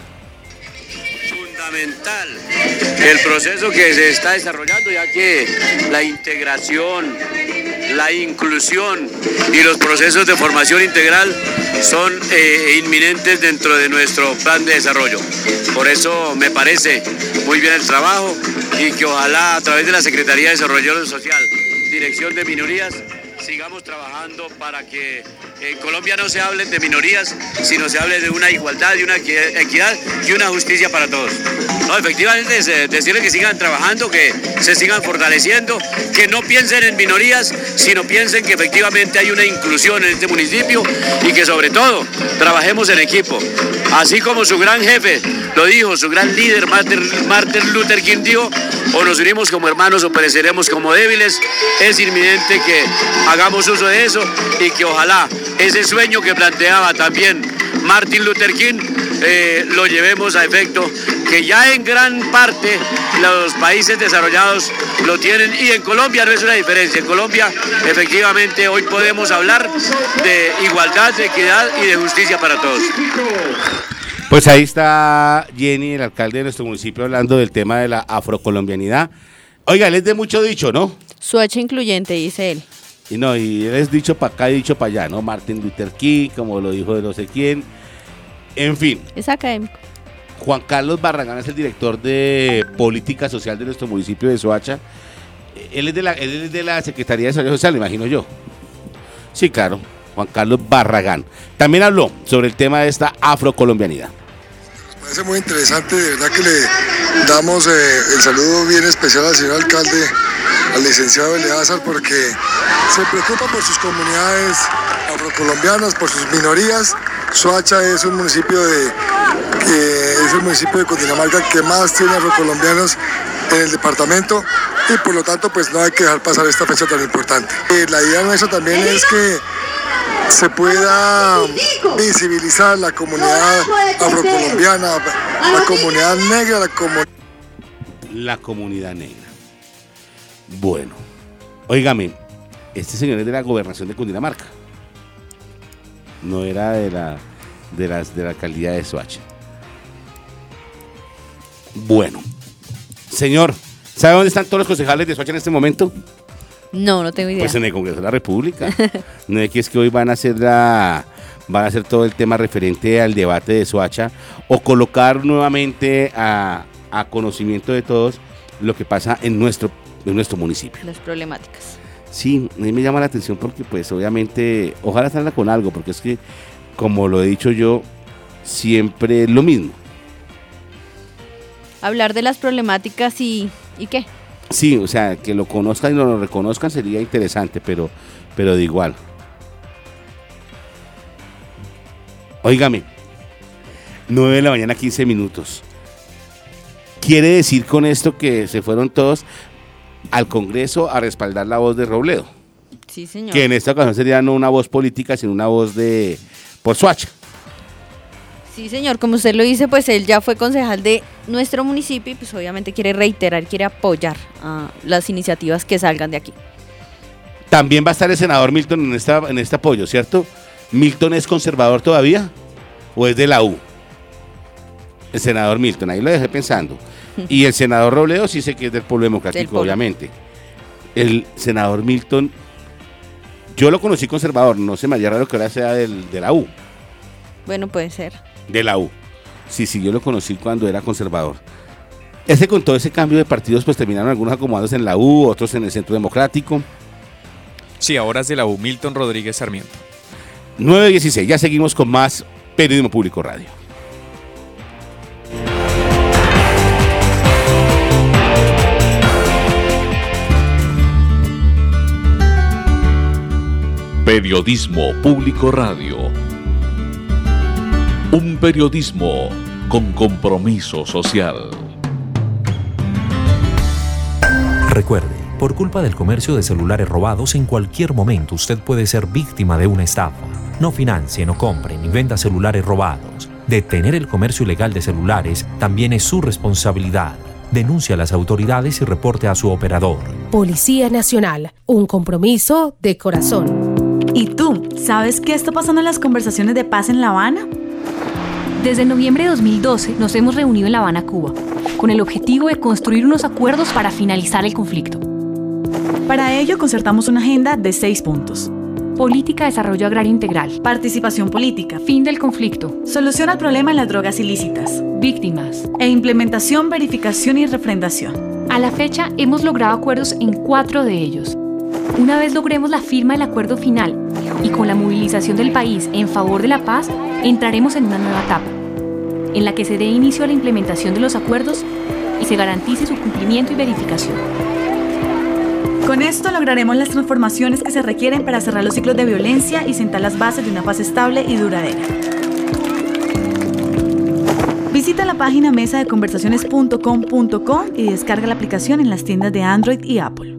Fundamental el proceso que se está desarrollando, ya que la integración, la inclusión y los procesos de formación integral son eh, inminentes dentro de nuestro plan de desarrollo. Por eso me parece muy bien el trabajo, y que ojalá a través de la Secretaría de Desarrollo Social, Dirección de Minorías, sigamos trabajando para que en Colombia no se hable de minorías, sino se hable de una igualdad, de una equi- equidad y una justicia para todos. No, efectivamente, es, eh, decirles que sigan trabajando, que se sigan fortaleciendo, que no piensen en minorías, sino piensen que efectivamente hay una inclusión en este municipio, y que sobre todo trabajemos en equipo. Así como su gran jefe lo dijo, su gran líder Martin, Martin Luther King dijo: o nos unimos como hermanos o pereceremos como débiles. Es inminente que hagamos uso de eso, y que ojalá ese sueño que planteaba también Martin Luther King eh, lo llevemos a efecto, que ya en gran parte los países desarrollados lo tienen, y en Colombia no es una diferencia. En Colombia efectivamente hoy podemos hablar de igualdad, de equidad y de justicia para todos. Pues ahí está Jenny, el alcalde de nuestro municipio, hablando del tema de la afrocolombianidad. Oiga, él es de mucho dicho, ¿no? Soacha incluyente, dice él. Y no, y él es dicho para acá y dicho para allá, ¿no? Martin Luther King, como lo dijo de no sé quién. En fin. Es académico. Juan Carlos Barragán es el director de Política Social de nuestro municipio de Soacha. Él es de la, él es de la Secretaría de Desarrollo Social, imagino yo. Sí, claro, Juan Carlos Barragán. También habló sobre el tema de esta afrocolombianidad. Me parece muy interesante, de verdad que le damos eh, el saludo bien especial al señor alcalde, al licenciado Eleazar, porque se preocupa por sus comunidades afrocolombianas, por sus minorías. Soacha es un municipio de que es el municipio de Cundinamarca que más tiene afrocolombianos en el departamento, y por lo tanto pues no hay que dejar pasar esta fecha tan importante. Eh, la idea nuestra también es que se pueda visibilizar la comunidad afrocolombiana, la comunidad negra, la comunidad... La comunidad negra. Bueno, óigame, este señor es de la gobernación de Cundinamarca. No era de la, de las, de la alcaldía de Soacha. Bueno, señor, ¿sabe dónde están todos los concejales de Soacha en este momento? No, no tengo idea. Pues en el Congreso de la República. No es que es que hoy van a hacer la, van a hacer todo el tema referente al debate de Soacha o colocar nuevamente a, a conocimiento de todos lo que pasa en nuestro, en nuestro municipio. Las problemáticas. Sí, a mí me llama la atención porque pues obviamente, ojalá salga con algo, porque es que, como lo he dicho yo, siempre es lo mismo. Hablar de las problemáticas y, ¿y qué? Sí, o sea, que lo conozcan y lo reconozcan sería interesante, pero, pero de igual. Óigame, nueve de la mañana, quince minutos. ¿Quiere decir con esto que se fueron todos al Congreso a respaldar la voz de Robledo? Sí, señor. Que en esta ocasión sería no una voz política, sino una voz de por Soacha. Sí, señor, como usted lo dice, pues él ya fue concejal de nuestro municipio y pues obviamente quiere reiterar, quiere apoyar uh, las iniciativas que salgan de aquí. También va a estar el senador Milton en, esta, en este apoyo, ¿cierto? ¿Milton es conservador todavía o es de la U? El senador Milton, ahí lo dejé pensando. Y el senador Robledo sí sé que es del Pueblo Democrático, pueblo. Obviamente. El senador Milton, yo lo conocí conservador, no se me haría raro que ahora sea del, de la U. Bueno, puede ser. De la U. Sí, sí, yo lo conocí cuando era conservador. Ese con todo ese cambio de partidos, pues terminaron algunos acomodados en la U, otros en el Centro Democrático. Sí, ahora es de la U, Milton Rodríguez Sarmiento. nueve dieciséis, ya seguimos con más Periodismo Público Radio. Periodismo Público Radio. Un periodismo con compromiso social. Recuerde, por culpa del comercio de celulares robados, en cualquier momento usted puede ser víctima de una estafa. No financie, no compre ni venda celulares robados. Detener el comercio ilegal de celulares también es su responsabilidad. Denuncie a las autoridades y reporte a su operador. Policía Nacional, un compromiso de corazón. ¿Y tú, sabes qué está pasando en las conversaciones de paz en La Habana? Desde noviembre de dos mil doce nos hemos reunido en La Habana, Cuba, con el objetivo de construir unos acuerdos para finalizar el conflicto. Para ello concertamos una agenda de seis puntos. Política de desarrollo agrario integral. Participación política. Fin del conflicto. Solución al problema en las drogas ilícitas. Víctimas. E implementación, verificación y refrendación. A la fecha hemos logrado acuerdos en cuatro de ellos. Una vez logremos la firma del acuerdo final y con la movilización del país en favor de la paz, entraremos en una nueva etapa, en la que se dé inicio a la implementación de los acuerdos y se garantice su cumplimiento y verificación. Con esto lograremos las transformaciones que se requieren para cerrar los ciclos de violencia y sentar las bases de una paz estable y duradera. Visita la página mesa de conversaciones punto com punto co y descarga la aplicación en las tiendas de Android y Apple.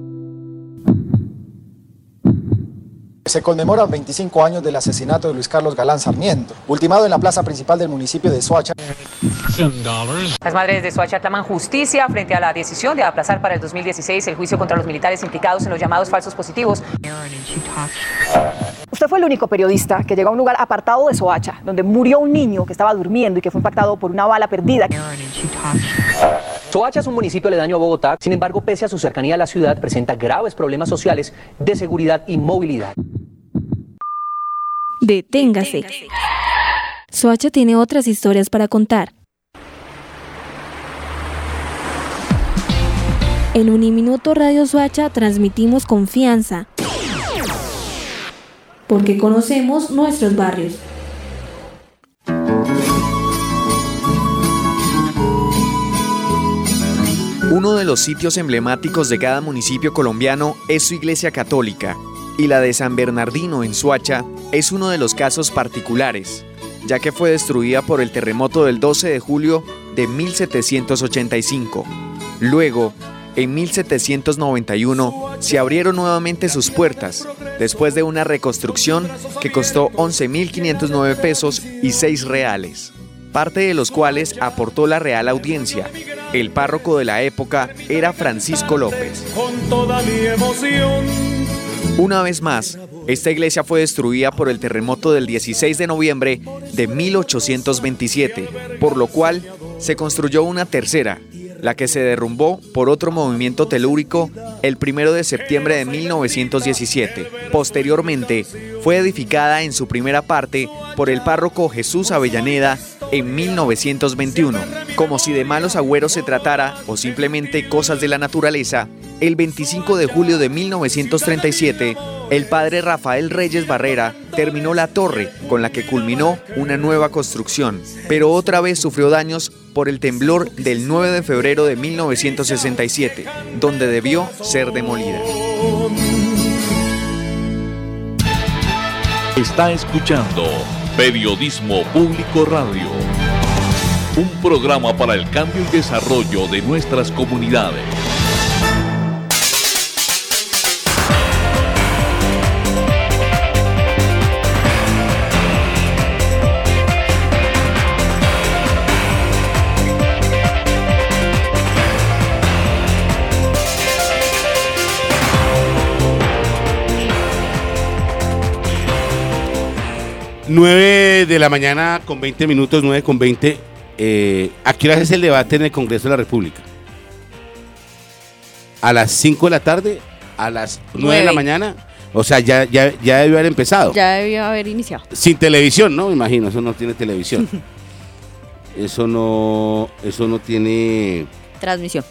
Se conmemoran veinticinco años del asesinato de Luis Carlos Galán Sarmiento, ultimado en la plaza principal del municipio de Soacha. Las madres de Soacha claman justicia frente a la decisión de aplazar para el dos mil dieciséis el juicio contra los militares implicados en los llamados falsos positivos. Usted fue el único periodista que llegó a un lugar apartado de Soacha, donde murió un niño que estaba durmiendo y que fue impactado por una bala perdida. Soacha es un municipio aledaño a Bogotá, sin embargo, pese a su cercanía a la ciudad, presenta graves problemas sociales de seguridad y movilidad. Deténgase. Soacha tiene otras historias para contar. En Uniminuto Radio Soacha transmitimos confianza, porque conocemos nuestros barrios. Uno de los sitios emblemáticos de cada municipio colombiano es su iglesia católica, y la de San Bernardino en Soacha es uno de los casos particulares, ya que fue destruida por el terremoto del doce de julio de mil setecientos ochenta y cinco. Luego, en mil setecientos noventa y uno, se abrieron nuevamente sus puertas, después de una reconstrucción que costó once mil quinientos nueve pesos y seis reales, parte de los cuales aportó la Real Audiencia. El párroco de la época era Francisco López. Con toda mi emoción. Una vez más, esta iglesia fue destruida por el terremoto del dieciséis de noviembre de mil ochocientos veintisiete, por lo cual se construyó una tercera, la que se derrumbó por otro movimiento telúrico el primero de septiembre de mil novecientos diecisiete. Posteriormente, fue edificada en su primera parte por el párroco Jesús Avellaneda en mil novecientos veintiuno. Como si de malos agüeros se tratara o simplemente cosas de la naturaleza, el veinticinco de julio de mil novecientos treinta y siete, el padre Rafael Reyes Barrera terminó la torre con la que culminó una nueva construcción, pero otra vez sufrió daños por el temblor del nueve de febrero de mil novecientos sesenta y siete, donde debió ser demolida. Está escuchando Periodismo Público Radio, un programa para el cambio y desarrollo de nuestras comunidades. nueve de la mañana con veinte minutos, nueve con veinte. Eh, ¿A qué hora es el debate en el Congreso de la República? ¿A las cinco de la tarde? ¿A las nueve de la mañana? O sea, ya, ya, ya debió haber empezado. Ya debió haber iniciado. Sin televisión, ¿no? Me imagino, eso no tiene televisión. Eso no, eso no tiene... Transmisión.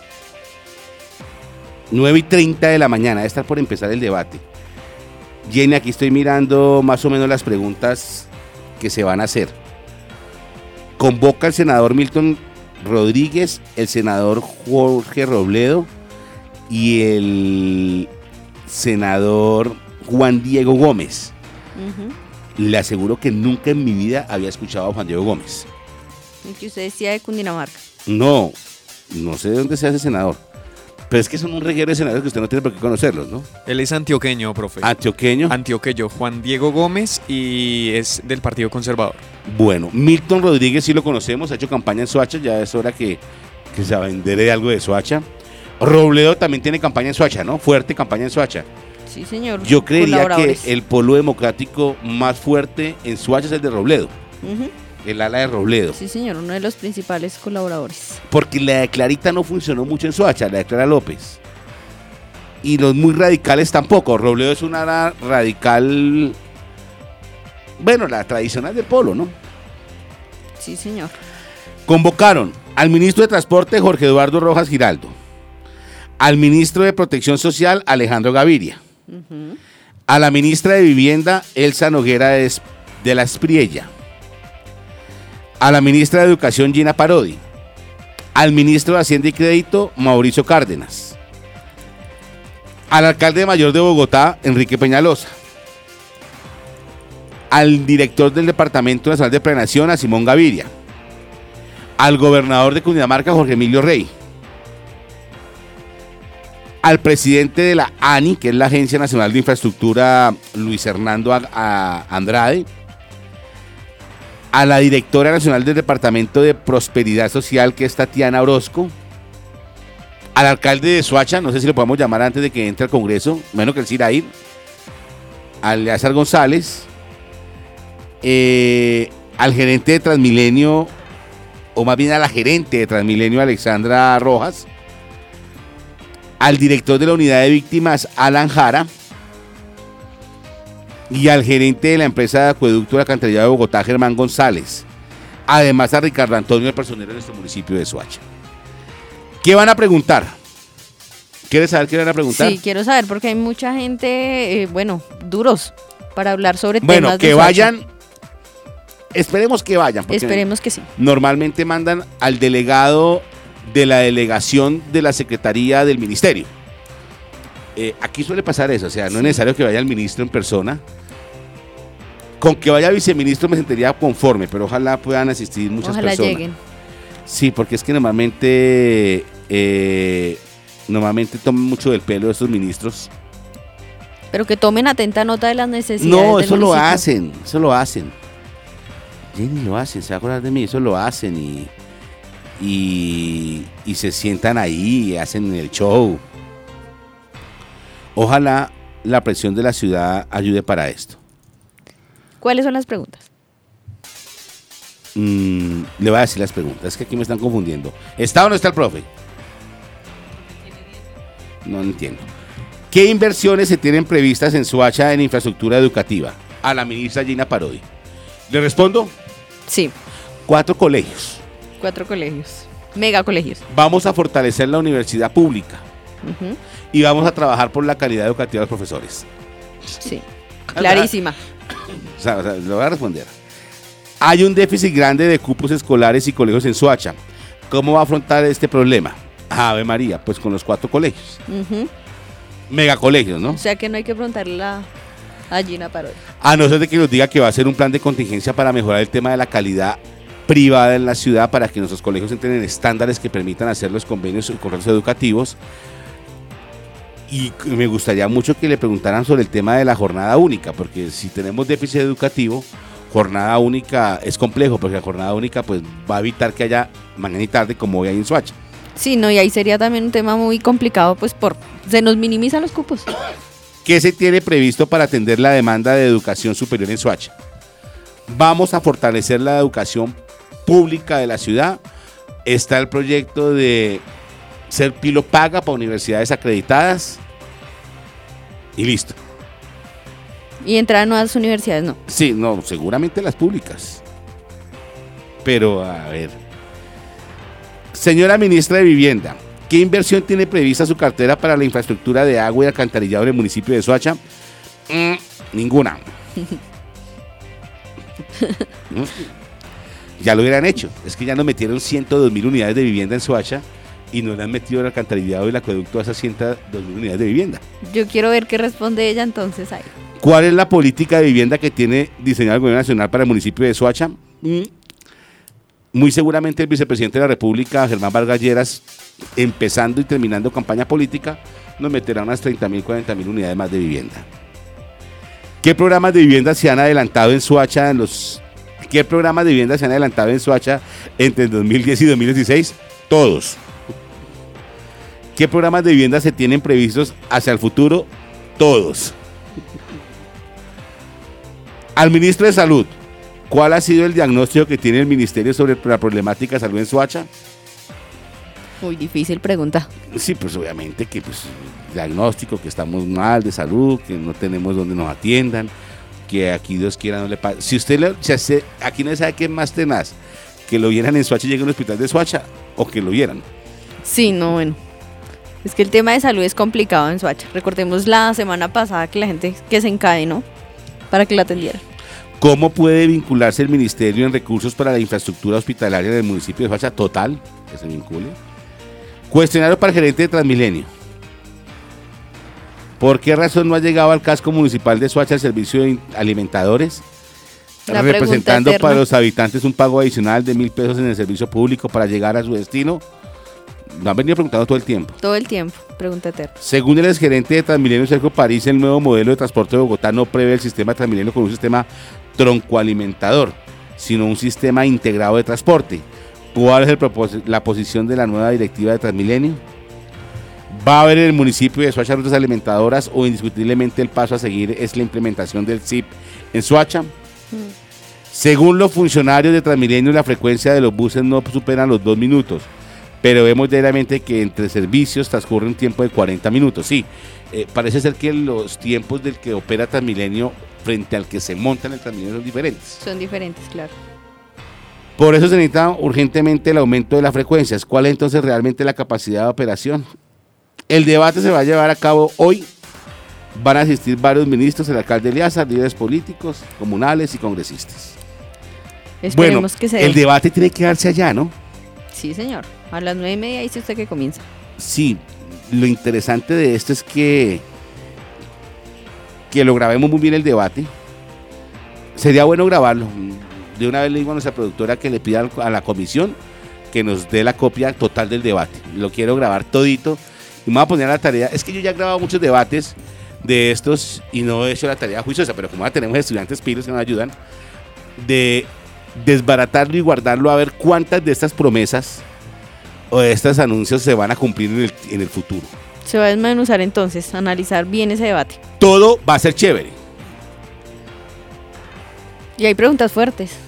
nueve y treinta de la mañana, debe estar por empezar el debate. Jenny, aquí estoy mirando más o menos las preguntas que se van a hacer. Convoca el senador Milton Rodríguez, el senador Jorge Robledo y el senador Juan Diego Gómez. Uh-huh. Le aseguro que nunca en mi vida había escuchado a Juan Diego Gómez. El que usted decía de Cundinamarca. No, no sé de dónde sea ese senador. Pero es que son un reguero de senadores que usted no tiene por qué conocerlos, ¿no? Él es antioqueño, profe. ¿Antioqueño? Antioqueño, Juan Diego Gómez, y es del Partido Conservador. Bueno, Milton Rodríguez sí lo conocemos, ha hecho campaña en Soacha, ya es hora que, que se vendere algo de Soacha. Robledo también tiene campaña en Soacha, ¿no? Fuerte campaña en Soacha. Sí, señor. Yo creería que el polo democrático más fuerte en Soacha es el de Robledo. Uh-huh. El ala de Robledo. Sí, señor, uno de los principales colaboradores. Porque la de Clarita no funcionó mucho en Soacha, la de Clara López. Y los muy radicales tampoco. Robledo es una ala radical, bueno, la tradicional del polo, ¿no? Sí, señor. Convocaron al ministro de Transporte, Jorge Eduardo Rojas Giraldo, al ministro de Protección Social, Alejandro Gaviria, uh-huh. a la ministra de Vivienda, Elsa Noguera de, de la Espriella, a la ministra de Educación, Gina Parodi, al ministro de Hacienda y Crédito, Mauricio Cárdenas, al alcalde mayor de Bogotá, Enrique Peñalosa, al director del Departamento Nacional de Planeación, a Simón Gaviria, al gobernador de Cundinamarca, Jorge Emilio Rey, al presidente de la A N I, que es la Agencia Nacional de Infraestructura, Luis Hernando Andrade, a la directora nacional del Departamento de Prosperidad Social, que es Tatiana Orozco, al alcalde de Soacha, no sé si lo podemos llamar antes de que entre al Congreso, menos que él sí irá a ir, al Leazar González, eh, al gerente de Transmilenio, o más bien a la gerente de Transmilenio, Alexandra Rojas, al director de la unidad de víctimas, Alan Jara, y al gerente de la empresa de acueducto de alcantarillado de Bogotá, Germán González. Además a Ricardo Antonio, el personero de nuestro municipio de Soacha. ¿Qué van a preguntar? ¿Quieres saber qué van a preguntar? Sí, quiero saber porque hay mucha gente, eh, bueno, duros para hablar sobre bueno, temas de que Soacha. vayan, esperemos que vayan. Esperemos que sí. Normalmente mandan al delegado de la delegación de la Secretaría del Ministerio. Eh, aquí suele pasar eso, o sea, no sí. es necesario que vaya el ministro en persona. Con que vaya viceministro me sentiría conforme, pero ojalá puedan asistir muchas ojalá personas. Lleguen. Sí, porque es que normalmente eh, normalmente toman mucho del pelo estos ministros. Pero que tomen atenta nota de las necesidades. No, del eso municipio. lo hacen, eso lo hacen. Jenny, lo hacen, se va a acordar de mí, eso lo hacen y, y, y se sientan ahí, y hacen el show. Ojalá la presión de la ciudad ayude para esto. ¿Cuáles son las preguntas? Mm, le voy a decir las preguntas, es que aquí me están confundiendo. ¿Está o no está el profe? No entiendo. ¿Qué inversiones se tienen previstas en Soacha en infraestructura educativa? A la ministra Gina Parodi. ¿Le respondo? Sí. Cuatro colegios. Cuatro colegios. Mega colegios. Vamos a fortalecer la universidad pública. Uh-huh. Y vamos a trabajar por la calidad educativa de los profesores. Sí. Clarísima. O sea, o sea, lo voy a responder. Hay un déficit grande de cupos escolares y colegios en Soacha. ¿Cómo va a afrontar este problema? Ave María, pues con los cuatro colegios. Uh-huh. Megacolegios, ¿no? O sea que no hay que preguntarle a, a Gina Parodi. A no ser de que nos diga que va a hacer un plan de contingencia para mejorar el tema de la calidad privada en la ciudad, para que nuestros colegios entren en estándares que permitan hacer los convenios y contratos educativos. Y me gustaría mucho que le preguntaran sobre el tema de la jornada única, porque si tenemos déficit educativo, jornada única es complejo, porque la jornada única pues va a evitar que haya mañana y tarde como hoy hay en Soacha. Sí, no, y ahí sería también un tema muy complicado, pues por se nos minimizan los cupos. ¿Qué se tiene previsto para atender la demanda de educación superior en Soacha? Vamos a fortalecer la educación pública de la ciudad. Está el proyecto de ser Pilo Paga para universidades acreditadas y listo. Y entrar a nuevas universidades, no. Sí, no, seguramente las públicas. Pero, a ver. Señora ministra de Vivienda, ¿qué inversión tiene prevista su cartera para la infraestructura de agua y alcantarillado en el municipio de Soacha? Mm, ninguna. Ya lo hubieran hecho. Es que ya nos metieron ciento dos mil unidades de vivienda en Soacha y no le han metido el alcantarillado y el acueducto a esas ciento dos mil unidades de vivienda. Yo quiero ver qué responde ella entonces ahí. ¿Cuál es la política de vivienda que tiene diseñado el gobierno nacional para el municipio de Soacha? Mm. Muy seguramente el vicepresidente de la República, Germán Vargas Lleras, empezando y terminando campaña política, nos meterá unas treinta mil, cuarenta mil unidades más de vivienda. ¿Qué programas de vivienda se han adelantado en Soacha en los ¿Qué programas de vivienda se han adelantado en Soacha entre el dos mil diez y dos mil dieciséis? Todos. ¿Qué programas de vivienda se tienen previstos hacia el futuro? Todos. Al ministro de Salud, ¿cuál ha sido el diagnóstico que tiene el ministerio sobre la problemática de salud en Soacha? Muy difícil pregunta. Sí, pues obviamente que pues diagnóstico, que estamos mal de salud, que no tenemos donde nos atiendan, que aquí Dios quiera no le pase. Si usted le, si hace, aquí no sabe qué es más tenaz, que lo vieran en Soacha y llegue a un hospital de Soacha, o que lo vieran. Sí, no, bueno. Es que el tema de salud es complicado en Soacha. Recordemos la semana pasada que la gente que se encadenó para que la atendieran. ¿Cómo puede vincularse el ministerio en recursos para la infraestructura hospitalaria del municipio de Soacha? Total, que se vincule. Cuestionario para el gerente de Transmilenio. ¿Por qué razón no ha llegado al casco municipal de Soacha el servicio de alimentadores? La representando eterna. para los habitantes un pago adicional de mil pesos en el servicio público para llegar a su destino. Lo han venido preguntando todo el tiempo. Todo el tiempo, pregunta eterna. Según el exgerente de Transmilenio, Sergio París, el nuevo modelo de transporte de Bogotá no prevé el sistema Transmilenio con un sistema troncoalimentador, sino un sistema integrado de transporte. ¿Cuál es el propós- la posición de la nueva directiva de Transmilenio? ¿Va a haber en el municipio de Soacha rutas alimentadoras o indiscutiblemente el paso a seguir es la implementación del S I P en Soacha? Mm. Según los funcionarios de Transmilenio, la frecuencia de los buses no superan los dos minutos, pero vemos diariamente que entre servicios transcurre un tiempo de cuarenta minutos. Sí, eh, parece ser que los tiempos del que opera Transmilenio frente al que se monta en el Transmilenio son diferentes. Son diferentes, claro. Por eso se necesita urgentemente el aumento de las frecuencias. ¿Cuál es entonces realmente la capacidad de operación? El debate se va a llevar a cabo hoy. Van a asistir varios ministros, el alcalde Eleazar, líderes políticos, comunales y congresistas. Esperemos bueno, que se el debate tiene que darse allá, ¿no? Sí, señor. A las nueve y media dice usted que comienza. Sí, lo interesante de esto es que que lo grabemos muy bien el debate. Sería bueno grabarlo. De una vez le digo a nuestra productora que le pida a la comisión que nos dé la copia total del debate. Lo quiero grabar todito y me voy a poner a la tarea. Es que yo ya he grabado muchos debates de estos y no he hecho la tarea juiciosa, pero como ya tenemos estudiantes pilos que nos ayudan, de desbaratarlo y guardarlo a ver cuántas de estas promesas o de estos anuncios se van a cumplir en el, en el futuro. Se va a desmenuzar entonces, analizar bien ese debate. Todo va a ser chévere. Y hay preguntas fuertes.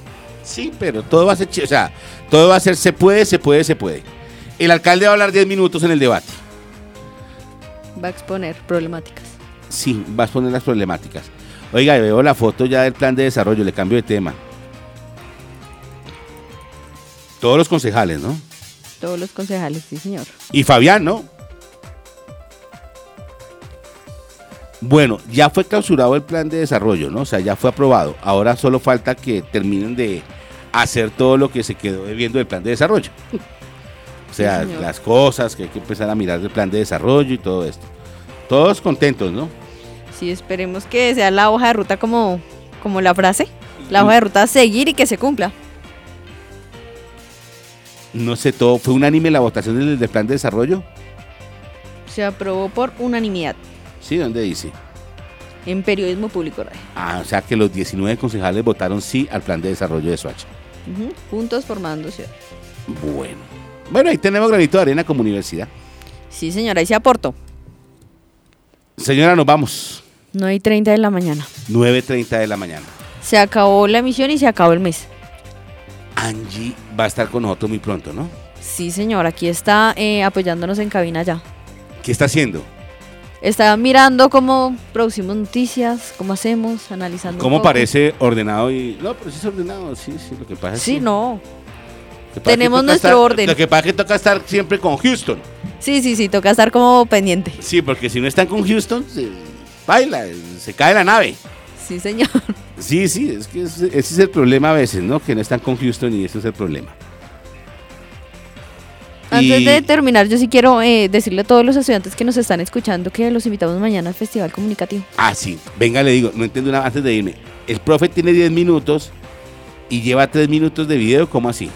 Sí, pero todo va a ser, o sea, todo va a ser, se puede, se puede, se puede. El alcalde va a hablar diez minutos en el debate. Va a exponer problemáticas. Sí, va a exponer las problemáticas. Oiga, veo la foto ya del plan de desarrollo, le cambio de tema. Todos los concejales, ¿no? Todos los concejales, sí, señor. Y Fabián, ¿no? Bueno, ya fue clausurado el plan de desarrollo, ¿no? O sea, ya fue aprobado. Ahora solo falta que terminen de hacer todo lo que se quedó debiendo del plan de desarrollo. O sea, sí, las cosas que hay que empezar a mirar del plan de desarrollo y todo esto. Todos contentos, ¿no? Sí, esperemos que sea la hoja de ruta como, como la frase. La hoja de ruta a seguir y que se cumpla. No sé, todo. ¿Fue unánime la votación del, del plan de desarrollo? Se aprobó por unanimidad. Sí, ¿dónde dice? En Periodismo Público Radio. Ah, o sea que los diecinueve concejales votaron sí al plan de desarrollo de Soacha. Uh-huh. Juntos formando ciudad. Bueno. Bueno, ahí tenemos granito de arena como universidad. Sí, señora, ahí se aportó. Señora, nos vamos. nueve y treinta de la mañana. nueve y treinta de la mañana. Se acabó la emisión y se acabó el mes. Angie va a estar con nosotros muy pronto, ¿no? Sí, señor, aquí está eh, apoyándonos en cabina ya. ¿Qué está haciendo? Está mirando cómo producimos noticias, cómo hacemos, analizando. ¿Cómo parece ordenado? y No, pero sí es ordenado, sí, sí, lo que pasa es Sí, que... no. Tenemos nuestro estar, orden. Lo que pasa es que toca estar siempre con Houston. Sí, sí, sí, toca estar como pendiente. Sí, porque si no están con Houston, se baila, se cae la nave. Sí, señor. Sí, sí, es que ese, ese es el problema a veces, ¿no? Que no están con Houston y ese es el problema. Antes y... de terminar, yo sí quiero eh, decirle a todos los estudiantes que nos están escuchando que los invitamos mañana al Festival Comunicativo. Ah, sí. Venga, le digo, no entiendo nada antes de irme. El profe tiene diez minutos y lleva tres minutos de video, ¿cómo así?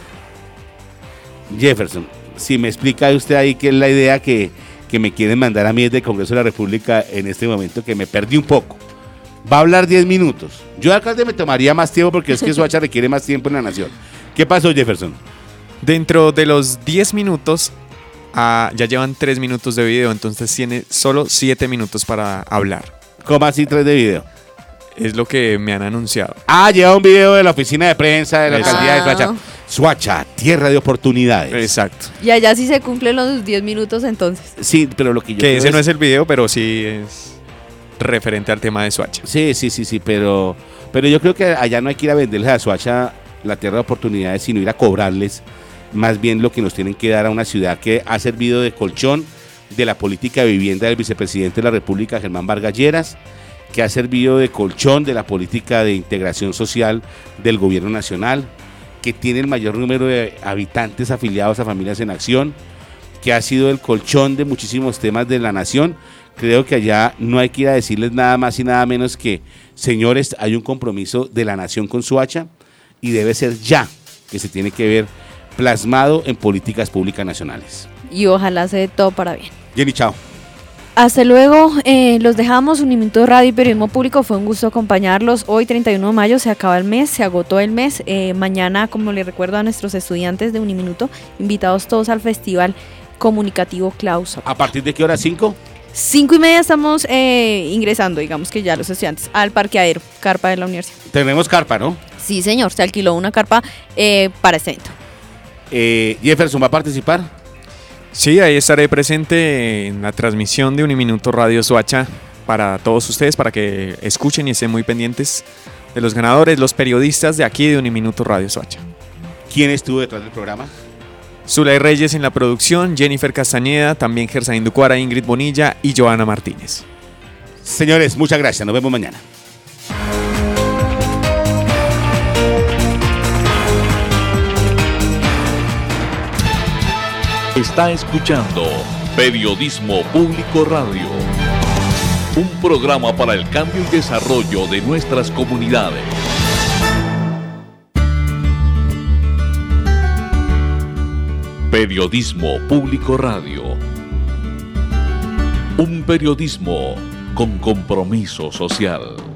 Jefferson, si me explica usted ahí qué es la idea que, que me quieren mandar a mí desde el Congreso de la República en este momento, que me perdí un poco. Va a hablar diez minutos. Yo, alcalde, me tomaría más tiempo porque es que Soacha requiere más tiempo en la nación. ¿Qué pasó, Jefferson? Dentro de los diez minutos, ah, ya llevan tres minutos de video, entonces tiene solo siete minutos para hablar. ¿Cómo así tres de video? Es lo que me han anunciado. Ah, lleva un video de la oficina de prensa de la alcaldía de Soacha. Soacha, tierra de oportunidades. Exacto. Y allá sí se cumplen los diez minutos entonces. Sí, pero lo que yo Que ese es... no es el video, pero sí es referente al tema de Soacha. Sí, sí, sí, sí, pero, pero yo creo que allá no hay que ir a venderles a Soacha la tierra de oportunidades, sino ir a cobrarles más bien lo que nos tienen que dar a una ciudad que ha servido de colchón de la política de vivienda del vicepresidente de la República, Germán Vargas Lleras, que ha servido de colchón de la política de integración social del gobierno nacional, que tiene el mayor número de habitantes afiliados a Familias en Acción, que ha sido el colchón de muchísimos temas de la nación. Creo que allá no hay que ir a decirles nada más y nada menos que, señores, hay un compromiso de la nación con Soacha y debe ser ya que se tiene que ver plasmado en políticas públicas nacionales. Y ojalá se dé todo para bien. Jenny, chao. Hasta luego, eh, los dejamos. Uniminuto de Radio y Periodismo Público, fue un gusto acompañarlos. Hoy, treinta y uno de mayo, se acaba el mes, se agotó el mes. Eh, mañana, como les recuerdo a nuestros estudiantes de Uniminuto, invitados todos al Festival Comunicativo Clauso. ¿A partir de qué hora? ¿Cinco? Cinco y media estamos eh, ingresando, digamos que ya los estudiantes, al parqueadero, carpa de la universidad. Tenemos carpa, ¿no? Sí, señor, se alquiló una carpa eh, para este evento. Eh, Jefferson, ¿va a participar? Sí, ahí estaré presente en la transmisión de Uniminuto Radio Soacha para todos ustedes, para que escuchen y estén muy pendientes de los ganadores, los periodistas de aquí de Uniminuto Radio Soacha. ¿Quién estuvo detrás del programa? Zulay Reyes en la producción, Jennifer Castañeda, también Gersaín Ducuara, Ingrid Bonilla y Joana Martínez. Señores, muchas gracias, nos vemos mañana. Está escuchando Periodismo Público Radio, un programa para el cambio y desarrollo de nuestras comunidades. Periodismo Público Radio, un periodismo con compromiso social.